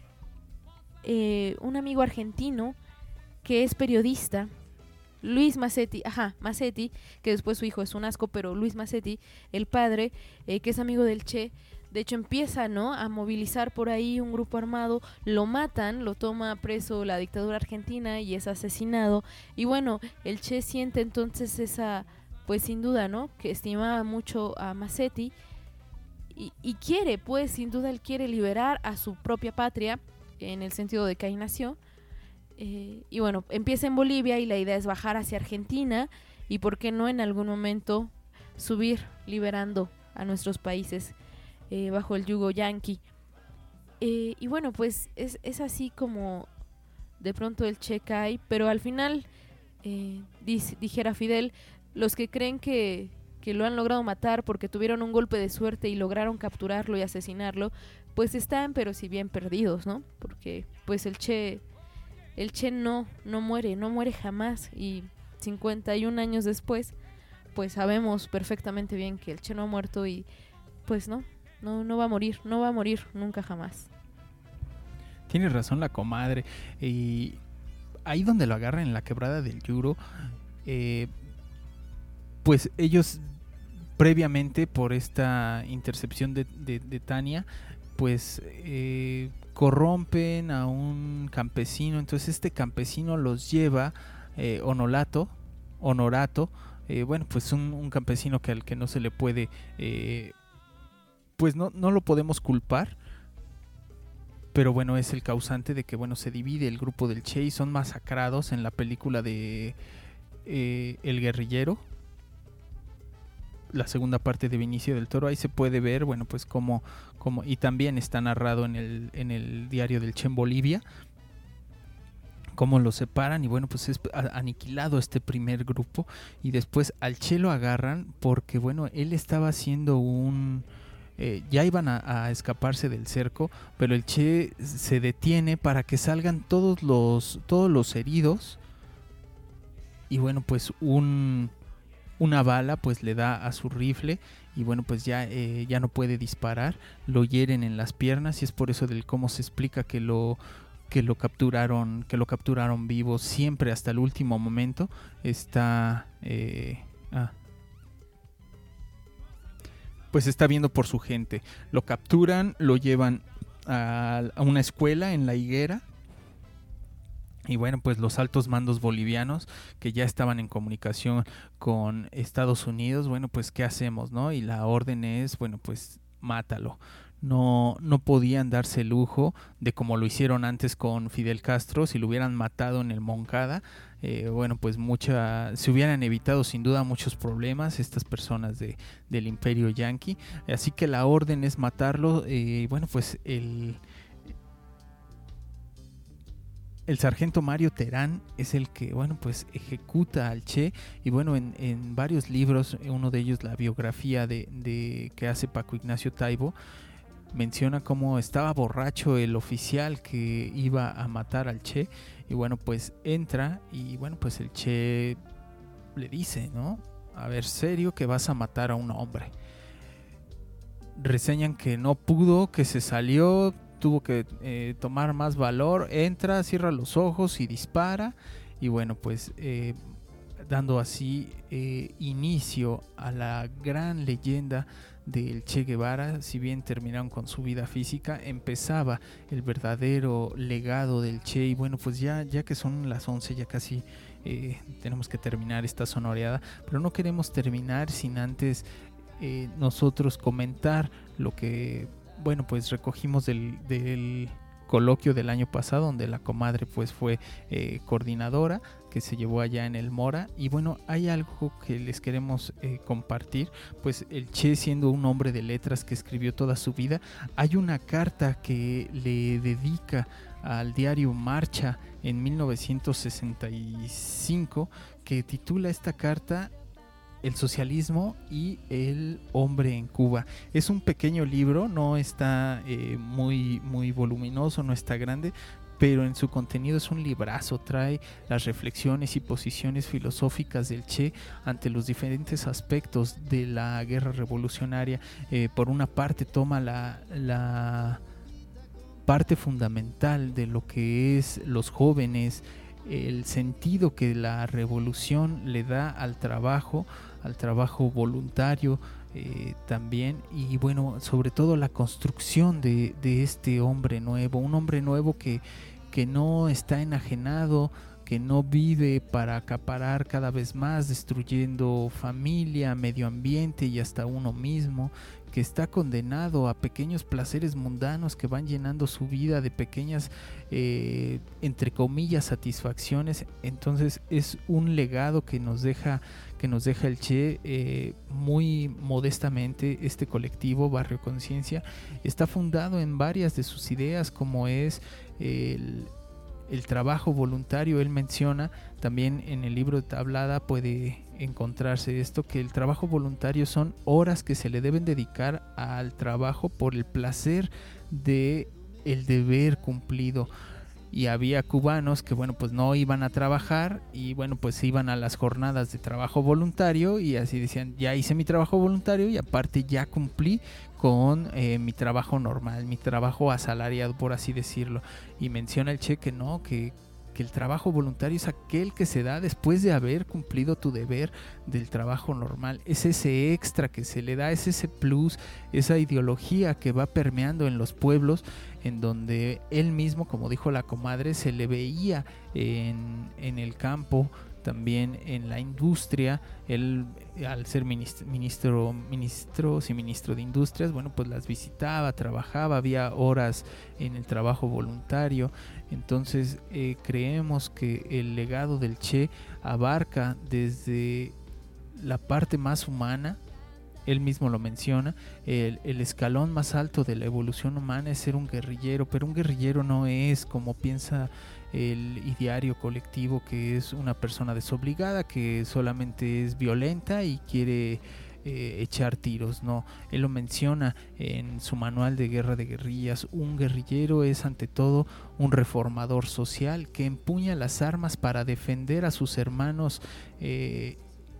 eh, un amigo argentino que es periodista, Luis Macetti, ajá, Macetti, que después su hijo es un asco, pero Luis Macetti, el padre, eh, que es amigo del Che, de hecho empieza, ¿no?, a movilizar por ahí un grupo armado, lo matan, lo toma preso la dictadura argentina y es asesinado, y bueno, el Che siente entonces esa, pues sin duda, ¿no?, que estimaba mucho a Macetti, y, y quiere, pues sin duda él quiere liberar a su propia patria, en el sentido de que ahí nació. Eh, y bueno, empieza en Bolivia y la idea es bajar hacia Argentina y por qué no en algún momento subir liberando a nuestros países eh, bajo el yugo yanqui. Eh, y bueno, pues es, es así como de pronto el Che cae, pero al final, eh, dis, dijera Fidel, los que creen que, que lo han logrado matar porque tuvieron un golpe de suerte y lograron capturarlo y asesinarlo, pues están pero si bien perdidos, ¿no? Porque pues el Che... El Che no, no muere, no muere jamás, y cincuenta y un años después, pues sabemos perfectamente bien que el Che no ha muerto y pues no, no, no va a morir, no va a morir nunca jamás. Tiene razón la comadre, y ahí donde lo agarran en la Quebrada del Yuro, eh, pues ellos previamente por esta intercepción de, de, de Tania, pues eh, corrompen a un campesino. Entonces este campesino los lleva, eh, Honorato, Honorato, eh, bueno, pues un, un campesino que al que no se le puede, eh, pues no, no lo podemos culpar, pero bueno, es el causante de que, bueno, se divide el grupo del Che y son masacrados en la película de eh, El Guerrillero, la segunda parte de Benicio del Toro. Ahí se puede ver, bueno, pues como, como y también está narrado en el, en el diario del Che en Bolivia, cómo lo separan y bueno, pues es aniquilado este primer grupo y después al Che lo agarran porque, bueno, él estaba haciendo un... Eh, ya iban a, a escaparse del cerco, pero el Che se detiene para que salgan todos los, todos los heridos y bueno, pues un... una bala pues le da a su rifle y bueno, pues ya, eh, ya no puede disparar, lo hieren en las piernas y es por eso del cómo se explica que lo, que lo capturaron, que lo capturaron vivo siempre hasta el último momento. Está eh, ah, pues está viendo por su gente, lo capturan, lo llevan a, a una escuela en La Higuera. Y bueno, pues los altos mandos bolivianos que ya estaban en comunicación con Estados Unidos, bueno, pues ¿qué hacemos, no? Y la orden es, bueno, pues mátalo. No, no podían darse el lujo de como lo hicieron antes con Fidel Castro, si lo hubieran matado en el Moncada, eh, bueno, pues mucha, se hubieran evitado sin duda muchos problemas estas personas de, del Imperio Yanqui. Así que la orden es matarlo, y eh, bueno, pues el... El sargento Mario Terán es el que, bueno, pues ejecuta al Che y bueno, en, en varios libros, uno de ellos la biografía de, de que hace Paco Ignacio Taibo, menciona cómo estaba borracho el oficial que iba a matar al Che y bueno, pues entra y bueno, pues el Che le dice, ¿no? A ver, serio que vas a matar a un hombre. Reseñan que no pudo, que se salió, tuvo que eh, tomar más valor, entra, cierra los ojos y dispara. Y bueno, pues eh, dando así eh, inicio a la gran leyenda del Che Guevara. Si bien terminaron con su vida física, empezaba el verdadero legado del Che. Y bueno, pues ya, ya que son las once, ya casi eh, tenemos que terminar esta sonoreada, pero no queremos terminar sin antes eh, nosotros comentar lo que, bueno, pues recogimos del, del coloquio del año pasado, donde la comadre pues fue eh, coordinadora, que se llevó allá en el Mora. Y bueno, hay algo que les queremos eh, compartir. Pues el Che, siendo un hombre de letras que escribió toda su vida, hay una carta que le dedica al diario Marcha en mil novecientos sesenta y cinco, que titula esta carta El socialismo y el hombre en Cuba. Es un pequeño libro, no está eh, muy, muy voluminoso, no está grande, pero en su contenido es un librazo. Trae las reflexiones y posiciones filosóficas del Che ante los diferentes aspectos de la guerra revolucionaria. Eh, por una parte toma la, la parte fundamental de lo que es los jóvenes, el sentido que la revolución le da al trabajo, al trabajo voluntario eh, también, y bueno, sobre todo la construcción de, de este hombre nuevo, un hombre nuevo que, que no está enajenado, que no vive para acaparar cada vez más, destruyendo familia, medio ambiente y hasta uno mismo, que está condenado a pequeños placeres mundanos que van llenando su vida de pequeñas, eh, entre comillas, satisfacciones. Entonces es un legado que nos deja, que nos deja el Che eh, muy modestamente. Este colectivo Barrio Conciencia está fundado en varias de sus ideas, como es el el trabajo voluntario. Él menciona también en el libro de Tablada, puede encontrarse esto, que el trabajo voluntario son horas que se le deben dedicar al trabajo por el placer de el deber cumplido. Y había cubanos que bueno, pues no iban a trabajar y bueno, pues iban a las jornadas de trabajo voluntario y así decían, ya hice mi trabajo voluntario y aparte ya cumplí con eh, mi trabajo normal, mi trabajo asalariado, por así decirlo. Y menciona el Che que no, que, que el trabajo voluntario es aquel que se da después de haber cumplido tu deber del trabajo normal. Es ese extra que se le da, es ese plus, esa ideología que va permeando en los pueblos, en donde él mismo, como dijo la comadre, se le veía en, en el campo, también en la industria. Él, al ser ministro, ministro, ministro, sí, ministro de Industrias, bueno, pues las visitaba, trabajaba, había horas en el trabajo voluntario. Entonces eh, creemos que el legado del Che abarca desde la parte más humana. Él mismo lo menciona, el, el escalón más alto de la evolución humana es ser un guerrillero, pero un guerrillero no es como piensa el ideario colectivo, que es una persona desobligada, que solamente es violenta y quiere eh, echar tiros. No, él lo menciona en su manual de guerra de guerrillas. Un guerrillero es ante todo un reformador social que empuña las armas para defender a sus hermanos, eh,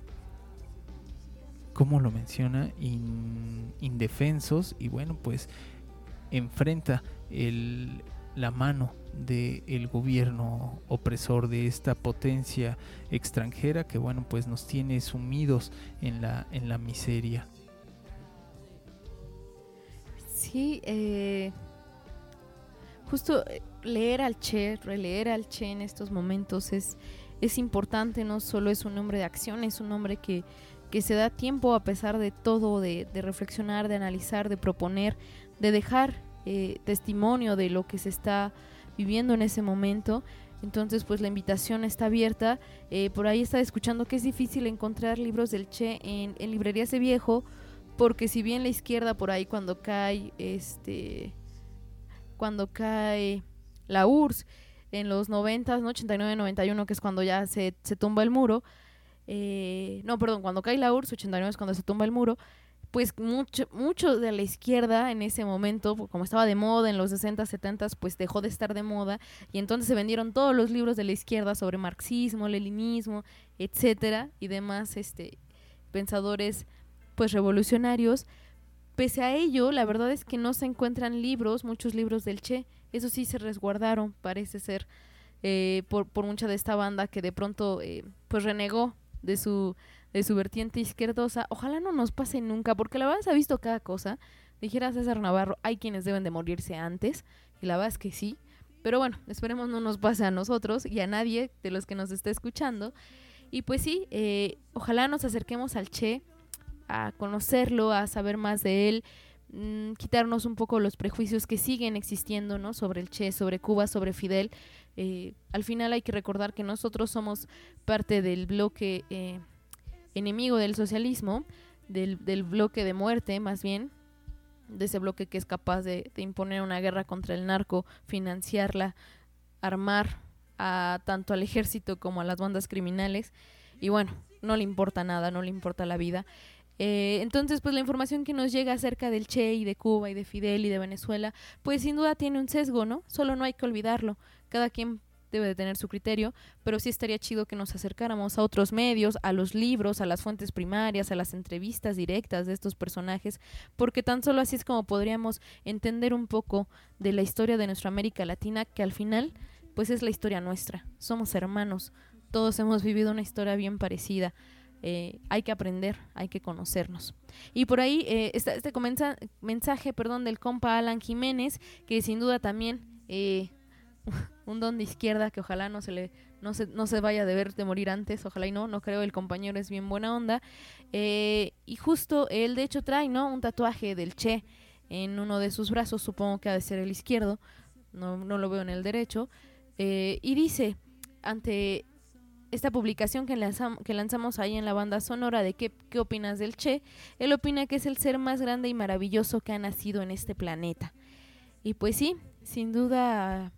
como lo menciona, In, indefensos, y bueno, pues enfrenta el, la mano del gobierno opresor, de esta potencia extranjera que bueno, pues nos tiene sumidos en la, en la miseria. Sí, eh, justo leer al Che, releer al Che en estos momentos es, es importante. No solo es un hombre de acción, es un hombre que que se da tiempo a pesar de todo, de, de reflexionar, de analizar, de proponer, de dejar eh, testimonio de lo que se está viviendo en ese momento. Entonces pues la invitación está abierta. Eh, por ahí estaba escuchando que es difícil encontrar libros del Che en, en librerías de viejo, porque si bien la izquierda por ahí cuando cae este cuando cae la U R S S en los noventas, ¿no? ochenta y nueve, noventa y uno, que es cuando ya se, se tumba el muro. Eh, no, perdón, cuando cae la U R S S, ochenta y nueve es cuando se tumba el muro, pues mucho, mucho de la izquierda en ese momento, como estaba de moda en los sesenta, setenta, pues dejó de estar de moda y entonces se vendieron todos los libros de la izquierda sobre marxismo, leninismo, etcétera, y demás este, pensadores pues revolucionarios. Pese a ello, la verdad es que no se encuentran libros, muchos libros del Che, eso sí se resguardaron, parece ser, eh, por, por mucha de esta banda que de pronto eh, pues renegó de su de su vertiente izquierdosa. Ojalá no nos pase nunca, porque la verdad se ha visto cada cosa. Dijera César Navarro, hay quienes deben de morirse antes, y la verdad es que sí, pero bueno, esperemos no nos pase a nosotros y a nadie de los que nos esté escuchando. Y pues sí, eh, ojalá nos acerquemos al Che, a conocerlo, a saber más de él, mmm, quitarnos un poco los prejuicios que siguen existiendo, ¿no? Sobre el Che, sobre Cuba, sobre Fidel. Eh, al final hay que recordar que nosotros somos parte del bloque eh, enemigo del socialismo, del, del bloque de muerte más bien, de ese bloque que es capaz de, de imponer una guerra contra el narco, financiarla, armar a tanto al ejército como a las bandas criminales, y bueno, no le importa nada, no le importa la vida. Eh, entonces, pues la información que nos llega acerca del Che y de Cuba y de Fidel y de Venezuela, pues sin duda tiene un sesgo, ¿no? Solo no hay que olvidarlo, cada quien debe de tener su criterio, pero sí estaría chido que nos acercáramos a otros medios, a los libros, a las fuentes primarias, a las entrevistas directas de estos personajes, porque tan solo así es como podríamos entender un poco de la historia de nuestra América Latina, que al final, pues es la historia nuestra, somos hermanos, todos hemos vivido una historia bien parecida. Eh, hay que aprender, hay que conocernos. Y por ahí eh, está este comenza, mensaje perdón, del compa Alan Jiménez, que sin duda también eh, un don de izquierda que ojalá no se le no se, no se vaya a deber de morir antes, ojalá y no, no creo, el compañero es bien buena onda. Eh, y justo él de hecho trae, ¿no?, un tatuaje del Che en uno de sus brazos, supongo que ha de ser el izquierdo, no, no lo veo en el derecho, eh, y dice, ante esta publicación que lanzamos, que lanzamos ahí en la banda sonora de qué, qué opinas del Che, él opina que es el ser más grande y maravilloso que ha nacido en este planeta. Y pues sí, sin duda,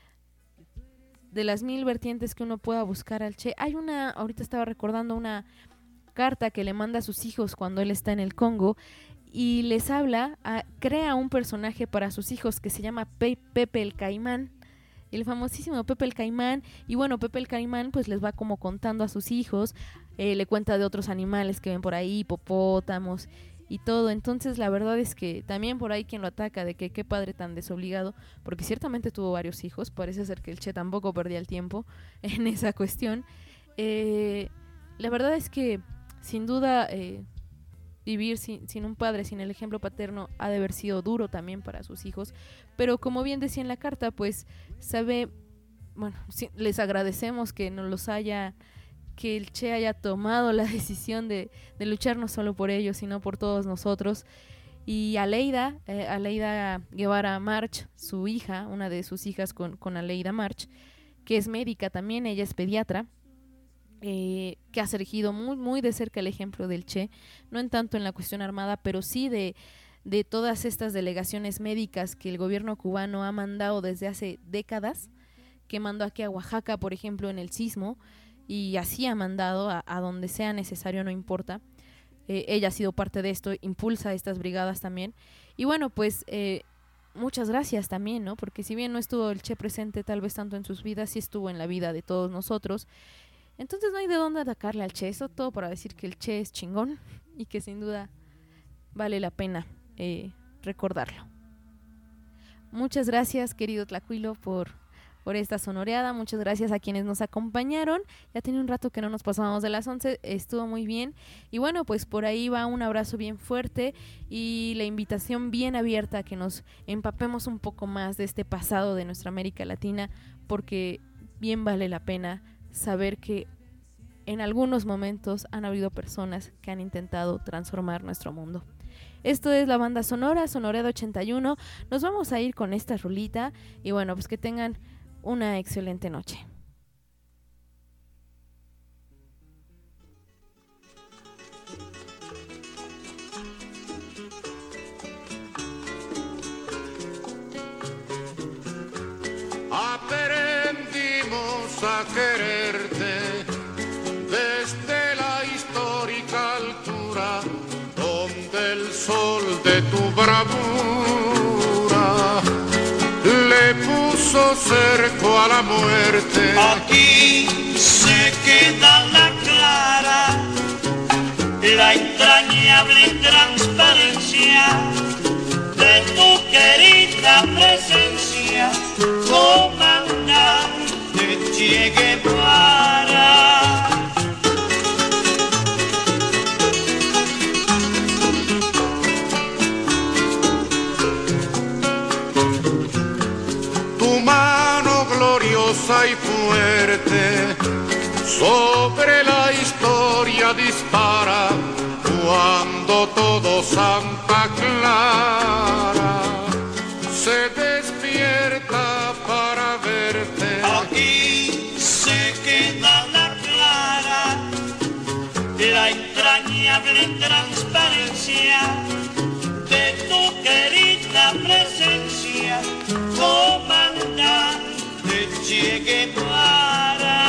de las mil vertientes que uno pueda buscar al Che, hay una, ahorita estaba recordando una carta que le manda a sus hijos cuando él está en el Congo y les habla, a, crea un personaje para sus hijos que se llama Pe- Pepe el Caimán, el famosísimo Pepe el Caimán. Y bueno, Pepe el Caimán pues les va como contando a sus hijos, eh, le cuenta de otros animales que ven por ahí, hipopótamos y todo. Entonces la verdad es que también por ahí quien lo ataca de que qué padre tan desobligado, porque ciertamente tuvo varios hijos, parece ser que el Che tampoco perdía el tiempo en esa cuestión. Eh, la verdad es que sin duda eh, vivir sin, sin un padre, sin el ejemplo paterno, ha de haber sido duro también para sus hijos, pero como bien decía en la carta, pues sabe, bueno, sí, les agradecemos que nos los haya, que el Che haya tomado la decisión de, de luchar no solo por ellos, sino por todos nosotros. Y Aleida, eh, Aleida Guevara March, su hija, una de sus hijas con, con Aleida March, que es médica también, ella es pediatra, Eh, que ha seguido muy muy de cerca el ejemplo del Che, no en tanto en la cuestión armada, pero sí de, de todas estas delegaciones médicas que el gobierno cubano ha mandado desde hace décadas, que mandó aquí a Oaxaca, por ejemplo, en el sismo, y así ha mandado a, a donde sea necesario, no importa. Eh, ella ha sido parte de esto, impulsa estas brigadas también, y bueno, pues eh, muchas gracias también, ¿no? Porque si bien no estuvo el Che presente tal vez tanto en sus vidas, sí estuvo en la vida de todos nosotros. Entonces no hay de dónde atacarle al Che, eso todo para decir que el Che es chingón y que sin duda vale la pena eh, recordarlo. Muchas gracias, querido Tlacuilo, por, por esta sonoreada, muchas gracias a quienes nos acompañaron, ya tenía un rato que no nos pasábamos de las once, estuvo muy bien, y bueno, pues por ahí va un abrazo bien fuerte y la invitación bien abierta a que nos empapemos un poco más de este pasado de nuestra América Latina, porque bien vale la pena saber que en algunos momentos han habido personas que han intentado transformar nuestro mundo. Esto es la banda sonora, Sonoreada ochenta y uno. Nos vamos a ir con esta rolita y bueno, pues que tengan una excelente noche. Aprendimos a quererte desde la histórica altura donde el bravura le puso cerco a la muerte. Aquí se queda la clara, la entrañable transparencia de tu querida presencia, comandante Che Guevara. Tu mano gloriosa y fuerte sobre la historia dispara cuando todo Santa Clara se despierta para verte. Aquí se queda la clara, la entrañable transparencia de tu querida presencia, comandante Che Guevara.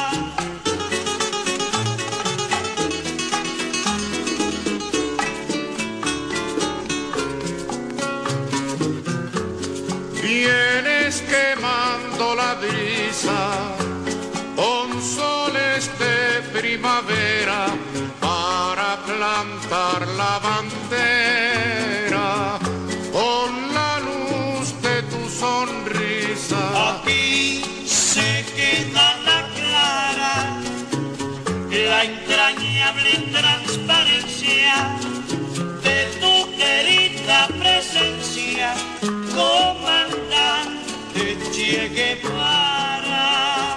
Vienes quemando la brisa con soles de primavera para plantar la bandera con la luz de tu sonrisa. Aquí se queda la clara, la entrañable transparencia de tu querida presencia, comandante Che Guevara.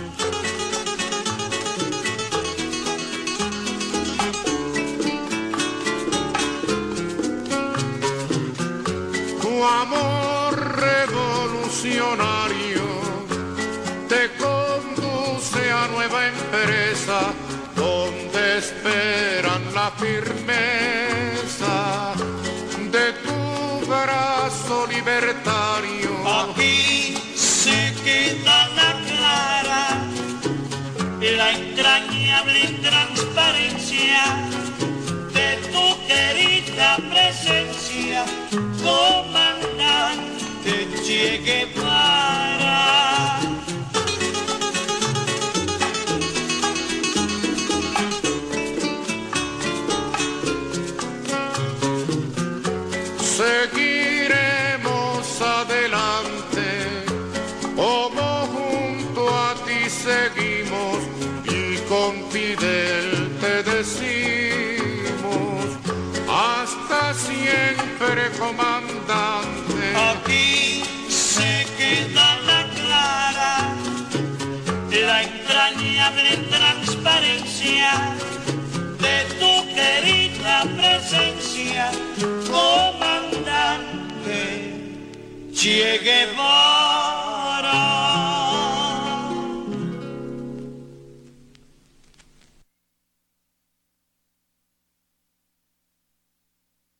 Tu amor revolucionario te conduce a nueva empresa donde esperan la firmeza de tu brazo libertario. Aquí se queda la clara, la entrañable transparencia de tu querida presencia, comandante Che Guevara. Seguiremos adelante, como junto a ti seguimos y con Fidel te decimos, hasta siempre, comandante. Aquí se queda la clara, la entrañable transparencia de tu querida presencia, comandante Che Guevara.